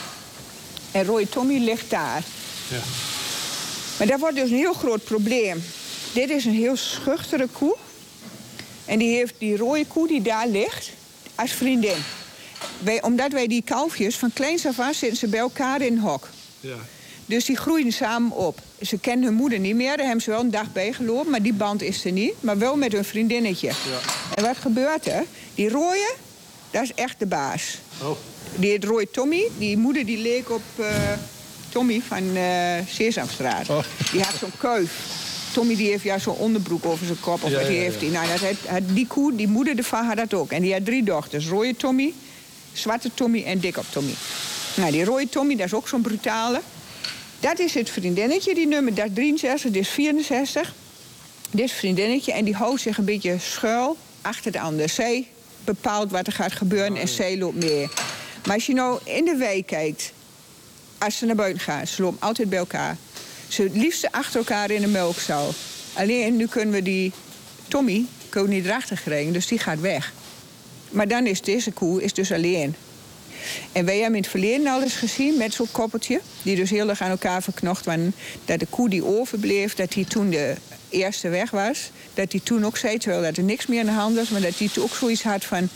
En Roy Tommy ligt daar. Ja. Maar dat wordt dus een heel groot probleem. Dit is een heel schuchtere koe. En die heeft die rode koe die daar ligt als vriendin. Omdat wij die kalfjes van kleins af aan zitten ze bij elkaar in een hok. Ja. Dus die groeien samen op. Ze kennen hun moeder niet meer, daar hebben ze wel een dag bijgelopen. Maar die band is er niet, maar wel met hun vriendinnetje. Ja. En wat gebeurt er? Die rode, dat is echt de baas. Oh. Die heet Roy Tommy. Die moeder die leek op Tommy van Sesamstraat. Oh. Die had zo'n kuif. Tommy die heeft zo'n onderbroek over zijn kop. Of die heeft die. Nou, die koe, die moeder ervan had dat ook. En die had 3 dochters. Rode Tommy, zwarte Tommy en dik op Tommy. Nou, die rode Tommy, dat is ook zo'n brutale. Dat is het vriendinnetje, die nummer, dat is 63, dit is 64. Dit is het vriendinnetje en die houdt zich een beetje schuil achter de ander. Zij bepaalt wat er gaat gebeuren en zij loopt mee. Maar als je nou in de wei kijkt, als ze naar buiten gaan, ze lopen altijd bij elkaar. Ze het liefst achter elkaar in de melkstal. Alleen nu kunnen we die Tommy niet erachter krijgen, dus die gaat weg. Maar dan is deze koe is dus alleen. En wij hebben in het verleden al eens gezien met zo'n koppeltje, die dus heel erg aan elkaar verknocht waren, dat de koe die overbleef, dat die toen de eerste weg was, dat die toen ook zei, terwijl dat er niks meer aan de hand was, maar dat die toen ook zoiets had van,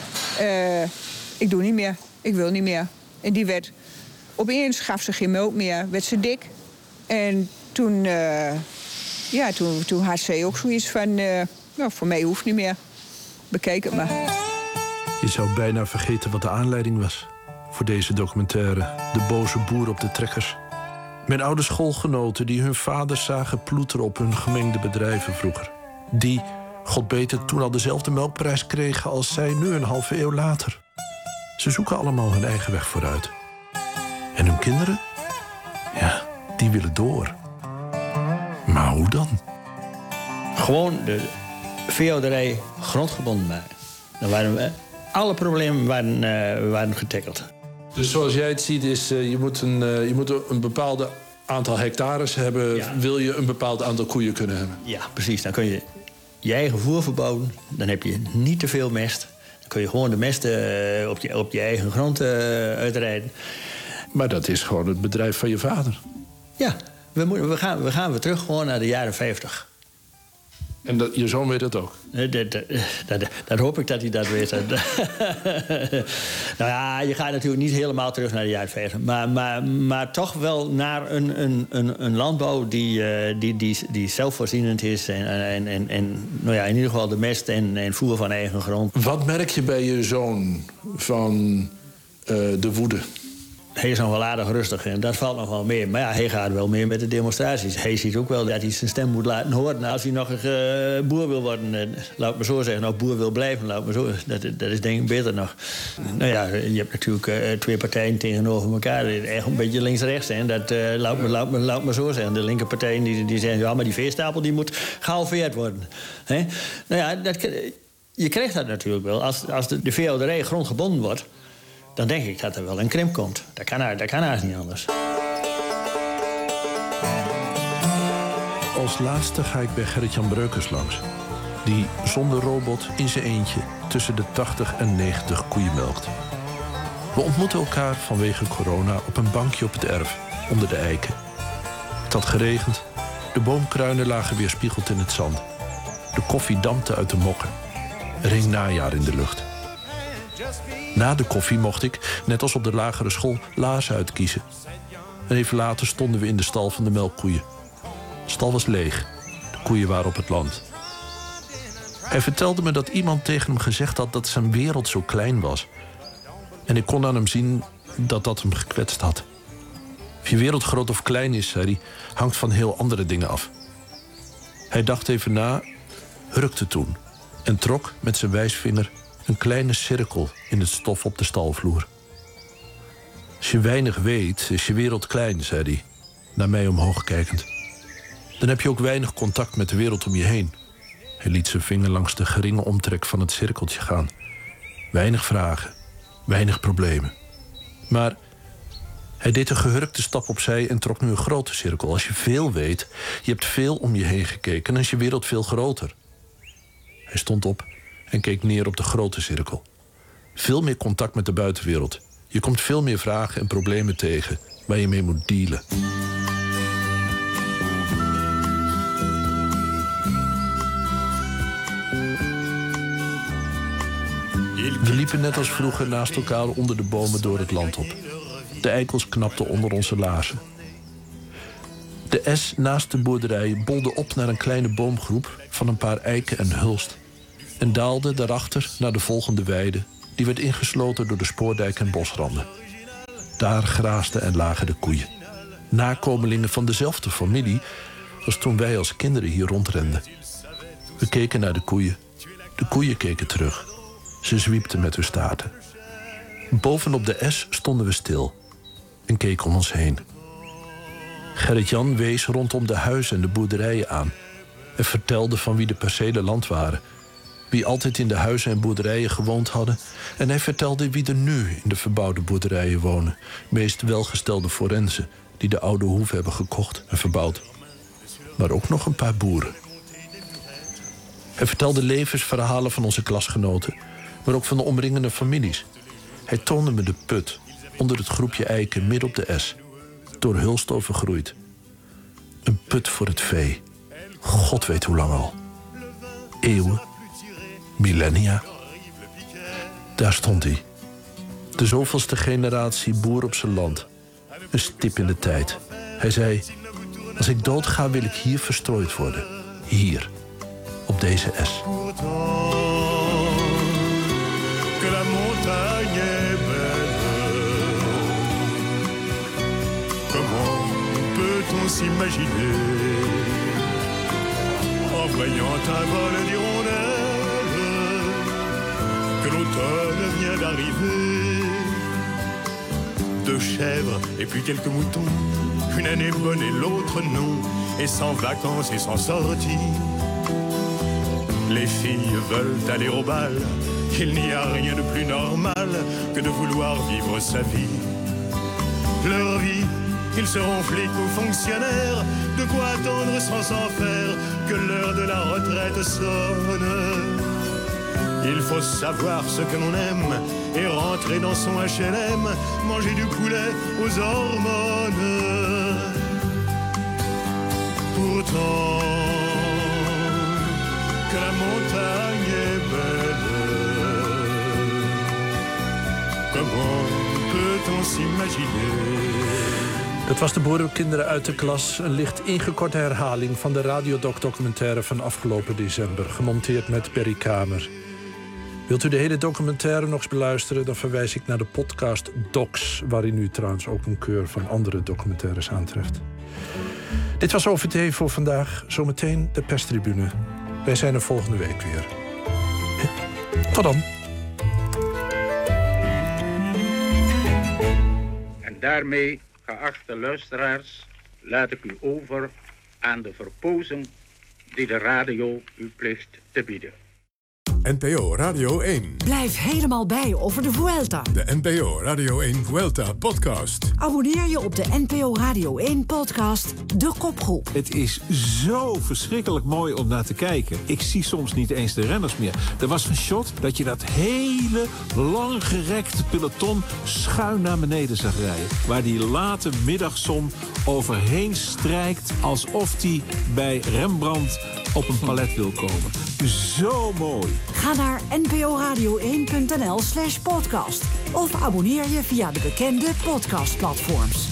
ik doe niet meer, ik wil niet meer. En die werd, opeens gaf ze geen melk meer, werd ze dik. En toen, toen had zij ook zoiets van, nou, voor mij hoeft niet meer. Bekijk het maar. Je zou bijna vergeten wat de aanleiding was voor deze documentaire. De boze boer op de trekkers. Mijn oude schoolgenoten die hun vaders zagen ploeteren op hun gemengde bedrijven vroeger. Die, God beter, toen al dezelfde melkprijs kregen als zij nu een halve eeuw later. Ze zoeken allemaal hun eigen weg vooruit. En hun kinderen? Ja, die willen door. Maar hoe dan? Gewoon de veehouderij grondgebonden maken. Dan waren we, alle problemen waren getackeld. Dus zoals jij het ziet is, je moet een bepaald aantal hectares hebben. Ja. Wil je een bepaald aantal koeien kunnen hebben? Ja, precies. Dan kun je je eigen voer verbouwen. Dan heb je niet te veel mest. Dan kun je gewoon de mest op je eigen grond uitrijden. Maar dat is gewoon het bedrijf van je vader. Ja, we gaan weer terug gewoon naar de jaren 50. En je zoon weet dat ook? Dat hoop ik dat hij dat weet. Nou ja, je gaat natuurlijk niet helemaal terug naar de jaren 50. Maar toch wel naar een landbouw die zelfvoorzienend is. En nou ja, in ieder geval de mest en voer van eigen grond. Wat merk je bij je zoon van de woede? Hij is nog wel aardig rustig en dat valt nog wel mee. Maar ja, hij gaat wel meer met de demonstraties. Hij ziet ook wel dat hij zijn stem moet laten horen. Als hij nog een boer wil worden, laat me zo zeggen. Of boer wil blijven, laat me zo. Dat is denk ik beter nog. Nou ja, je hebt natuurlijk twee partijen tegenover elkaar. Echt een beetje links-rechts. Dat laat me zo zeggen. De linkerpartijen die zeggen, ja, maar die veestapel die moet gehalveerd worden. He? Nou ja, je krijgt dat natuurlijk wel. Als de veehouderij grondgebonden wordt, dan denk ik dat er wel een krimp komt. Dat kan haast niet anders. Als laatste ga ik bij Gerrit-Jan Breukers langs. Die zonder robot in zijn eentje tussen de 80 en 90 koeien melkt. We ontmoeten elkaar vanwege corona op een bankje op het erf, onder de eiken. Het had geregend. De boomkruinen lagen weerspiegeld in het zand. De koffie dampte uit de mokken. Er hing najaar in de lucht. Na de koffie mocht ik, net als op de lagere school, laarzen uitkiezen. En even later stonden we in de stal van de melkkoeien. De stal was leeg. De koeien waren op het land. Hij vertelde me dat iemand tegen hem gezegd had dat zijn wereld zo klein was. En ik kon aan hem zien dat dat hem gekwetst had. Of je wereld groot of klein is, zei hij, hangt van heel andere dingen af. Hij dacht even na, hurkte toen en trok met zijn wijsvinger een kleine cirkel in het stof op de stalvloer. Als je weinig weet, is je wereld klein, zei hij, naar mij omhoog kijkend. Dan heb je ook weinig contact met de wereld om je heen. Hij liet zijn vinger langs de geringe omtrek van het cirkeltje gaan. Weinig vragen, weinig problemen. Maar hij deed een gehurkte stap opzij en trok nu een grote cirkel. Als je veel weet, je hebt veel om je heen gekeken en is je wereld veel groter. Hij stond op en keek neer op de grote cirkel. Veel meer contact met de buitenwereld. Je komt veel meer vragen en problemen tegen waar je mee moet dealen. We liepen net als vroeger naast elkaar onder de bomen door het land op. De eikels knapten onder onze laarzen. De es naast de boerderij bolde op naar een kleine boomgroep van een paar eiken en hulst en daalde daarachter naar de volgende weide, die werd ingesloten door de spoordijk en bosranden. Daar graasden en lagen de koeien. Nakomelingen van dezelfde familie als toen wij als kinderen hier rondrenden. We keken naar de koeien. De koeien keken terug. Ze zwiepten met hun staarten. Bovenop de es stonden we stil en keken om ons heen. Gerrit-Jan wees rondom de huizen en de boerderijen aan en vertelde van wie de percelen land waren, wie altijd in de huizen en boerderijen gewoond hadden, en hij vertelde wie er nu in de verbouwde boerderijen wonen, meest welgestelde forensen die de oude hoeve hebben gekocht en verbouwd. Maar ook nog een paar boeren. Hij vertelde levensverhalen van onze klasgenoten, maar ook van de omringende families. Hij toonde me de put onder het groepje eiken midden op de es, door hulst overgroeid. Een put voor het vee. God weet hoe lang al. Eeuwen. Millennia. Daar stond hij. De zoveelste generatie boer op zijn land. Een stip in de tijd. Hij zei, als ik doodga wil ik hier verstrooid worden. Hier. Op deze es. Que la montagne est belle. Comment peut-on s'imaginer en voyant un vol d'hirondelles que l'automne vient d'arriver? Deux chèvres et puis quelques moutons, une année bonne et l'autre non, et sans vacances et sans sortie. Les filles veulent aller au bal. Il n'y a rien de plus normal que de vouloir vivre sa vie. Leur vie, ils seront flics ou fonctionnaires. De quoi attendre sans s'en faire que l'heure de la retraite sonne. Il faut savoir ce que l'on aime et rentrer dans son HLM, manger du poulet aux hormones. Pourtant, sans s'imaginer. Het was de boerenkinderen uit de klas. Een licht ingekorte herhaling van de Radiodoc-documentaire van afgelopen december. Gemonteerd met Perry Kamer. Wilt u de hele documentaire nog eens beluisteren? Dan verwijs ik naar de podcast Docs, waarin u trouwens ook een keur van andere documentaires aantreft. Dit was OVT voor vandaag. Zometeen de perstribune. Wij zijn er volgende week weer. Tot dan. En daarmee, geachte luisteraars, laat ik u over aan de verpozing die de radio u plicht te bieden. NPO Radio 1. Blijf helemaal bij over de Vuelta. De NPO Radio 1 Vuelta podcast. Abonneer je op de NPO Radio 1 podcast De Kopgroep. Het is zo verschrikkelijk mooi om naar te kijken. Ik zie soms niet eens de renners meer. Er was een shot dat je dat hele langgerekte peloton schuin naar beneden zag rijden. Waar die late middagzon overheen strijkt alsof die bij Rembrandt op een palet wil komen. Zo mooi. Ga naar nporadio1.nl/podcast. Of abonneer je via de bekende podcastplatforms.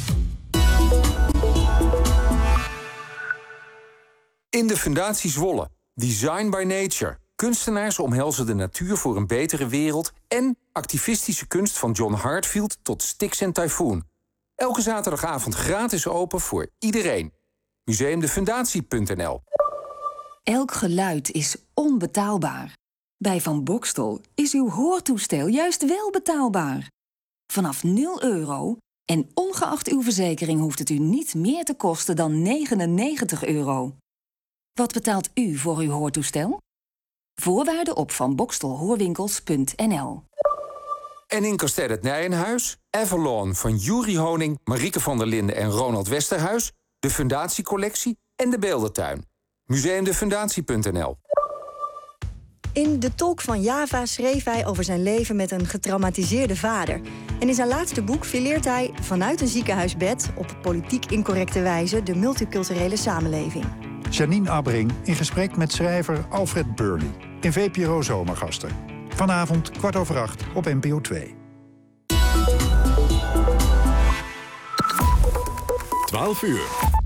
In de Fundatie Zwolle. Design by Nature. Kunstenaars omhelzen de natuur voor een betere wereld en activistische kunst van John Heartfield tot Styx en Typhoon. Elke zaterdagavond gratis open voor iedereen. Museumdefundatie.nl. Elk geluid is onbetaalbaar. Bij Van Boxtel is uw hoortoestel juist wel betaalbaar. Vanaf €0 en ongeacht uw verzekering hoeft het u niet meer te kosten dan €99. Wat betaalt u voor uw hoortoestel? Voorwaarden op vanboxtelhoorwinkels.nl. En in Kasteel het Nijenhuis, Avalon van Juri Honing, Marieke van der Linden en Ronald Westerhuis, de Fundatiecollectie en de Beeldentuin. Museumdefundatie.nl. In De Tolk van Java schreef hij over zijn leven met een getraumatiseerde vader. En in zijn laatste boek fileert hij vanuit een ziekenhuisbed op politiek incorrecte wijze de multiculturele samenleving. Janine Abbring in gesprek met schrijver Alfred Burley in VPRO Zomergasten. Vanavond 7:15 op NPO 2. 12 uur.